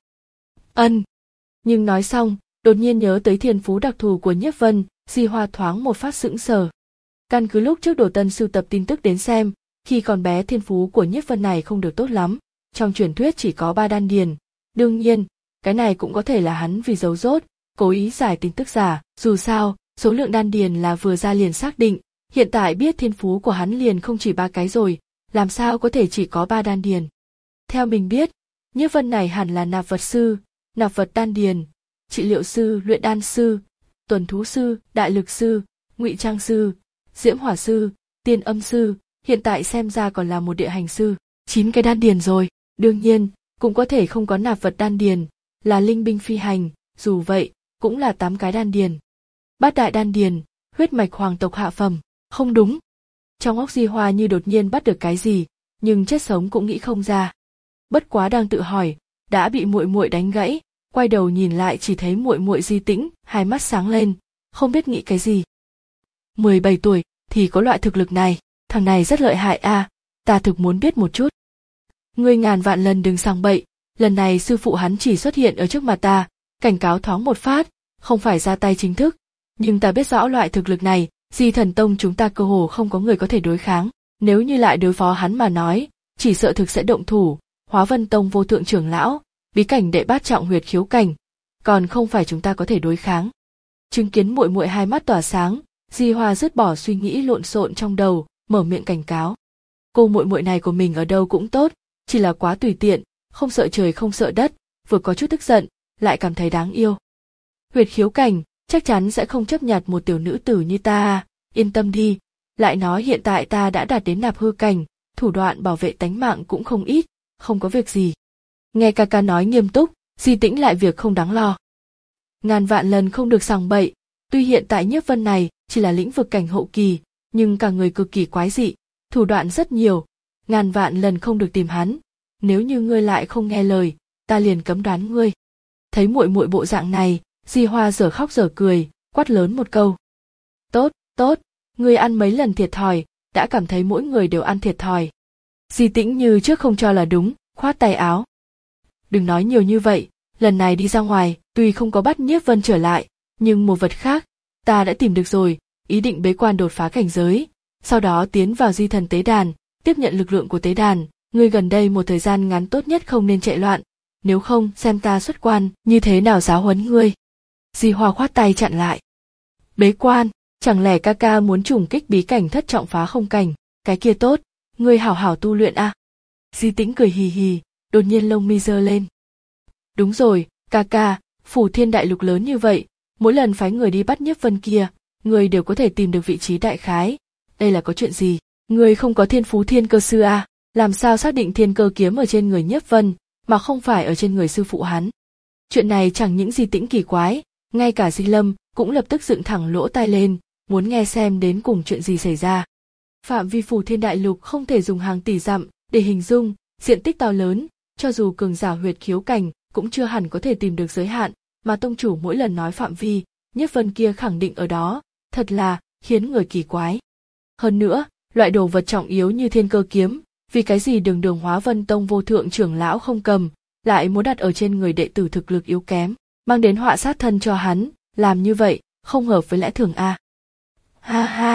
Ân. Nhưng nói xong, đột nhiên nhớ tới thiên phú đặc thù của Nhiếp Vân, Di Hoa thoáng một phát sững sờ. Căn cứ lúc trước Đồ Tân sưu tập tin tức đến xem, khi còn bé thiên phú của Nhiếp Vân này không được tốt lắm, trong truyền thuyết chỉ có ba đan điền. Đương nhiên, cái này cũng có thể là hắn vì giấu dốt, cố ý giải tin tức giả, dù sao, số lượng đan điền là vừa ra liền xác định, hiện tại biết thiên phú của hắn liền không chỉ ba cái rồi, làm sao có thể chỉ có ba đan điền. Theo mình biết, Nhiếp Vân này hẳn là nạp vật sư, nạp vật đan điền, trị liệu sư, luyện đan sư, tuần thú sư, đại lực sư, ngụy trang sư, diễm hỏa sư, tiên âm sư, hiện tại xem ra còn là một địa hành sư, chín cái đan điền rồi, đương nhiên, cũng có thể không có nạp vật đan điền, là linh binh phi hành, dù vậy, cũng là tám cái đan điền. Bát đại đan điền, huyết mạch hoàng tộc hạ phẩm, không đúng. Trong óc Di Hoa như đột nhiên bắt được cái gì, nhưng chết sống cũng nghĩ không ra. Bất quá đang tự hỏi, đã bị muội muội đánh gãy, quay đầu nhìn lại chỉ thấy muội muội Di Tĩnh, hai mắt sáng lên, không biết nghĩ cái gì. mười bảy tuổi thì có loại thực lực này, thằng này rất lợi hại a, à, ta thực muốn biết một chút. Ngươi ngàn vạn lần đừng sang bậy, lần này sư phụ hắn chỉ xuất hiện ở trước mặt ta, cảnh cáo thoáng một phát, không phải ra tay chính thức, nhưng ta biết rõ loại thực lực này, Di Thần Tông chúng ta cơ hồ không có người có thể đối kháng, nếu như lại đối phó hắn mà nói, chỉ sợ thực sẽ động thủ. Hóa Vân Tông vô thượng trưởng lão, bí cảnh đệ bát trọng huyệt khiếu cảnh, còn không phải chúng ta có thể đối kháng. Chứng kiến muội muội hai mắt tỏa sáng, Di Hoa dứt bỏ suy nghĩ lộn xộn trong đầu, mở miệng cảnh cáo. Cô muội muội này của mình ở đâu cũng tốt, chỉ là quá tùy tiện, không sợ trời không sợ đất, vừa có chút tức giận, lại cảm thấy đáng yêu. Huyệt khiếu cảnh, chắc chắn sẽ không chấp nhặt một tiểu nữ tử như ta, yên tâm đi, lại nói hiện tại ta đã đạt đến nạp hư cảnh, thủ đoạn bảo vệ tánh mạng cũng không ít, không có việc gì. Nghe ca ca nói nghiêm túc, Di Tĩnh lại việc không đáng lo. Ngàn vạn lần không được sằng bậy, tuy hiện tại Nhiếp Vân này chỉ là lĩnh vực cảnh hậu kỳ, nhưng cả người cực kỳ quái dị, thủ đoạn rất nhiều, ngàn vạn lần không được tìm hắn, nếu như ngươi lại không nghe lời, ta liền cấm đoán ngươi. Thấy muội muội bộ dạng này, Di Hoa dở khóc dở cười, quát lớn một câu. Tốt, tốt, ngươi ăn mấy lần thiệt thòi, đã cảm thấy mỗi người đều ăn thiệt thòi. Di Tĩnh như trước không cho là đúng, khoát tay áo. Đừng nói nhiều như vậy, lần này đi ra ngoài, tuy không có bắt Nhiếp Vân trở lại, nhưng một vật khác, ta đã tìm được rồi, ý định bế quan đột phá cảnh giới, sau đó tiến vào Di Thần tế đàn, tiếp nhận lực lượng của tế đàn, ngươi gần đây một thời gian ngắn tốt nhất không nên chạy loạn, nếu không xem ta xuất quan, như thế nào giáo huấn ngươi. Di Hoa khoát tay chặn lại. Bế quan, chẳng lẽ ca ca muốn trùng kích bí cảnh thất trọng phá không cảnh, cái kia tốt, ngươi hảo hảo tu luyện à. Di Tĩnh cười hì hì, đột nhiên lông mi giơ lên. Đúng rồi, ca ca, phủ thiên đại lục lớn như vậy, mỗi lần phái người đi bắt Nhiếp Vân kia, người đều có thể tìm được vị trí đại khái. Đây là có chuyện gì? Người không có thiên phú thiên cơ sư à? Làm sao xác định thiên cơ kiếm ở trên người Nhiếp Vân, mà không phải ở trên người sư phụ hắn? Chuyện này chẳng những Di Tĩnh kỳ quái, ngay cả Di Lâm cũng lập tức dựng thẳng lỗ tai lên, muốn nghe xem đến cùng chuyện gì xảy ra. Phạm vi phủ thiên đại lục không thể dùng hàng tỷ dặm để hình dung, diện tích to lớn, cho dù cường giả huyệt khiếu cảnh cũng chưa hẳn có thể tìm được giới hạn, mà tông chủ mỗi lần nói phạm vi, Nhiếp Vân kia khẳng định ở đó, thật là khiến người kỳ quái. Hơn nữa, loại đồ vật trọng yếu như thiên cơ kiếm, vì cái gì đường đường Hóa Vân Tông vô thượng trưởng lão không cầm, lại muốn đặt ở trên người đệ tử thực lực yếu kém, mang đến họa sát thân cho hắn, làm như vậy, không hợp với lẽ thường a. Ha ha,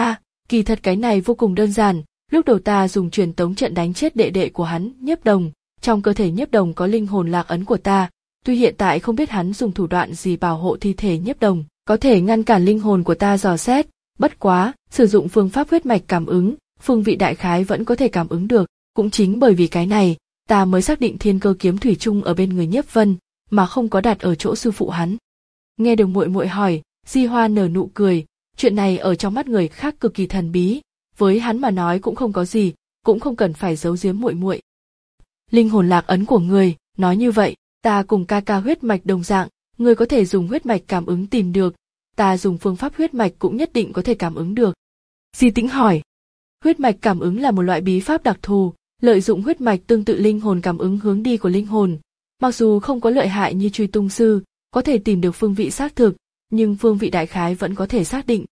Kỳ thật cái này vô cùng đơn giản, lúc đầu ta dùng truyền tống trận đánh chết đệ đệ của hắn, Nhiếp Đồng, trong cơ thể Nhiếp Đồng có linh hồn lạc ấn của ta, tuy hiện tại không biết hắn dùng thủ đoạn gì bảo hộ thi thể Nhiếp Đồng, có thể ngăn cản linh hồn của ta dò xét, bất quá, sử dụng phương pháp huyết mạch cảm ứng, phương vị đại khái vẫn có thể cảm ứng được, cũng chính bởi vì cái này, ta mới xác định thiên cơ kiếm thủy chung ở bên người Nhiếp Vân, mà không có đặt ở chỗ sư phụ hắn. Nghe được muội muội hỏi, Di Hoa nở nụ cười, chuyện này ở trong mắt người khác cực kỳ thần bí, với hắn mà nói cũng không có gì, cũng không cần phải giấu giếm muội muội. Linh hồn lạc ấn của người, nói như vậy, ta cùng ca ca huyết mạch đồng dạng, người có thể dùng huyết mạch cảm ứng tìm được, ta dùng phương pháp huyết mạch cũng nhất định có thể cảm ứng được. Di Tĩnh hỏi, huyết mạch cảm ứng là một loại bí pháp đặc thù, lợi dụng huyết mạch tương tự linh hồn cảm ứng hướng đi của linh hồn, mặc dù không có lợi hại như truy tung sư, có thể tìm được phương vị xác thực, nhưng phương vị đại khái vẫn có thể xác định.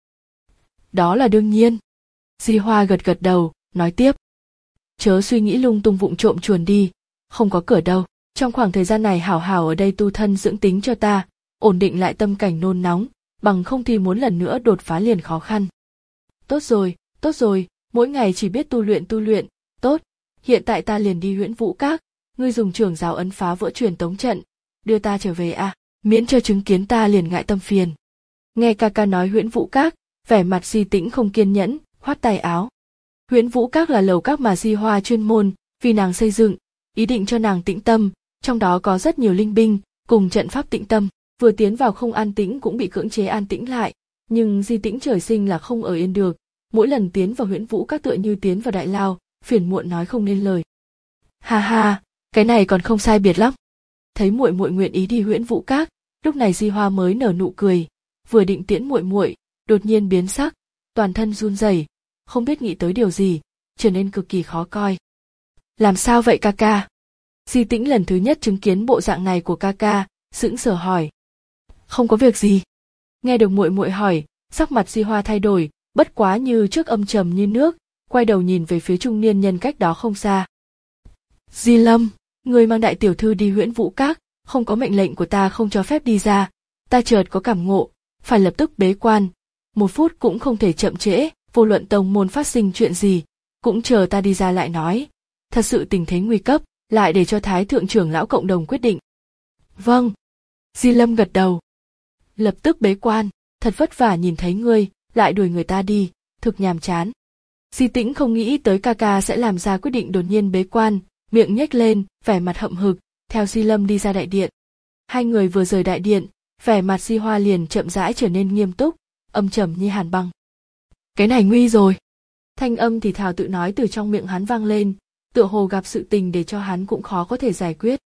Đó là đương nhiên. Di Hoa gật gật đầu, nói tiếp. Chớ suy nghĩ lung tung vụng trộm chuồn đi, không có cửa đâu. Trong khoảng thời gian này hảo hảo ở đây tu thân dưỡng tính cho ta, ổn định lại tâm cảnh nôn nóng, bằng không thì muốn lần nữa đột phá liền khó khăn. Tốt rồi, tốt rồi, mỗi ngày chỉ biết tu luyện tu luyện, tốt, hiện tại ta liền đi Huyễn Vũ Các, ngươi dùng trưởng giáo ấn phá vỡ truyền tống trận, đưa ta trở về à, miễn cho chứng kiến ta liền ngại tâm phiền. Nghe ca ca nói Huyễn Vũ Các, vẻ mặt Di Tĩnh không kiên nhẫn, khoát tay áo. Huyễn Vũ Các là lầu các mà Di Hoa chuyên môn vì nàng xây dựng, ý định cho nàng tĩnh tâm, trong đó có rất nhiều linh binh, cùng trận pháp tĩnh tâm, vừa tiến vào không an tĩnh cũng bị cưỡng chế an tĩnh lại, nhưng Di Tĩnh trời sinh là không ở yên được, mỗi lần tiến vào Huyễn Vũ Các tựa như tiến vào đại lao, phiền muộn nói không nên lời. Ha ha, cái này còn không sai biệt lắm. Thấy muội muội nguyện ý đi Huyễn Vũ Các, lúc này Di Hoa mới nở nụ cười, vừa định tiễn muội muội, đột nhiên biến sắc, toàn thân run rẩy, không biết nghĩ tới điều gì, trở nên cực kỳ khó coi. Làm sao vậy ca ca? Di Tĩnh lần thứ nhất chứng kiến bộ dạng này của ca ca, sững sờ hỏi. Không có việc gì. Nghe được muội muội hỏi, sắc mặt Di Hoa thay đổi, bất quá như trước âm trầm như nước, quay đầu nhìn về phía trung niên nhân cách đó không xa. Di Lâm, người mang đại tiểu thư đi Huyễn Vũ Các, không có mệnh lệnh của ta không cho phép đi ra, ta chợt có cảm ngộ, phải lập tức bế quan, một phút cũng không thể chậm trễ, vô luận tông môn phát sinh chuyện gì, cũng chờ ta đi ra lại nói. Thật sự tình thế nguy cấp, lại để cho Thái thượng trưởng lão cộng đồng quyết định. Vâng. Di Lâm gật đầu. Lập tức bế quan, thật vất vả nhìn thấy ngươi, lại đuổi người ta đi, thực nhàm chán. Di Tĩnh không nghĩ tới ca ca sẽ làm ra quyết định đột nhiên bế quan, miệng nhếch lên, vẻ mặt hậm hực, theo Di Lâm đi ra đại điện. Hai người vừa rời đại điện, vẻ mặt Di Hoa liền chậm rãi trở nên nghiêm túc, âm trầm như hàn băng. Cái này nguy rồi. Thanh âm thì thào tự nói từ trong miệng hắn vang lên, tựa hồ gặp sự tình để cho hắn cũng khó có thể giải quyết.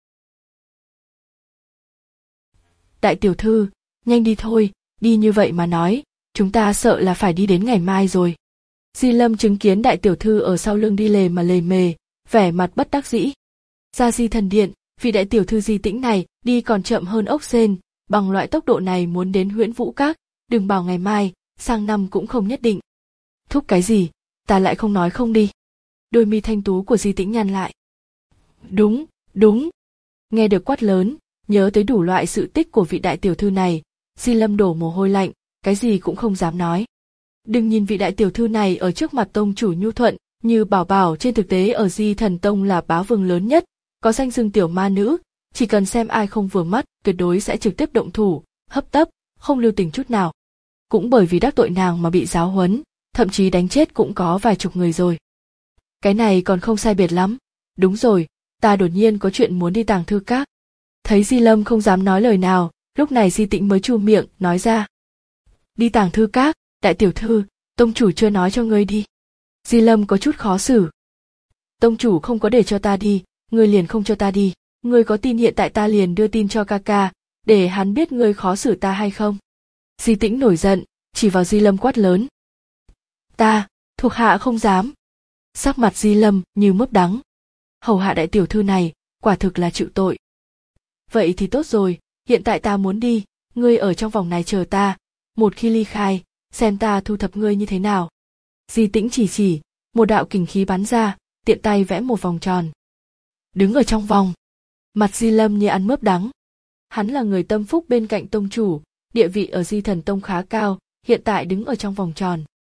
Đại tiểu thư, nhanh đi thôi, đi như vậy mà nói, chúng ta sợ là phải đi đến ngày mai rồi. Di Lâm chứng kiến đại tiểu thư ở sau lưng đi lề mà lề mề, vẻ mặt bất đắc dĩ. Ra Di thần điện, vì đại tiểu thư Di Tĩnh này đi còn chậm hơn ốc sên, bằng loại tốc độ này muốn đến Huyễn Vũ Các, đừng bảo ngày mai, sang năm cũng không nhất định. Thúc cái gì, ta lại không nói không đi. Đôi mi thanh tú của Di Tĩnh nhăn lại. Đúng, đúng. Nghe được quát lớn, nhớ tới đủ loại sự tích của vị đại tiểu thư này, Di Lâm đổ mồ hôi lạnh, cái gì cũng không dám nói. Đừng nhìn vị đại tiểu thư này ở trước mặt tông chủ nhu thuận, như bảo bảo trên thực tế ở Di Thần Tông là bá vương lớn nhất, có danh xưng tiểu ma nữ, chỉ cần xem ai không vừa mắt, tuyệt đối sẽ trực tiếp động thủ, hấp tấp, không lưu tình chút nào. Cũng bởi vì đắc tội nàng mà bị giáo huấn, thậm chí đánh chết cũng có vài chục người rồi. Cái này còn không sai biệt lắm. Đúng rồi, ta đột nhiên có chuyện muốn đi Tàng Thư Các. Thấy Di Lâm không dám nói lời nào, lúc này Di Tĩnh mới chu miệng, nói ra. Đi Tàng Thư Các, đại tiểu thư, tông chủ chưa nói cho ngươi đi. Di Lâm có chút khó xử. Tông chủ không có để cho ta đi, ngươi liền không cho ta đi. Ngươi có tin hiện tại ta liền đưa tin cho ca ca, để hắn biết ngươi khó xử ta hay không? Di Tĩnh nổi giận, chỉ vào Di Lâm quát lớn. Ta, thuộc hạ không dám. Sắc mặt Di Lâm như mướp đắng. Hầu hạ đại tiểu thư này, quả thực là chịu tội. Vậy thì tốt rồi, hiện tại ta muốn đi, ngươi ở trong vòng này chờ ta, một khi ly khai, xem ta thu thập ngươi như thế nào. Di Tĩnh chỉ chỉ, một đạo kình khí bắn ra, tiện tay vẽ một vòng tròn. Đứng ở trong vòng, mặt Di Lâm như ăn mướp đắng. Hắn là người tâm phúc bên cạnh tông chủ, địa vị ở Di Thần Tông khá cao, hiện tại đứng ở trong vòng tròn,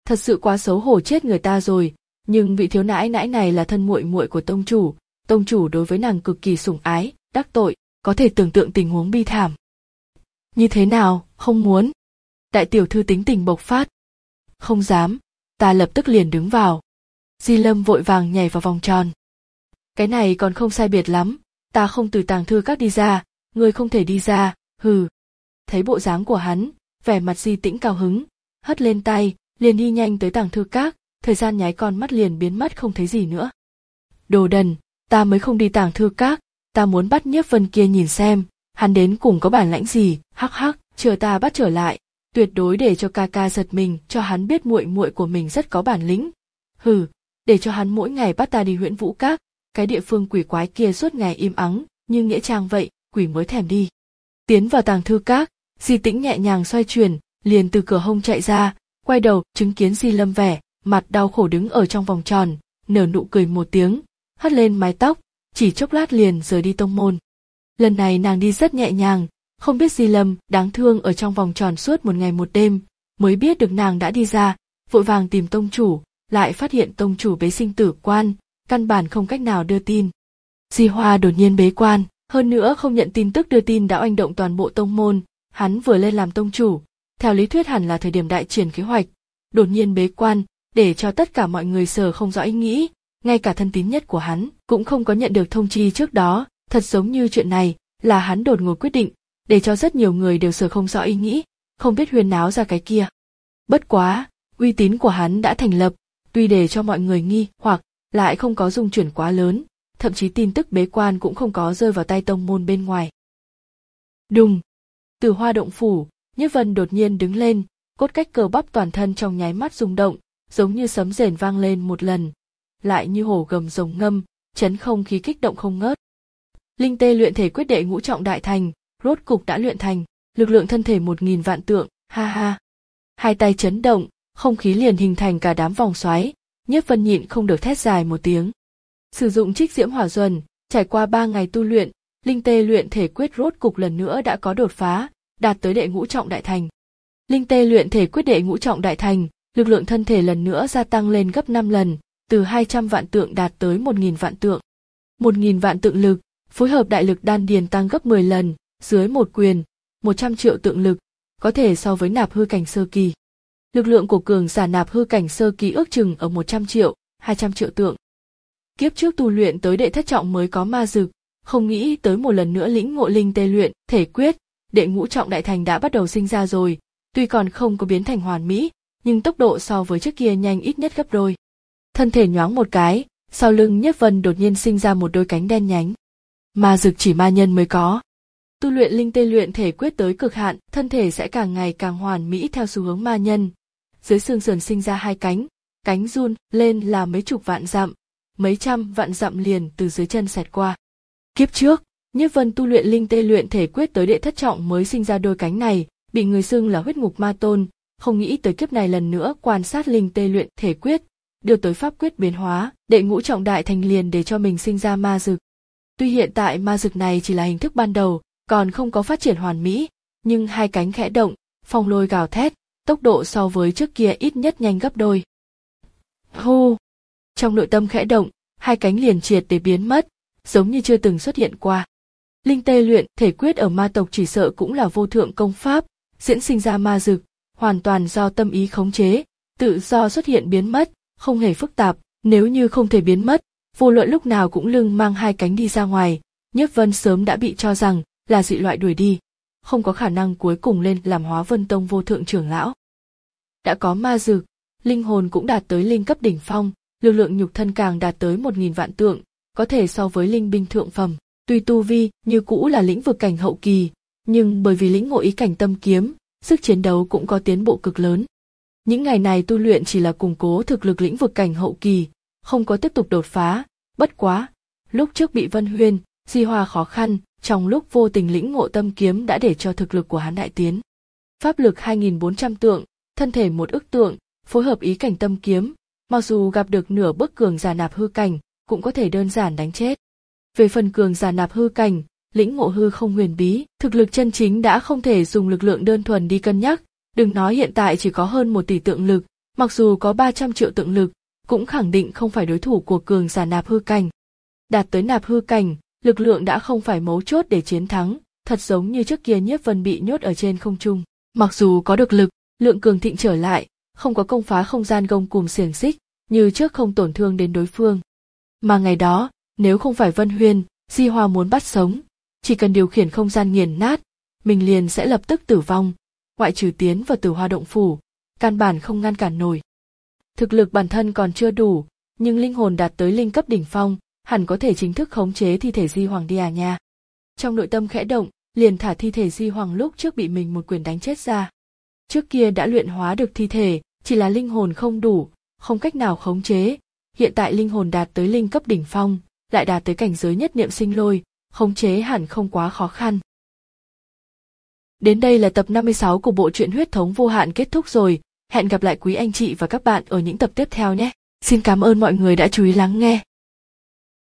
Thật sự quá xấu hổ chết người ta rồi, nhưng vị thiếu nãi nãi này là thân muội muội của tông chủ, tông chủ đối với nàng cực kỳ sủng ái, đắc tội, có thể tưởng tượng tình huống bi thảm. Như thế nào, không muốn? Đại tiểu thư tính tình bộc phát. Không dám, ta lập tức liền đứng vào. Di Lâm vội vàng nhảy vào vòng tròn. Cái này còn không sai biệt lắm, ta không từ tàng thư các đi ra, ngươi không thể đi ra, hừ. Thấy bộ dáng của hắn, vẻ mặt Di Tĩnh cao hứng, hất lên tay, liền đi nhanh tới tàng thư các, thời gian nháy con mắt liền biến mất không thấy gì nữa. Đồ đần, ta mới không đi tàng thư các, ta muốn bắt Nhiếp Vân kia nhìn xem, hắn đến cùng có bản lãnh gì, hắc hắc, chờ ta bắt trở lại, tuyệt đối để cho ca ca giật mình, cho hắn biết muội muội của mình rất có bản lĩnh. Hừ, để cho hắn mỗi ngày bắt ta đi Huyễn Vũ Các, cái địa phương quỷ quái kia suốt ngày im ắng, như nghĩa trang vậy, quỷ mới thèm đi. Tiến vào tàng thư các, Di Tĩnh nhẹ nhàng xoay chuyển, liền từ cửa hông chạy ra, quay đầu chứng kiến Di Lâm vẻ mặt đau khổ đứng ở trong vòng tròn, nở nụ cười một tiếng, hất lên mái tóc, chỉ chốc lát liền rời đi tông môn. Lần này nàng đi rất nhẹ nhàng, không biết Di Lâm đáng thương ở trong vòng tròn suốt một ngày một đêm, mới biết được nàng đã đi ra, vội vàng tìm tông chủ, lại phát hiện tông chủ bế sinh tử quan, căn bản không cách nào đưa tin. Di Hoa đột nhiên bế quan, hơn nữa không nhận tin tức đưa tin đã oanh động toàn bộ tông môn, hắn vừa lên làm tông chủ, theo lý thuyết hẳn là thời điểm đại triển kế hoạch, đột nhiên bế quan, để cho tất cả mọi người sờ không rõ ý nghĩ, ngay cả thân tín nhất của hắn cũng không có nhận được thông chi trước đó, thật giống như chuyện này là hắn đột ngột quyết định, để cho rất nhiều người đều sờ không rõ ý nghĩ, không biết huyên náo ra cái kia. Bất quá, uy tín của hắn đã thành lập, tuy để cho mọi người nghi hoặc lại không có dung chuyển quá lớn, thậm chí tin tức bế quan cũng không có rơi vào tay tông môn bên ngoài. Đùng, từ Hoa động phủ, Nhiếp Vân đột nhiên đứng lên, cốt cách cơ bắp toàn thân trong nháy mắt rung động, giống như sấm rền vang lên một lần, lại như hổ gầm rồng ngâm, chấn không khí kích động không ngớt. Linh tê luyện thể quyết đệ ngũ trọng đại thành, rốt cục đã luyện thành, lực lượng thân thể một nghìn vạn tượng, ha ha. Hai tay chấn động, không khí liền hình thành cả đám vòng xoáy, Nhiếp Vân nhịn không được thét dài một tiếng. Sử dụng trích diễm hỏa duẩn, trải qua ba ngày tu luyện, linh tê luyện thể quyết rốt cục lần nữa đã có đột phá, đạt tới đệ ngũ trọng đại thành. Linh tê luyện thể quyết đệ ngũ trọng đại thành, lực lượng thân thể lần nữa gia tăng lên gấp năm lần, từ hai trăm vạn tượng đạt tới một nghìn vạn tượng. một nghìn vạn tượng lực, phối hợp đại lực đan điền tăng gấp mười lần, dưới một quyền, một trăm triệu tượng lực, có thể so với nạp hư cảnh sơ kỳ. Lực lượng của cường giả nạp hư cảnh sơ kỳ ước chừng ở một trăm triệu, hai trăm triệu tượng. Kiếp trước tu luyện tới đệ thất trọng mới có ma dực, không nghĩ tới một lần nữa lĩnh ngộ linh tê luyện thể quyết, đệ ngũ trọng đại thành đã bắt đầu sinh ra rồi, tuy còn không có biến thành hoàn mỹ, nhưng tốc độ so với trước kia nhanh ít nhất gấp đôi. Thân thể nhoáng một cái, sau lưng Nhiếp Vân đột nhiên sinh ra một đôi cánh đen nhánh. Ma dực chỉ ma nhân mới có. Tu luyện linh tê luyện thể quyết tới cực hạn, thân thể sẽ càng ngày càng hoàn mỹ theo xu hướng ma nhân. Dưới xương sườn sinh ra hai cánh, cánh run lên là mấy chục vạn dặm, mấy trăm vạn dặm liền từ dưới chân xẹt qua. Kiếp trước, Nhiếp Vân tu luyện linh tê luyện thể quyết tới đệ thất trọng mới sinh ra đôi cánh này, bị người xưng là huyết ngục ma tôn, không nghĩ tới kiếp này lần nữa quan sát linh tê luyện thể quyết, đưa tới pháp quyết biến hóa, đệ ngũ trọng đại thành liền để cho mình sinh ra ma dực. Tuy hiện tại ma dực này chỉ là hình thức ban đầu, còn không có phát triển hoàn mỹ, nhưng hai cánh khẽ động, phong lôi gào thét, tốc độ so với trước kia ít nhất nhanh gấp đôi. Hô! Trong nội tâm khẽ động, hai cánh liền triệt để biến mất, giống như chưa từng xuất hiện qua. Linh tê luyện thể quyết ở ma tộc chỉ sợ cũng là vô thượng công pháp, diễn sinh ra ma dực, hoàn toàn do tâm ý khống chế, tự do xuất hiện biến mất, không hề phức tạp, nếu như không thể biến mất, vô luận lúc nào cũng lưng mang hai cánh đi ra ngoài, Nhiếp Vân sớm đã bị cho rằng là dị loại đuổi đi, không có khả năng cuối cùng lên làm Hóa Vân Tông vô thượng trưởng lão. Đã có ma dực, linh hồn cũng đạt tới linh cấp đỉnh phong, lực lượng nhục thân càng đạt tới một nghìn vạn tượng, có thể so với linh binh thượng phẩm. Tuy tu vi như cũ là lĩnh vực cảnh hậu kỳ, nhưng bởi vì lĩnh ngộ ý cảnh tâm kiếm, sức chiến đấu cũng có tiến bộ cực lớn. Những ngày này tu luyện chỉ là củng cố thực lực lĩnh vực cảnh hậu kỳ, không có tiếp tục đột phá, bất quá. Lúc trước bị Vân Huyên, Di Hoa khó khăn, trong lúc vô tình lĩnh ngộ tâm kiếm đã để cho thực lực của hắn đại tiến. Pháp lực hai nghìn bốn trăm tượng, thân thể một ức tượng, phối hợp ý cảnh tâm kiếm, mặc dù gặp được nửa bước cường giả nạp hư cảnh, cũng có thể đơn giản đánh chết. Về phần cường giả nạp hư cảnh, lĩnh ngộ hư không huyền bí, thực lực chân chính đã không thể dùng lực lượng đơn thuần đi cân nhắc, đừng nói hiện tại chỉ có hơn một tỷ tượng lực, Mặc dù có ba trăm triệu tượng lực, cũng khẳng định không phải đối thủ của cường giả nạp hư cảnh. Đạt tới nạp hư cảnh, lực lượng đã không phải mấu chốt để chiến thắng, thật giống như trước kia Nhiếp Vân bị nhốt ở trên không trung. Mặc dù có được lực, lượng cường thịnh trở lại, không có công phá không gian gông cùm xiềng xích, như trước không tổn thương đến đối phương. Mà ngày đó, nếu không phải Vân Huyên, Di Hoa muốn bắt sống, chỉ cần điều khiển không gian nghiền nát, mình liền sẽ lập tức tử vong, ngoại trừ tiến vào Tử Hoa động phủ, căn bản không ngăn cản nổi. Thực lực bản thân còn chưa đủ, nhưng linh hồn đạt tới linh cấp đỉnh phong, hẳn có thể chính thức khống chế thi thể Di Hoàng đi à nha. Trong nội tâm khẽ động, liền thả thi thể Di Hoàng lúc trước bị mình một quyền đánh chết ra. Trước kia đã luyện hóa được thi thể, chỉ là linh hồn không đủ, không cách nào khống chế. Hiện tại linh hồn đạt tới linh cấp đỉnh phong, lại đạt tới cảnh giới nhất niệm sinh lôi, khống chế hẳn không quá khó khăn. Đến đây là tập năm mươi sáu của bộ truyện Huyết thống vô hạn kết thúc rồi, hẹn gặp lại quý anh chị và các bạn ở những tập tiếp theo nhé. Xin cảm ơn mọi người đã chú ý lắng nghe.